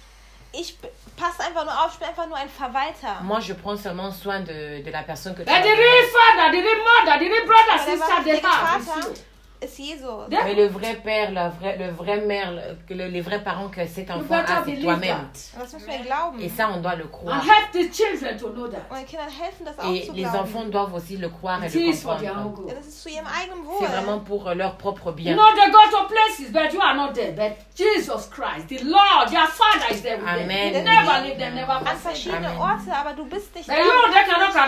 Ich b- passe einfach nur auf, ich bin einfach nur ein Verwalter. Moi, je prends seulement soin de, de la personne que tu But as the donnée. real father, the real mother, the real brother, Aber der sister, they wahrhaftige have is Vater you. ist Jesus. They- Mais le vrai père, le vrai, le vrai mère, le- que le- les vrais parents que cet You enfant better a, c'est believe toi-même. that. Das müssen wir glauben. Et ça, on doit le And croire. help the children to know that. Und den Kindern helfen, das auch Et zu les glauben. enfants doivent aussi le croire et It le is for their own comprendre. Ja, good. das ist zu ihrem eigenen C'est Wohl. vraiment pour leur propre You bien. know, they go to places, but you are not there. But Jesus Christ, the Lord, their Father is there with them. Amen. They never leave them, never An forsake them. verschiedene Amen. Orte, aber du bist nicht But you, they cannot da.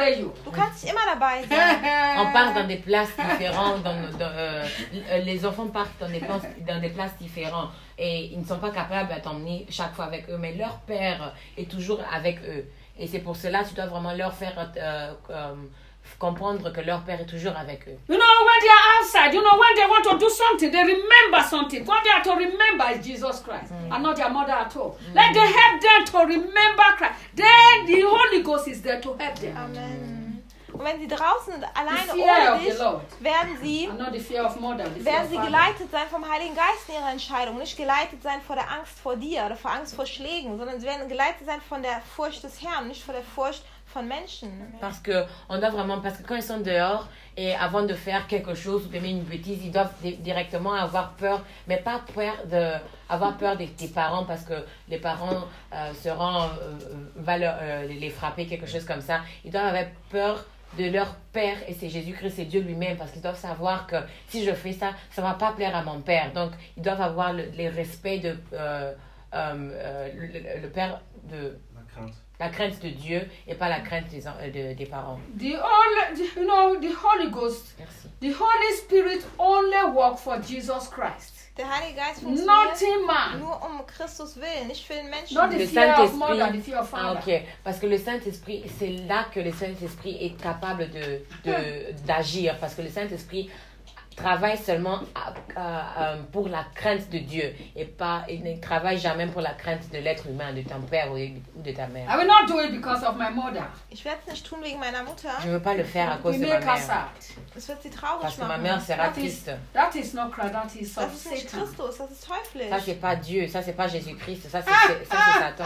carry you. Du kannst nicht immer dabei sein. On part dans des places différentes. Dans, dans, euh, les enfants partent dans des, places, dans des places différentes. Et ils ne sont pas capables de t'emmener chaque fois avec eux. Mais leur père est toujours avec eux. Et c'est pour cela que tu dois vraiment leur faire euh, euh, comprendre que leur père est toujours avec eux. You know, when they are outside, you know, when they want to do something, they remember something. What they have to remember is Jesus Christ, mm. and not their mother at all. Mm. Let them help them to remember Christ. Then the Holy Ghost is there to help them. Amen. Und wenn sie draußen sind, alleine The fear ohne of the dich, Lord, werden sie, and not the fear of mother, the fear werden of sie father. geleitet sein vom Heiligen Geist in ihrer Entscheidung. Nicht geleitet sein vor der Angst vor dir oder vor Angst vor Schlägen, sondern sie werden geleitet sein von der Furcht des Herrn, nicht vor der Furcht von Menschen. Parce que on doit vraiment, parce que quand ils sont dehors et avant de faire quelque chose ou de mettre une bêtise, ils doivent di- directement avoir peur, mais pas peur de avoir peur des, des parents parce que les parents euh, seront euh, va leur, euh, les frapper, quelque chose comme ça. Ils doivent avoir peur de leur père et c'est Jésus-Christ, c'est Dieu lui-même parce qu'ils doivent savoir que si je fais ça, ça va pas plaire à mon père. Donc ils doivent avoir le, le respect de euh, euh, euh, le, le père de La crainte. la crainte de Dieu et pas la crainte des, en- de- des parents. The Holy, the- you know, the Holy Ghost, Merci. the Holy Spirit only work for Jesus Christ. Der Heilige Geist funktioniert Nothing man, nur um Christus willen, nicht für den Menschen. not the Le fear of mother, the Saint-Esprit, fear of ah, father. ok, parce que le Saint-Esprit, c'est là que le Saint-Esprit est capable de, de, d'agir, parce que le Saint-Esprit travaille seulement à- à- à- pour la crainte de Dieu et pas, il ne travaille jamais pour la crainte de l'être humain, de ton père ou ou de ta mère. I will not do it because of my mother. Ich werde es nicht tun wegen meiner Mutter. Je ne veux pas le faire à cause We de ma make her mère, sad. Es wird sie parce traurig que ma machen. mère sera That is, triste. that is not Christ, that is of Das ist nicht Satan. Christus, das ist teuflisch. Ça c'est pas Dieu, ça c'est pas Jésus-Christ, ça c'est c'est- ça c'est Satan.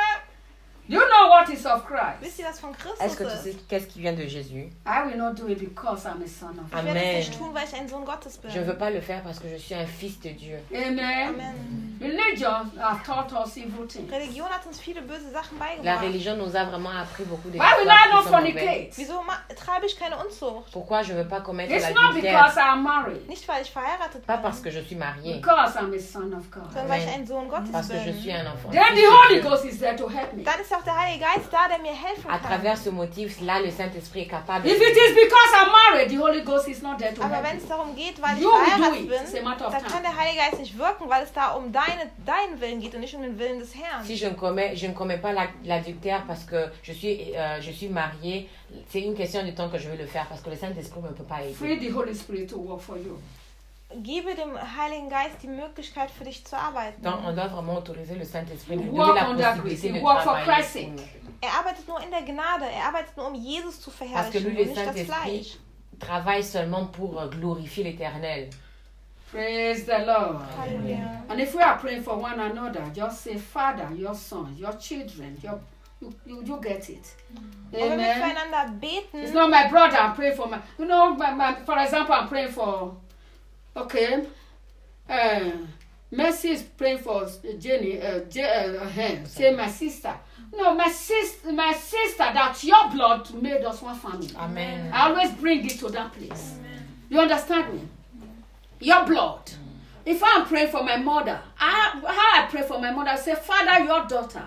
Do you know what is of Christ? Wisst ihr, was von Christus Est-ce que tu ist? sais qu'est-ce qui vient de Jésus? I will not do it because I'm a son of Ich werde es Amen. nicht tun, weil ich ein Sohn Gottes bin. Je ne veux pas le faire parce que je suis un fils de Dieu. Amen. Amen. Religion have taught us evil things. Religion hat uns viele böse Sachen La beigebracht. religion nous a vraiment appris beaucoup de Why will histoires I qui not sont mauvaises. fornicate? Wieso ma- treibe ich keine Unzucht? Pourquoi je ne veux pas commettre It's not l'adultère? because I'm married, Nicht, weil ich verheiratet Pas bin, parce que je suis mariée, because I'm a son of God. sondern weil ich Amen. ein Sohn Gottes parce que je suis bin. un enfant. Then fils the de Holy Dieu. Ghost is there to help me. Dann ist auch der Heilige Geist da, der mir helfen À kann. travers ce motif, là, le Saint-Esprit est capable If de... it is because I'm married, the Holy Ghost is not there to Aber help wenn me. es darum geht, weil ich You will do verheiratet it. bin, It's a matter of dann kann time. der Heilige Geist nicht wirken, weil es da um deine, deinen Willen geht und nicht um den Willen des Herrn. Si je ne commets, je ne commets pas la- l'adultère parce que je suis, euh, je suis mariée, c'est une question de temps que je vais le faire parce que le Saint-Esprit ne peut pas Free aider. the Holy Spirit to work for you. Gebe dem Heiligen Geist die Möglichkeit für dich zu arbeiten. Donc, on doit vraiment autoriser le Saint-Esprit, lui Work donner la on that possibilité grace. de Work for travailler. Christ's pour nous. sake. Er arbeitet nur in der Gnade, er arbeitet nur um Jesus zu Parce que verherrlichen lui, und le nicht das Saint-Esprit, Fleisch. travaille seulement pour euh, glorifier l'Éternel. Praise the Lord. Halleluja. And if we are praying for one another, just say, Father, your sons, your children, your, you, you, you get it. Und wenn wir Amen. füreinander It's beten, not my brother, I'm praying for my, you know, my, my, for example, I'm praying for, okay, uh, Mercy is praying for Jenny, uh, J, uh, her, say my sister. No, my sister, my sister, that your blood made us one family. Amen. I always bring it to that place. You understand me? Your blood. If I'm praying for my mother, I, how I pray for my mother, I say, Father, your daughter,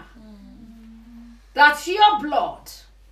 that your blood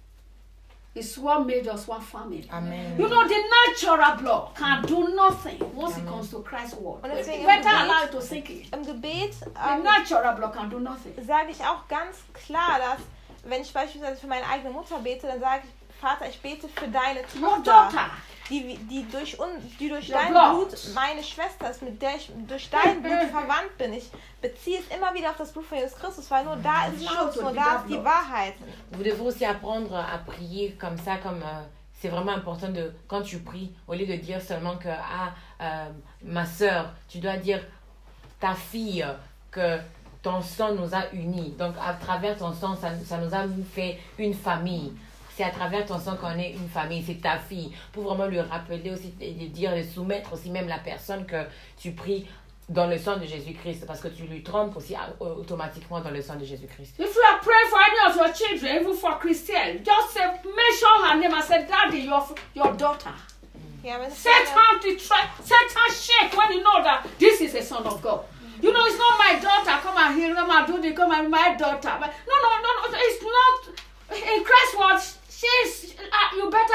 is what made us one family. Amen. You know, the natural blood can do nothing once it comes to Christ's word. Und deswegen Better im allow it Gebet, to sink in. im Gebet The ähm, natural blood can do nothing. sage ich auch ganz klar, dass wenn ich beispielsweise für meine eigene Mutter bete, dann sage ich, Vater, ich bete für deine Your Tochter, daughter. die, die durch, un, die durch Your dein blood. Blut meine Schwester ist, mit der ich durch dein Blut verwandt bin. Ich beziehe es immer wieder auf das Blut von Jesus Christus, weil nur da ist Allow Schutz, to nur be da that ist die blood. Wahrheit. Vous devez aussi apprendre à prier comme ça, comme euh, c'est vraiment important de quand tu pries, au lieu de dire seulement que ah euh, ma sœur, tu dois dire ta fille que ton sang nous a unis. Donc à travers ton sang, ça, ça nous a fait une famille. C'est à travers ton sang qu'on est une famille, c'est ta fille. Pour vraiment lui rappeler aussi, et de dire, de soumettre aussi même la personne que tu pries dans le sang de Jésus-Christ, parce que tu lui trompes aussi euh, automatiquement dans le sang de Jésus-Christ. If you are praying for any of your children, even for Christian, just say, mention her name and say, Daddy, your, your daughter. Ja, wenn es Satan, to try, Satan shake when you know that this is a son of God. You know, it's not my daughter. Come and hear, come and do this, come and my daughter. But no, no, no, no, it's not. In Christ's words, she's, uh,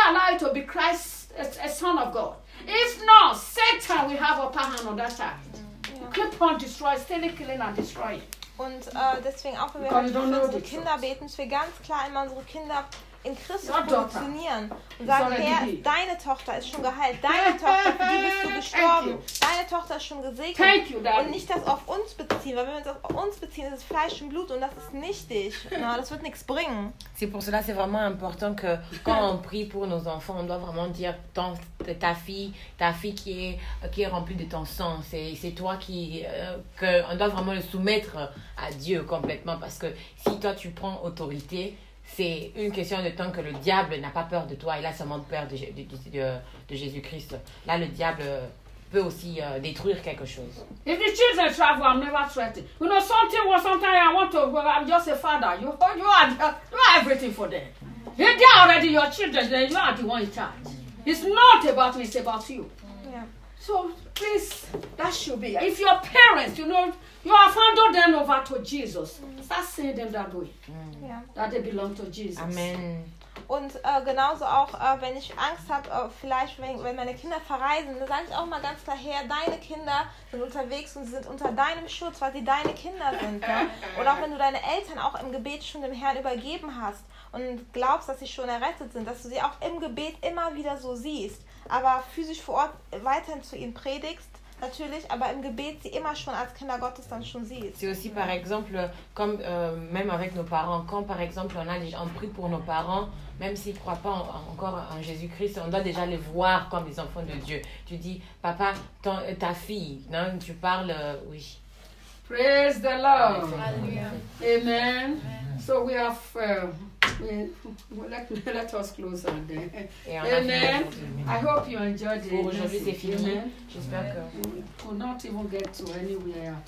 allow you to be Christ, a, a son of God. If not, Satan will have upper hand on that side. Ja. Keep on destroying, stealing, killing, and destroying. Und äh, deswegen auch, wenn wir Because heute you don't für know unsere the Kinder beten, müssen wir ganz klar immer unsere Kinder in Christus Ja, doch. positionieren und It's sagen, already Herr, here. deine Tochter ist schon geheilt, deine Tochter, für die bist du gestorben, deine Tochter ist schon gesegnet. Thank you, Daddy. Und nicht das auf uns beziehen, weil wenn wir uns auf uns beziehen, ist es Fleisch und Blut und das ist nichtig. Na, das wird nichts bringen. C'est pour cela c'est vraiment important que quand on prie pour nos enfants, on doit vraiment dire ton, ta fille, ta fille qui est, qui est remplie de ton sang. C'est, c'est toi qui... Euh, que on doit vraiment le soumettre à Dieu complètement parce que si toi tu prends autorité, c'est une question de temps que le diable n'a pas peur de toi. Il a seulement peur de, de, de, de Jésus-Christ. Là, le diable peut aussi euh, détruire quelque chose. If the children travel, I'm never threatened. You know, something was sometimes I want to go, I'm just a father. You, you, are, you are everything for them. If they are already your children, then you are the one in charge. It's not about me, it's about you. Ja. So please, that should be. If your parents, you know, you have handed them over to Jesus, start seeing them that way. Ja. That they belong to Jesus. Amen. Und äh, genauso auch, äh, wenn ich Angst habe, äh, vielleicht wenn, wenn meine Kinder verreisen, dann sage ich auch mal ganz klar, Herr, deine Kinder sind unterwegs und sie sind unter deinem Schutz, weil sie deine Kinder sind. Ne? Oder auch wenn du deine Eltern auch im Gebet schon dem Herrn übergeben hast und glaubst, dass sie schon errettet sind, dass du sie auch im Gebet immer wieder so siehst, aber physisch vor Ort weiterhin zu ihnen predigst, natürlich, aber im Gebet sie immer schon als Kinder Gottes dann schon siehst. C'est aussi par exemple, comme euh, même avec nos parents, quand par exemple on, a, on prie pour nos parents, même s'ils ne croient pas en, encore en Jésus-Christ, on doit déjà les voir comme des enfants de Dieu. Tu dis, papa, ton, ta fille, non, tu parles, euh, oui. Praise the Lord. Hallelujah. Amen. So we have, uh, we, let, let us close on there. Et on a Amen. fini. I hope you enjoyed it. Pour aujourd'hui, c'est fini. Amen. J'espère que... We will not even get to anywhere.